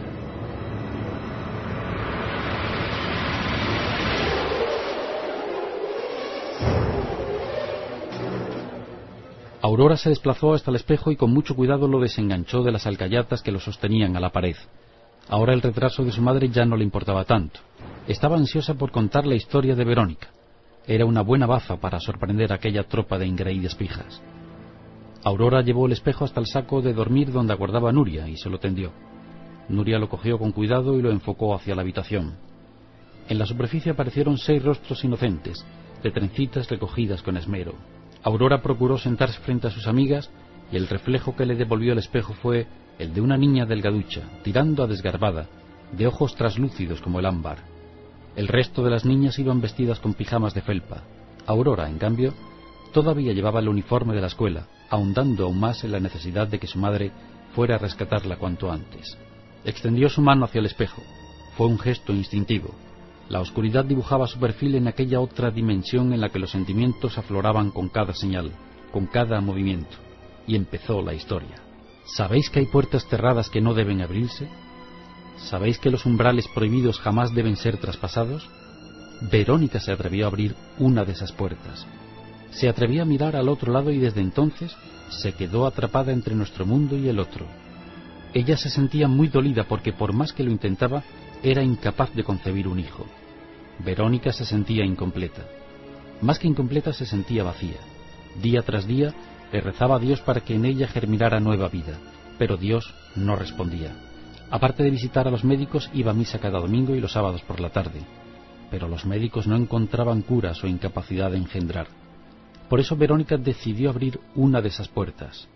Aurora se desplazó hasta el espejo y con mucho cuidado lo desenganchó de las alcayatas que lo sostenían a la pared. Ahora el retraso de su madre ya no le importaba tanto. Estaba ansiosa por contar la historia de Verónica. Era una buena baza para sorprender a aquella tropa de ingreídas pijas. Aurora llevó el espejo hasta el saco de dormir donde aguardaba a Nuria y se lo tendió. Nuria lo cogió con cuidado y lo enfocó hacia la habitación. En la superficie aparecieron 6 rostros inocentes, de trencitas recogidas con esmero. Aurora procuró sentarse frente a sus amigas y el reflejo que le devolvió el espejo fue el de una niña delgaducha, tirando a desgarbada, de ojos traslúcidos como el ámbar. El resto de las niñas iban vestidas con pijamas de felpa. Aurora, en cambio, todavía llevaba el uniforme de la escuela, ahondando aún más en la necesidad de que su madre fuera a rescatarla cuanto antes. Extendió su mano hacia el espejo. Fue un gesto instintivo. La oscuridad dibujaba su perfil en aquella otra dimensión en la que los sentimientos afloraban con cada señal, con cada movimiento. Y empezó la historia. ¿Sabéis que hay puertas cerradas que no deben abrirse? ¿Sabéis que los umbrales prohibidos jamás deben ser traspasados? Verónica se atrevió a abrir una de esas puertas. Se atrevió a mirar al otro lado y desde entonces se quedó atrapada entre nuestro mundo y el otro. Ella se sentía muy dolida porque por más que lo intentaba, era incapaz de concebir un hijo. Verónica se sentía incompleta. Más que incompleta, se sentía vacía. Día tras día le rezaba a Dios para que en ella germinara nueva vida, pero Dios no respondía. Aparte de visitar a los médicos, iba a misa cada domingo y los sábados por la tarde, pero los médicos no encontraban cura a su incapacidad de engendrar. Por eso Verónica decidió abrir una de esas puertas.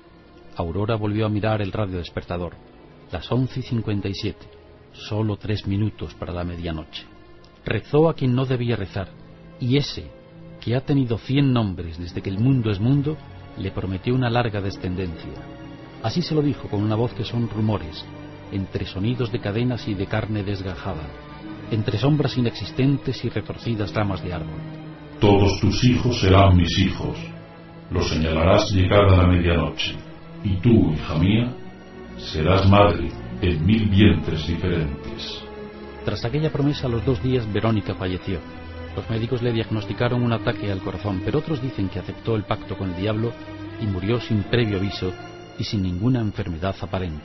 Aurora volvió a mirar el radiodespertador. Las 11:57. Solo 3 minutos para la medianoche. Rezó a quien no debía rezar, y ese, que ha tenido 100 nombres desde que el mundo es mundo, le prometió una larga descendencia. Así se lo dijo con una voz que son rumores, entre sonidos de cadenas y de carne desgajada, entre sombras inexistentes y retorcidas ramas de árbol. Todos tus hijos serán mis hijos, los señalarás llegada la medianoche, y tú, hija mía, serás madre en 1000 vientres diferentes. Tras aquella promesa, a los 2 días Verónica falleció. Los médicos le diagnosticaron un ataque al corazón, pero otros dicen que aceptó el pacto con el diablo y murió sin previo aviso y sin ninguna enfermedad aparente.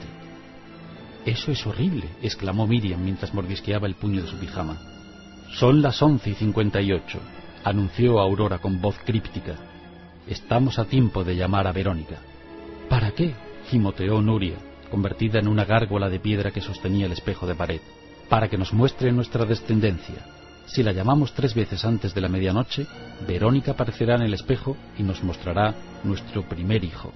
«Eso es horrible», exclamó Miriam mientras mordisqueaba el puño de su pijama. «Son las 11:58», anunció Aurora con voz críptica. «Estamos a tiempo de llamar a Verónica». «¿Para qué?», gimoteó Nuria, convertida en una gárgola de piedra que sostenía el espejo de pared. «Para que nos muestre nuestra descendencia. Si la llamamos 3 veces antes de la medianoche, Verónica aparecerá en el espejo y nos mostrará nuestro primer hijo».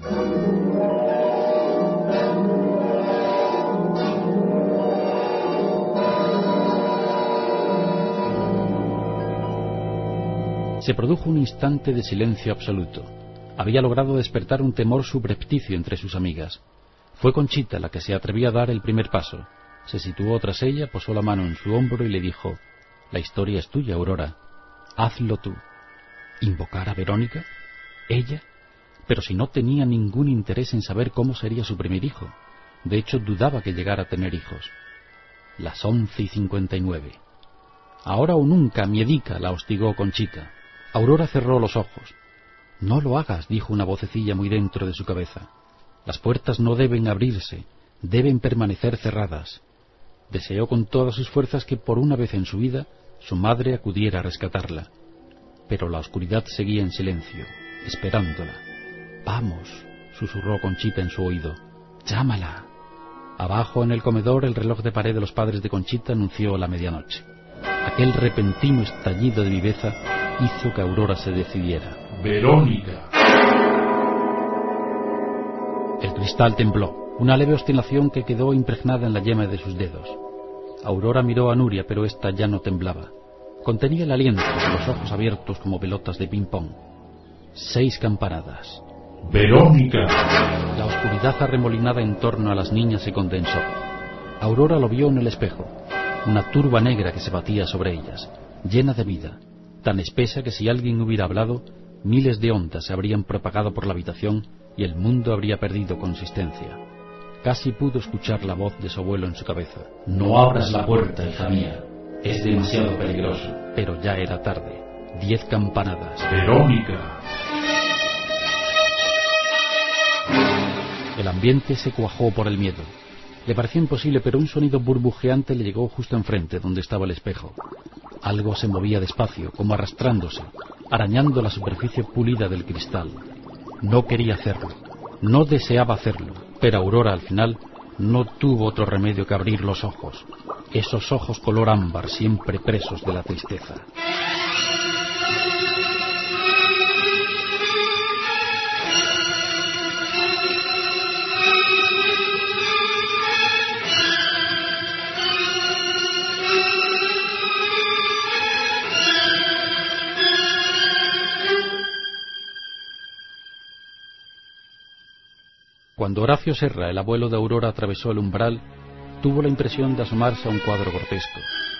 Se produjo un instante de silencio absoluto. Había logrado despertar un temor subrepticio entre sus amigas. Fue Conchita la que se atrevió a dar el primer paso. Se situó tras ella, posó la mano en su hombro y le dijo: «La historia es tuya, Aurora. Hazlo tú». ¿Invocar a Verónica? ¿Ella? Pero si no tenía ningún interés en saber cómo sería su primer hijo. De hecho, dudaba que llegara a tener hijos. Las 11:59. «Ahora o nunca, miedica», la hostigó Conchita. Aurora cerró los ojos. «No lo hagas», dijo una vocecilla muy dentro de su cabeza. «Las puertas no deben abrirse, deben permanecer cerradas». Deseó con todas sus fuerzas que por una vez en su vida su madre acudiera a rescatarla. Pero la oscuridad seguía en silencio, esperándola. «Vamos», susurró Conchita en su oído. «Llámala». Abajo en el comedor el reloj de pared de los padres de Conchita anunció la medianoche. Aquel repentino estallido de viveza hizo que Aurora se decidiera. «Verónica». El cristal tembló. una leve oscilación que quedó impregnada en la yema de sus dedos. Aurora miró a Nuria, pero ésta ya no temblaba. Contenía el aliento, los ojos abiertos como pelotas de ping-pong. 6 campanadas. ¡Verónica! La oscuridad arremolinada en torno a las niñas se condensó. Aurora lo vio en el espejo, una turba negra que se batía sobre ellas, llena de vida, tan espesa que si alguien hubiera hablado, miles de ondas se habrían propagado por la habitación y el mundo habría perdido consistencia. Casi pudo escuchar la voz de su abuelo en su cabeza. «No abras la puerta, hija mía, es demasiado peligroso». Pero ya era tarde. 10 campanadas. ¡Verónica! El ambiente se cuajó por el miedo. Le parecía imposible, pero un sonido burbujeante le llegó justo enfrente, donde estaba el espejo. Algo se movía despacio, como arrastrándose, arañando la superficie pulida del cristal. No quería hacerlo, no deseaba hacerlo, pero Aurora al final no tuvo otro remedio que abrir los ojos, esos ojos color ámbar siempre presos de la tristeza. Cuando Horacio Serra, el abuelo de Aurora, atravesó el umbral, tuvo la impresión de asomarse a un cuadro grotesco.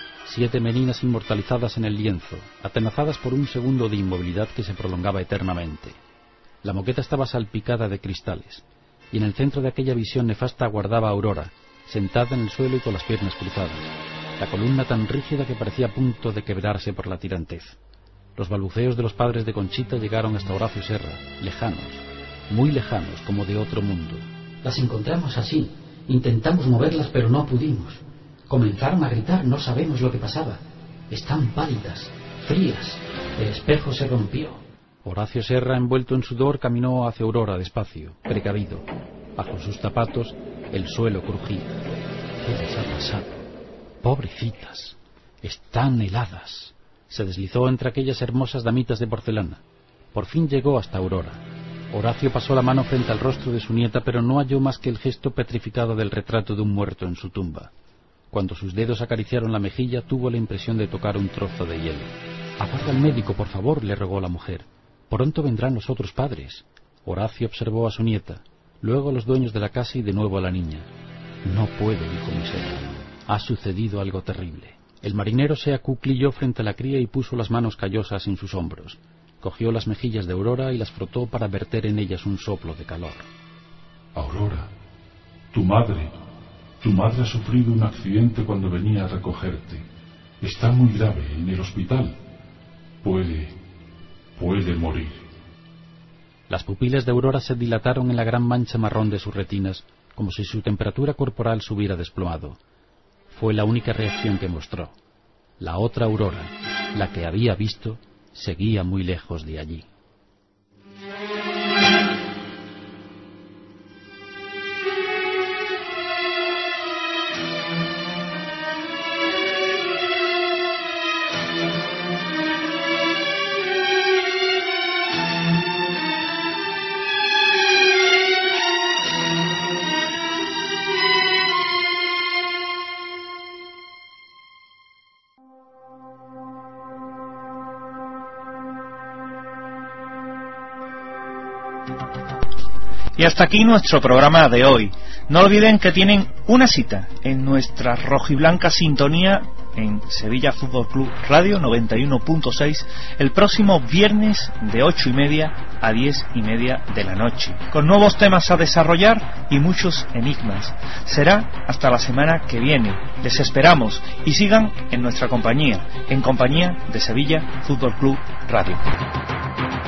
7 meninas inmortalizadas en el lienzo, atenazadas por un segundo de inmovilidad que se prolongaba eternamente. La moqueta estaba salpicada de cristales, y en el centro de aquella visión nefasta aguardaba a Aurora, sentada en el suelo y con las piernas cruzadas, la columna tan rígida que parecía a punto de quebrarse por la tirantez. Los balbuceos de los padres de Conchita llegaron hasta Horacio Serra, lejanos, muy lejanos, como de otro mundo. Las encontramos así. Intentamos moverlas, pero no pudimos. Comenzaron a gritar, no sabemos lo que pasaba. Están pálidas, frías. El espejo se rompió. Horacio Serra, envuelto en sudor, caminó hacia Aurora despacio, precavido. Bajo sus zapatos, el suelo crujía. ¿Qué les ha pasado? Pobrecitas. Están heladas. Se deslizó entre aquellas hermosas damitas de porcelana. Por fin llegó hasta Aurora. Horacio pasó la mano frente al rostro de su nieta, pero no halló más que el gesto petrificado del retrato de un muerto en su tumba. Cuando sus dedos acariciaron la mejilla, tuvo la impresión de tocar un trozo de hielo. «Aguarda al médico, por favor», le rogó la mujer. «Pronto vendrán los otros padres». Horacio observó a su nieta, luego a los dueños de la casa y de nuevo a la niña. «No puedo», dijo muy serio. «Ha sucedido algo terrible». El marinero se acuclilló frente a la cría y puso las manos callosas en sus hombros. Cogió las mejillas de Aurora y las frotó para verter en ellas un soplo de calor. Aurora, tu madre ha sufrido un accidente cuando venía a recogerte. Está muy grave en el hospital. Puede morir. Las pupilas de Aurora se dilataron en la gran mancha marrón de sus retinas, como si su temperatura corporal se hubiera desplomado. Fue la única reacción que mostró. La otra Aurora, la que había visto, seguía muy lejos de allí. Y hasta aquí nuestro programa de hoy. No olviden que tienen una cita en nuestra rojiblanca sintonía en Sevilla Fútbol Club Radio 91.6 el próximo viernes de 8:30 a 10:30 de la noche, con nuevos temas a desarrollar y muchos enigmas. Será hasta la semana que viene. Les esperamos y sigan en nuestra compañía, en compañía de Sevilla Fútbol Club Radio.